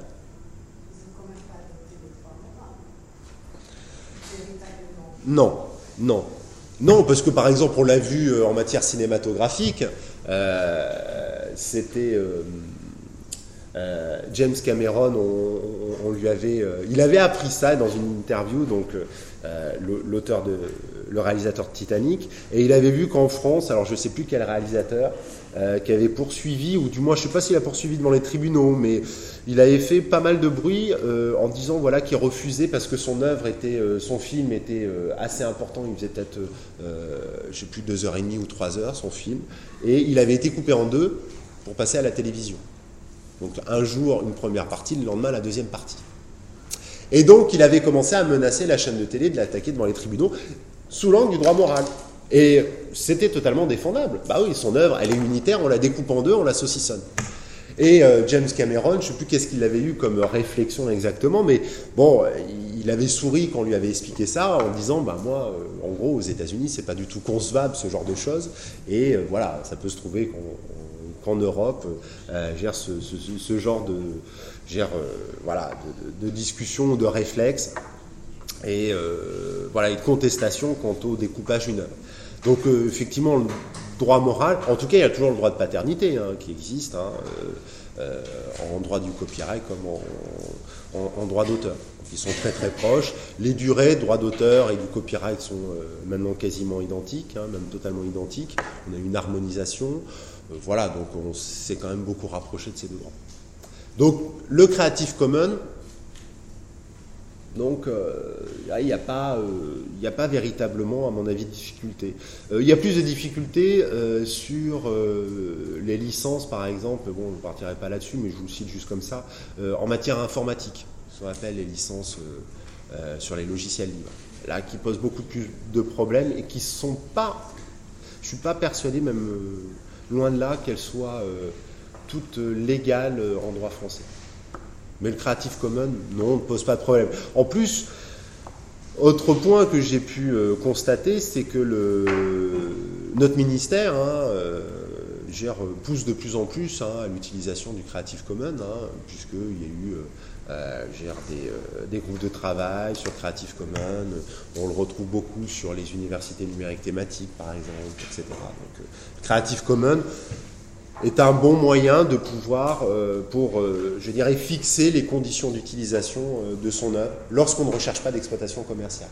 Non, non. Non, parce que par exemple, on l'a vu euh, en matière cinématographique, euh, c'était euh, euh, James Cameron, on, on, on lui avait, euh, il avait appris ça dans une interview, donc euh, l'auteur de, le réalisateur de Titanic, et il avait vu qu'en France, alors je ne sais plus quel réalisateur, euh, qui avait poursuivi, ou du moins je ne sais pas s'il a poursuivi devant les tribunaux, mais il avait fait pas mal de bruit euh, en disant voilà, qu'il refusait parce que son œuvre était, euh, son film était euh, assez important, il faisait peut-être, euh, je ne sais plus, deux heures et demie ou trois heures, son film, et il avait été coupé en deux pour passer à la télévision. Donc un jour, une première partie, le lendemain, la deuxième partie. Et donc, il avait commencé à menacer la chaîne de télé de l'attaquer devant les tribunaux sous l'angle du droit moral. Et c'était totalement défendable. Bah oui, son œuvre, elle est unitaire, on la découpe en deux, on la saucissonne. Et euh, James Cameron, je ne sais plus qu'est-ce qu'il avait eu comme réflexion exactement, mais bon, il avait souri quand on lui avait expliqué ça, en disant, bah moi, euh, en gros, aux États-Unis, c'est pas du tout concevable ce genre de choses, et euh, voilà, ça peut se trouver qu'en, qu'en Europe, euh, gère ce, ce, ce genre de, gère, euh, voilà, de, de, de discussion, de réflexe, et euh, voilà, et de contestation quant au découpage d'une œuvre. Donc euh, effectivement, le droit moral, en tout cas, il y a toujours le droit de paternité hein, qui existe, hein, euh, euh, en droit du copyright comme en, en, en droit d'auteur. Ils sont très très proches. Les durées, droit d'auteur et du copyright sont euh, maintenant quasiment identiques, hein, même totalement identiques. On a une harmonisation. Euh, voilà, donc on s'est quand même beaucoup rapproché de ces deux droits. Donc le Creative Commons, donc euh, il n'y a pas, euh, il n'y a pas véritablement, à mon avis, de difficultés. Euh, il y a plus de difficultés euh, sur euh, les licences, par exemple. Bon, je ne partirai pas là-dessus, mais je vous cite juste comme ça. Euh, en matière informatique, ce qu'on appelle les licences euh, euh, sur les logiciels libres. Là, qui posent beaucoup plus de problèmes et qui ne sont pas, je ne suis pas persuadé, même euh, loin de là, qu'elles soient euh, toutes légales euh, en droit français. Mais le Creative Commons, non, ne pose pas de problème. En plus, autre point que j'ai pu euh, constater, c'est que le, notre ministère hein, euh, gère, pousse de plus en plus hein, à l'utilisation du Creative Commons, hein, puisqu'il y a eu euh, gère des, euh, des groupes de travail sur Creative Commons. On le retrouve beaucoup sur les universités numériques thématiques, par exemple, et cetera. Donc, euh, Creative Commons est un bon moyen de pouvoir, euh, pour, euh, je dirais, fixer les conditions d'utilisation euh, de son œuvre lorsqu'on ne recherche pas d'exploitation commerciale.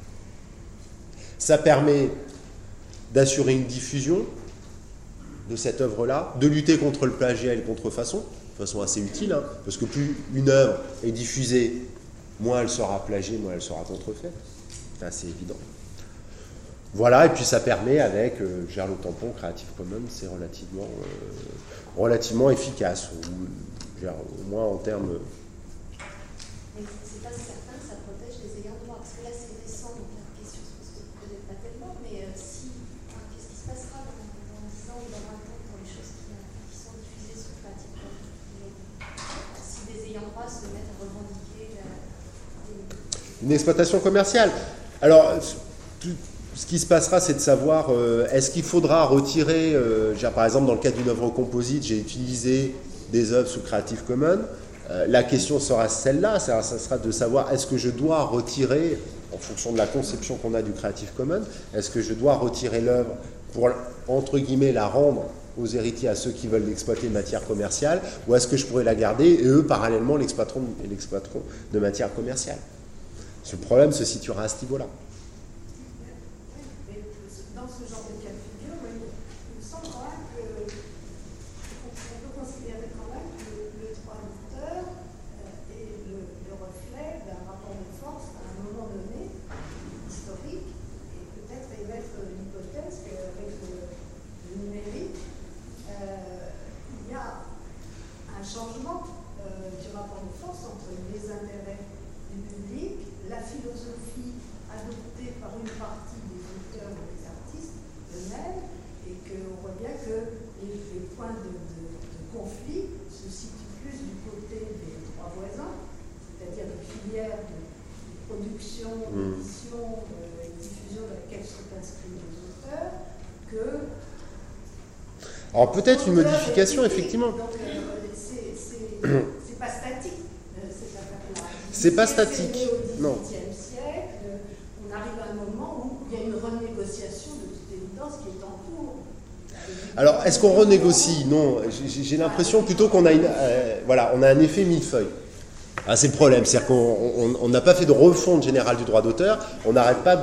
Ça permet d'assurer une diffusion de cette œuvre-là, de lutter contre le plagiat et le contrefaçon, de façon assez utile, hein, parce que plus une œuvre est diffusée, moins elle sera plagiée, moins elle sera contrefaite. C'est assez évident. Voilà, et puis ça permet avec euh, gère le tampon Creative Commons, c'est relativement, euh, relativement efficace, ou, gère, au moins en termes. Mais c'est pas certain que ça protège les ayants droit, parce que là c'est récent, donc la question se pose peut-être pas tellement, mais euh, si, enfin, qu'est-ce qui se passera dans, dans dix ans ou dans vingt ans pour les choses qui, qui sont diffusées sur Creative Commons, si des ayants droit se mettent à revendiquer la, des... Une exploitation commerciale. Alors, tout. Ce qui se passera, c'est de savoir, euh, est-ce qu'il faudra retirer, euh, par exemple, dans le cadre d'une œuvre composite, j'ai utilisé des œuvres sous Creative Commons. Euh, la question sera celle-là, ça, ça sera de savoir, est-ce que je dois retirer, en fonction de la conception qu'on a du Creative Commons, est-ce que je dois retirer l'œuvre pour, entre guillemets, la rendre aux héritiers, à ceux qui veulent l'exploiter de matière commerciale, ou est-ce que je pourrais la garder et eux, parallèlement, l'exploiteront de matière commerciale. Ce problème se situera à ce niveau-là. Alors peut-être une modification, effectivement. C'est pas statique. C'est pas statique, non. On arrive à un moment où il y a une renégociation de toute évidence qui est en cours. Alors, est-ce qu'on renégocie? Non, j'ai l'impression plutôt qu'on a, une, euh, voilà, on a un effet millefeuille. Ah, c'est le problème, c'est-à-dire qu'on n'a pas fait de refonte générale du droit d'auteur, on n'arrête pas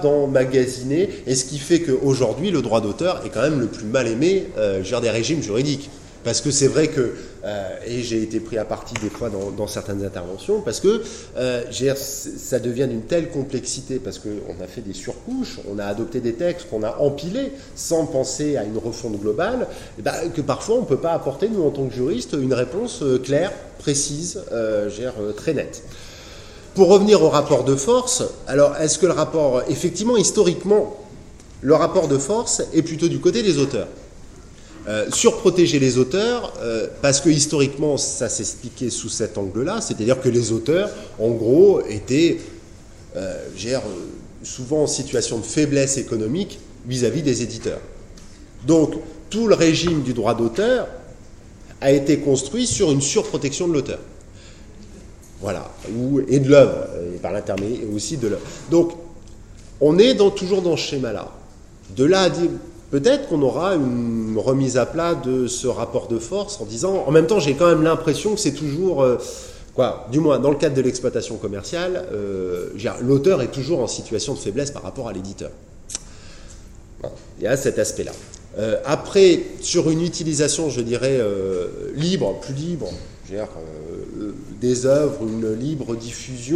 d'emmagasiner, et ce qui fait qu'aujourd'hui, le droit d'auteur est quand même le plus mal aimé euh, des régimes juridiques. Parce que c'est vrai que, euh, et j'ai été pris à partie des fois dans, dans certaines interventions, parce que euh, ça devient d'une telle complexité, parce qu'on a fait des surcouches, on a adopté des textes qu'on a empilés sans penser à une refonte globale, et ben, que parfois on ne peut pas apporter, nous en tant que juristes, une réponse claire, précise, euh, gère, euh, très nette. Pour revenir au rapport de force, alors est-ce que le rapport, effectivement, historiquement, le rapport de force est plutôt du côté des auteurs. Euh, surprotéger les auteurs, euh, parce que historiquement, ça s'expliquait sous cet angle-là, c'est-à-dire que les auteurs, en gros, étaient euh, gère, souvent en situation de faiblesse économique vis-à-vis des éditeurs. Donc, tout le régime du droit d'auteur a été construit sur une surprotection de l'auteur. Voilà, ou, et de l'œuvre, et par l'intermédiaire aussi de l'œuvre. Donc, on est dans, toujours dans ce schéma-là. De là à dire, peut-être qu'on aura une remise à plat de ce rapport de force en disant, en même temps, j'ai quand même l'impression que c'est toujours, euh, quoi, du moins dans le cadre de l'exploitation commerciale, euh, l'auteur est toujours en situation de faiblesse par rapport à l'éditeur. Voilà, il y a cet aspect-là. Euh, après, sur une utilisation, je dirais, euh, libre, plus libre, je veux dire, euh, des œuvres, une libre diffusion.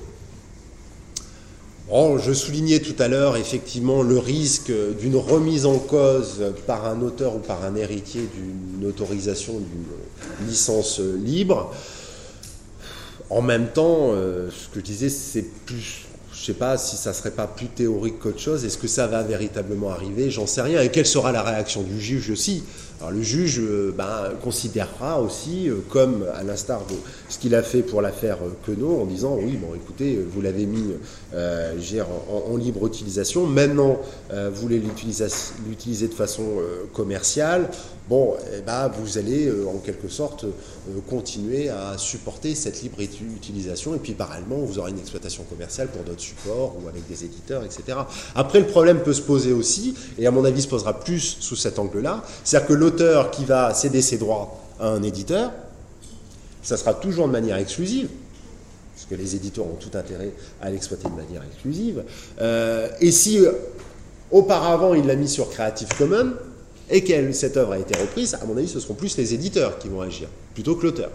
Bon, je soulignais tout à l'heure effectivement le risque d'une remise en cause par un auteur ou par un héritier d'une autorisation d'une licence libre. En même temps, euh, ce que je disais, c'est plus, je ne sais pas si ça ne serait pas plus théorique qu'autre chose. Est-ce que ça va véritablement arriver? J'en sais rien. Et quelle sera la réaction du juge aussi? Alors le juge euh, ben, considérera aussi, euh, comme à l'instar de ce qu'il a fait pour l'affaire euh, Queneau, en disant oui, bon écoutez, vous l'avez mis euh, en, en libre utilisation, maintenant euh, vous voulez l'utiliser de façon euh, commerciale, bon, eh ben, vous allez euh, en quelque sorte euh, continuer à supporter cette libre utilisation, et puis parallèlement vous aurez une exploitation commerciale pour d'autres supports ou avec des éditeurs, et cetera. Après, le problème peut se poser aussi, et à mon avis se posera plus sous cet angle-là, c'est-à-dire que l'auteur qui va céder ses droits à un éditeur, ça sera toujours de manière exclusive, parce que les éditeurs ont tout intérêt à l'exploiter de manière exclusive, euh, et si euh, auparavant il l'a mis sur Creative Commons, et que cette œuvre a été reprise, à mon avis ce seront plus les éditeurs qui vont agir, plutôt que l'auteur.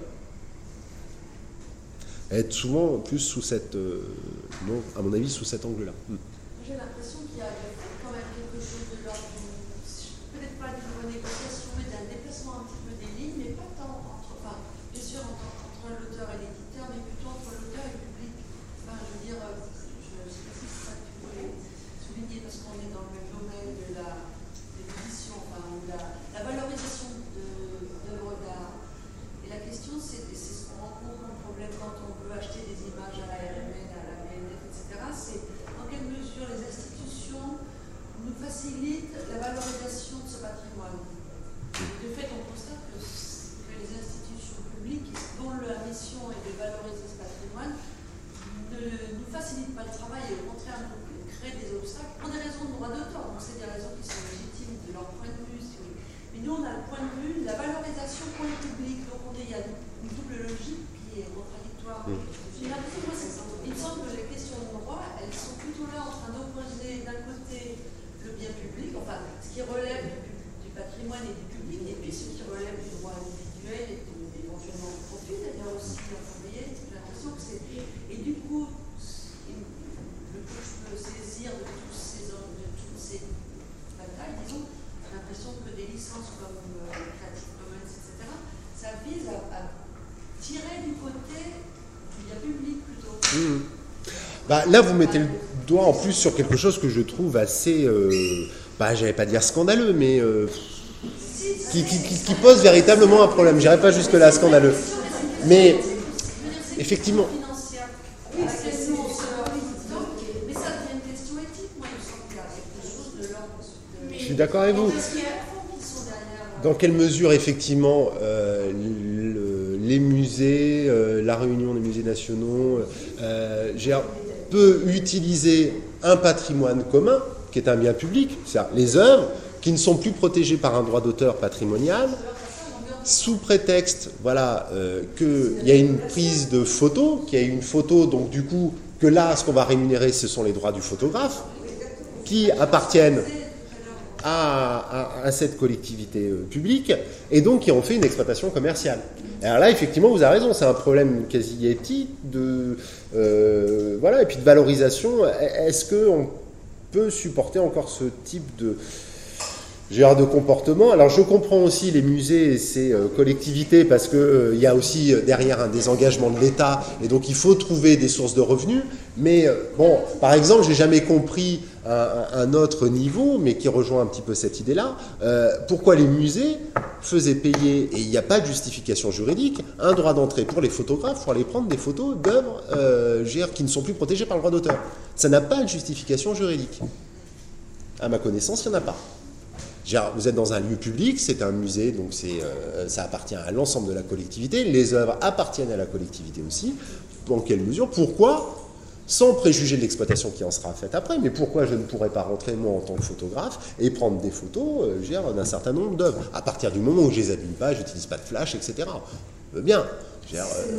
Être souvent plus sous cette, euh, non, à mon avis, sous cet angle-là. Hmm. J'ai l'impression qu'il y a quand même quelque chose de l'ordre, peut-être pas d'une renégociation, mais d'un déplacement un petit peu des lignes, mais pas tant entre, enfin, bien sûr entre, entre l'auteur et l'éditeur, mais plutôt entre l'auteur et le public. Enfin, je veux dire, je ne sais pas si c'est ça que tu voulais souligner, parce qu'on est dans le même domaine de la de l'édition, enfin, de la, la valorisation d'œuvres d'art. Et la question, c'est ce qu'on rencontre comme problème quand on veut acheter des images à la R M N, à la B N F, et cetera, c'est dans quelle mesure les institutions nous facilitent la valorisation de ce patrimoine. De fait, on constate que, que les institutions publiques, dont la mission est de valoriser ce patrimoine, ne nous facilitent pas le travail et au contraire nous créent des obstacles pour des raisons de droit d'auteur. Donc c'est des raisons qui sont légitimes de leur point de vue. Mais nous, on a le point de vue de la valorisation pour le public. Donc on est, il y a une double logique qui est contradictoire. Mmh. J'ai l'impression, moi, il me semble que les questions de droit, elles sont plutôt là en train d'opposer d'un côté le bien public, enfin ce qui relève du, du patrimoine et du public, et puis ce qui relève du droit individuel et de, éventuellement du profit, d'ailleurs aussi, enfin, vous voyez, j'ai l'impression que c'est... Et du coup, le peu que je peux saisir de, tous ces, de toutes ces batailles, disons, j'ai l'impression que des licences comme euh, Creative Commons, et cetera, ça vise à, à tirer du côté du bien public plutôt. Mmh. Bah, là, vous mettez le doigt en plus sur quelque chose que je trouve assez, euh, bah, j'allais pas dire scandaleux, mais euh, qui, qui, qui, qui pose véritablement un problème. Je n'irai pas jusque-là scandaleux. Mais effectivement. Je suis d'accord avec vous. Dans quelle mesure, effectivement, euh, le, les musées, euh, la réunion des musées nationaux, euh, peut utiliser un patrimoine commun, qui est un bien public, c'est-à-dire les œuvres, qui ne sont plus protégées par un droit d'auteur patrimonial, sous prétexte voilà, euh, qu'il y a une prise de photo, qu'il y a une photo, donc du coup, que là, ce qu'on va rémunérer, ce sont les droits du photographe, qui appartiennent à, à, à cette collectivité euh, publique, et donc qui en fait une exploitation commerciale. Alors là, effectivement, vous avez raison, c'est un problème quasi éthique, de, euh, voilà, et puis de valorisation. Est-ce qu'on peut supporter encore ce type de... genre de comportement? Alors je comprends aussi les musées et ces euh, collectivités parce qu'il euh, y a aussi euh, derrière un désengagement de l'État et donc il faut trouver des sources de revenus. Mais euh, bon, par exemple, j'ai jamais compris un, un autre niveau, mais qui rejoint un petit peu cette idée-là, euh, pourquoi les musées faisaient payer, et il n'y a pas de justification juridique, un droit d'entrée pour les photographes pour aller prendre des photos d'œuvres euh, qui ne sont plus protégées par le droit d'auteur. Ça n'a pas de justification juridique. À ma connaissance, il n'y en a pas. Vous êtes dans un lieu public, c'est un musée, donc c'est, euh, ça appartient à l'ensemble de la collectivité. Les œuvres appartiennent à la collectivité aussi. Dans quelle mesure? Pourquoi? Sans préjuger de l'exploitation qui en sera faite après, mais pourquoi je ne pourrais pas rentrer, moi, en tant que photographe, et prendre des photos euh, d'un certain nombre d'œuvres, à partir du moment où je les abîme pas, je n'utilise pas de flash, et cetera. Euh, bien. Je veux dire, euh...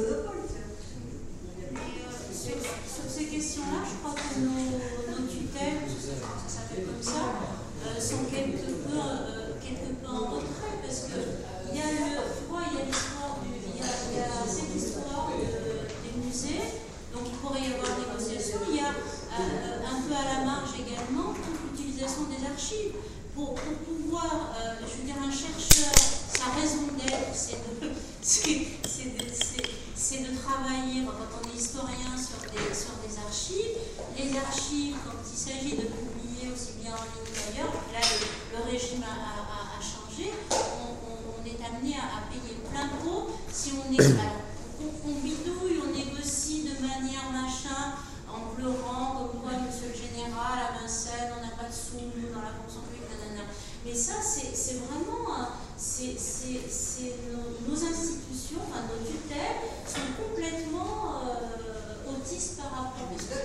sur, sur ces questions-là, je crois que nos, nos tutelles, ça s'appelle comme ça, euh, sont quelque peu, euh, quelque peu en retrait, parce que il y a le, tu vois, il y a l'histoire du, il y a, il y a cette histoire de, des musées, donc il pourrait y avoir négociation. Il y a euh, un peu à la marge également toute l'utilisation des archives pour, pour pouvoir, euh, je veux dire, un chercheur, sa raison d'être, c'est de, c'est, c'est de, c'est, c'est de travailler quand on est historien sur des, sur des archives. Les archives, quand il s'agit de publier aussi bien en ligne qu'ailleurs, là le, le régime a, a, a changé, on, on, on est amené à, à payer plein pot si on est. Alors, on, on bidouille, on négocie de manière machin, en pleurant, comme quoi, monsieur le général, à Vincennes, on n'a pas de sous, nous, dans la fonction publique, nanana. Mais ça, c'est, c'est vraiment. C'est, c'est, c'est nos, nos institutions, enfin nos tutelles, sont complètement euh, autistes par rapport,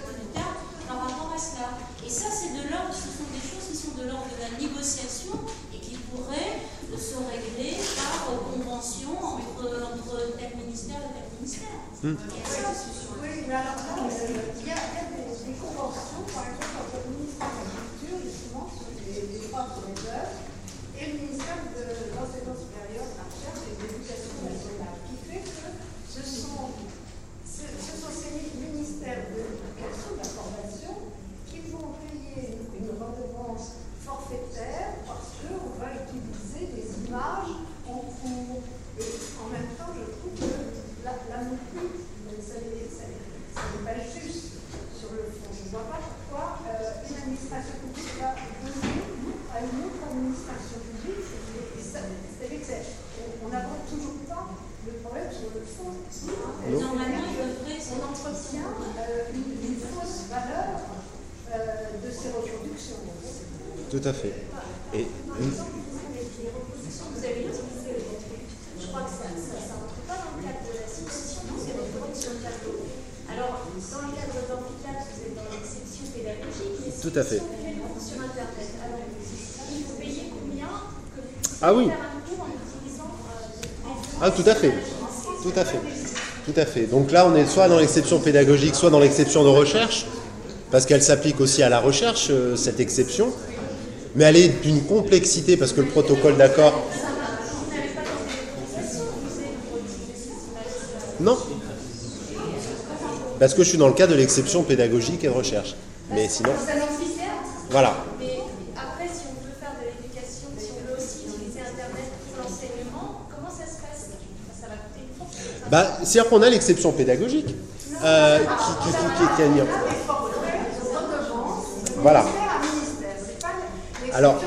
par rapport à cela. Et ça, c'est de l'ordre, ce sont des choses qui sont de l'ordre de la négociation et qui pourraient se régler par convention entre, entre tel ministère et tel ministère. Mmh. Oui, mais alors là, il y a, il y a des, des conventions, par exemple, entre le ministère de la Culture, justement, sur les, les droits sur les œuvres, et le ministère de l'Enseignement supérieur, de la Recherche et de l'Éducation nationale, qui fait que ce sont, ce, ce sont ces ministères de l'Éducation, de la formation, qui vont payer une redevance forfaitaire parce qu'on va utiliser des images en cours. Et en même temps, je trouve que la, la mouture, ça n'est pas juste sur le fond. Je ne vois pas pourquoi euh, une administration publique va donner à une autre administration publique. Et ça, c'est-à-dire qu'on n'aborde toujours pas le problème sur le fond. Normalement, on entretient euh, une, une fausse valeur euh, de ces reproductions. Tout à fait. Et les reproductions que vous avez utilisées, je crois que ça ne rentre pas dans le cadre de la succession, c'est reproduction de tableau. Alors, dans le cadre d'Amphiclat, vous êtes dans l'exception pédagogique, mais tout à fait. Sur Internet. Alors, il faut payer combien que vous ah oui. faire un cours en utilisant euh, Ah, tout à fait. Tout à fait. Tout à fait. Donc là, on est soit dans l'exception pédagogique, soit dans l'exception de recherche, parce qu'elle s'applique aussi à la recherche, euh, cette exception. Mais elle est d'une complexité, parce que le protocole d'accord... Non. Parce que je suis dans le cas de l'exception pédagogique et de recherche. Mais sinon... Voilà. Mais après, si on veut faire de l'éducation, si on veut aussi utiliser Internet pour l'enseignement, comment ça se passe? Ça va coûter une fortune. Bah, c'est-à-dire qu'on a l'exception pédagogique euh, qui, qui, qui, qui est gagnante. Voilà. Alors,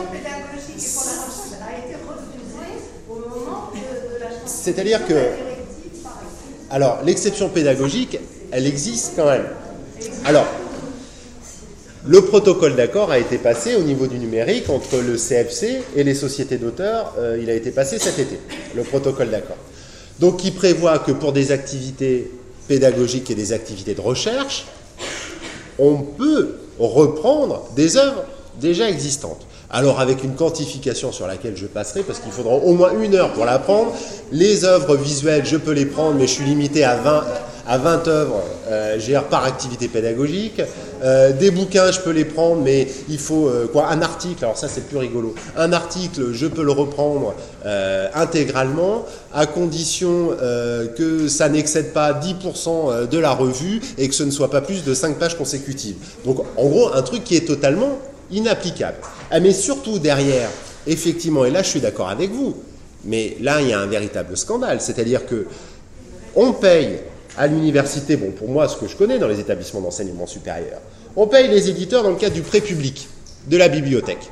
c'est-à-dire que, alors, l'exception pédagogique, elle existe quand même. Alors, le protocole d'accord a été passé au niveau du numérique entre le C F C et les sociétés d'auteurs. Euh, il a été passé cet été, le protocole d'accord. Donc, qui prévoit que pour des activités pédagogiques et des activités de recherche, on peut reprendre des œuvres déjà existantes. Alors avec une quantification sur laquelle je passerai, parce qu'il faudra au moins une heure pour l'apprendre. Les œuvres visuelles, je peux les prendre, mais je suis limité à vingt, à vingt œuvres euh, par activité pédagogique. Euh, des bouquins, je peux les prendre, mais il faut euh, quoi, un article, alors ça c'est plus rigolo. Un article, je peux le reprendre euh, intégralement, à condition euh, que ça n'excède pas dix pour cent de la revue et que ce ne soit pas plus de cinq pages consécutives. Donc en gros, un truc qui est totalement inapplicable. Ah, mais surtout derrière, effectivement, et là je suis d'accord avec vous, mais là il y a un véritable scandale, c'est-à-dire que on paye à l'université, bon pour moi ce que je connais dans les établissements d'enseignement supérieur, on paye les éditeurs dans le cadre du prêt public, de la bibliothèque.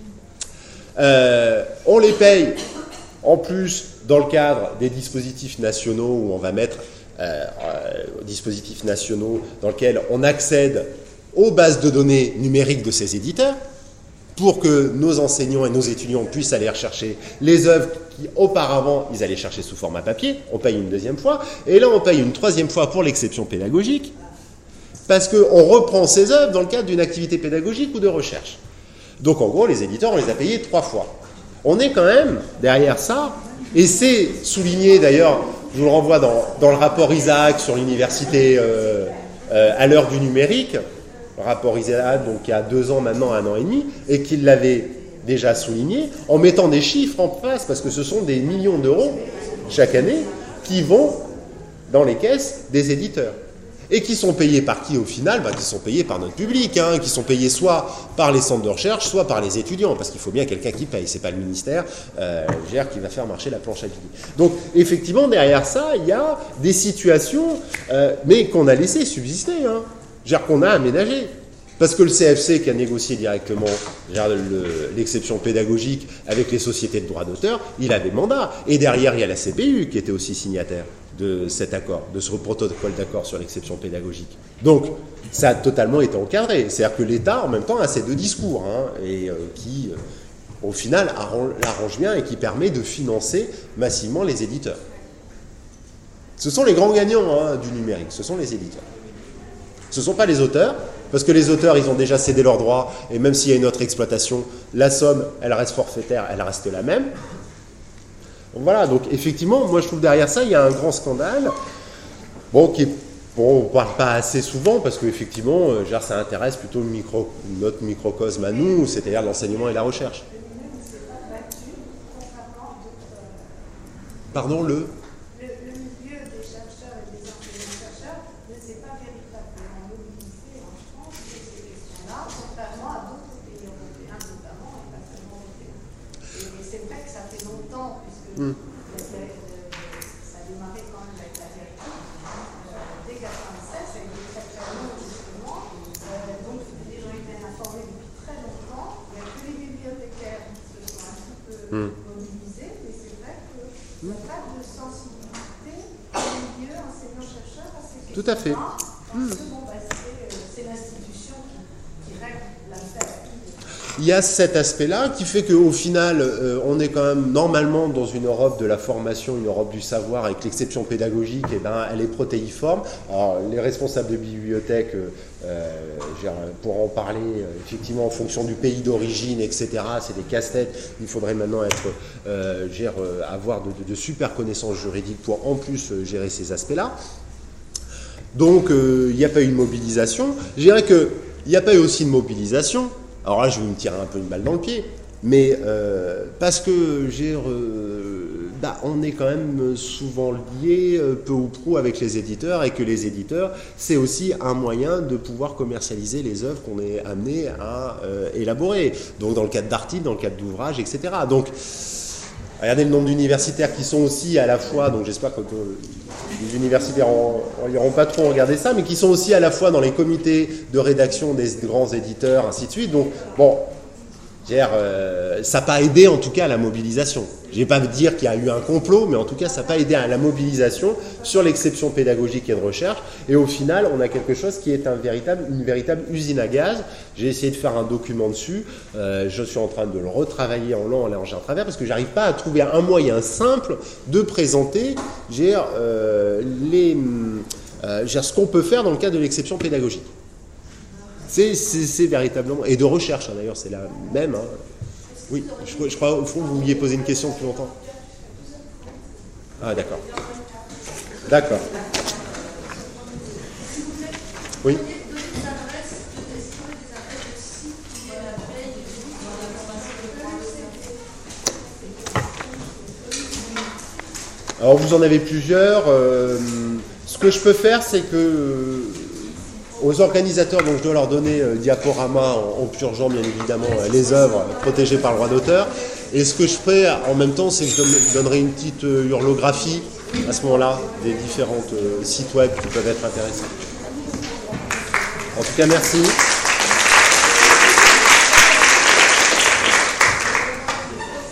Euh, on les paye en plus dans le cadre des dispositifs nationaux où on va mettre euh, euh, dispositifs nationaux dans lesquels on accède aux bases de données numériques de ces éditeurs pour que nos enseignants et nos étudiants puissent aller rechercher les œuvres qui, auparavant, ils allaient chercher sous format papier. On paye une deuxième fois. Et là, on paye une troisième fois pour l'exception pédagogique parce qu'on reprend ces œuvres dans le cadre d'une activité pédagogique ou de recherche. Donc, en gros, les éditeurs, on les a payés trois fois. On est quand même derrière ça, et c'est souligné d'ailleurs, je vous le renvoie dans, dans le rapport Isaac sur l'université euh, euh, à l'heure du numérique, rapport Isaac, donc il y a deux ans maintenant, un an et demi, et qu'il l'avait déjà souligné, en mettant des chiffres en face, parce que ce sont des millions d'euros chaque année qui vont dans les caisses des éditeurs. Et qui sont payés par qui au final? Bah, qui sont payés par notre public, hein, qui sont payés soit par les centres de recherche, soit par les étudiants, parce qu'il faut bien quelqu'un qui paye, c'est pas le ministère euh, qui va faire marcher la planche à billets. Donc effectivement, derrière ça, il y a des situations, euh, mais qu'on a laissé subsister, hein. C'est-à-dire qu'on a aménagé. Parce que le C F C qui a négocié directement l'exception pédagogique avec les sociétés de droit d'auteur, il avait mandat. Et derrière, il y a la C P U qui était aussi signataire de cet accord, de ce protocole d'accord sur l'exception pédagogique. Donc, ça a totalement été encadré. C'est-à-dire que l'État, en même temps, a ces deux discours, hein, et euh, qui, euh, au final, l'arrange bien et qui permet de financer massivement les éditeurs. Ce sont les grands gagnants hein, du numérique, ce sont les éditeurs. Ce ne sont pas les auteurs, parce que les auteurs, ils ont déjà cédé leurs droits, et même s'il y a une autre exploitation, la somme, elle reste forfaitaire, elle reste la même. Donc voilà, donc effectivement, moi je trouve derrière ça, il y a un grand scandale, bon, qui est, bon, on ne parle pas assez souvent, parce qu'effectivement, euh, ça intéresse plutôt le micro, notre microcosme à nous, c'est-à-dire l'enseignement et la recherche. Pardon, le Mmh. Ça a démarré quand même avec la directive. Euh, dès quatre-vingt-sept, ça a été très très long justement. Euh, donc les gens étaient informés depuis très longtemps. Il n'y a que les bibliothécaires qui se sont un petit peu mmh. mobilisés, mais c'est vrai qu'il n'y a pas de sensibilité au milieu enseignant-chercheur à ces questions. Tout à fait. Parce que bon, bah, c'est l'institution qui, qui règle l'affaire. Il y a cet aspect-là qui fait qu'au final, euh, on est quand même normalement dans une Europe de la formation, une Europe du savoir, avec l'exception pédagogique, et ben, elle est protéiforme. Alors, les responsables de bibliothèques euh, pourront en parler euh, effectivement en fonction du pays d'origine, et cetera. C'est des casse-têtes. Il faudrait maintenant être, euh, gère, euh, avoir de, de, de super connaissances juridiques pour en plus euh, gérer ces aspects-là. Donc, euh, il n'y a pas eu de mobilisation. Je dirais qu'il n'y a pas eu aussi de mobilisation. Alors là, je vais me tirer un peu une balle dans le pied, mais euh, parce que j'ai, euh, bah, on est quand même souvent lié euh, peu ou prou avec les éditeurs, et que les éditeurs, c'est aussi un moyen de pouvoir commercialiser les œuvres qu'on est amené à euh, élaborer. Donc dans le cadre d'articles, dans le cadre d'ouvrages, et cetera. Donc, regardez le nombre d'universitaires qui sont aussi à la fois, donc j'espère que les universitaires n'iront pas trop regarder ça, mais qui sont aussi à la fois dans les comités de rédaction des grands éditeurs, ainsi de suite. Donc, bon, euh, ça n'a pas aidé en tout cas à la mobilisation. Je ne vais pas dire qu'il y a eu un complot, mais en tout cas, ça n'a pas aidé à la mobilisation sur l'exception pédagogique et de recherche. Et au final, on a quelque chose qui est un véritable, une véritable usine à gaz. J'ai essayé de faire un document dessus. Euh, je suis en train de le retravailler en long, en large et en travers, parce que je n'arrive pas à trouver un moyen simple de présenter euh, les, euh, ce qu'on peut faire dans le cadre de l'exception pédagogique. C'est, c'est, c'est véritablement... Et de recherche, hein, d'ailleurs, c'est la même. Hein. Oui, je, je crois, au fond, vous vouliez poser une question depuis longtemps. Ah, d'accord. D'accord. Oui. Donner des adresses, des adresses de sites qui viennent la veille et tout. Alors vous en avez plusieurs. Euh, ce que je peux faire, c'est que euh, aux organisateurs, donc je dois leur donner euh, diaporama en, en purgeant bien évidemment euh, les œuvres protégées par le droit d'auteur. Et ce que je ferai en même temps, c'est que je donne- donnerai une petite euh, hurlographie à ce moment-là des différents euh, sites web qui peuvent être intéressants. En tout cas, merci.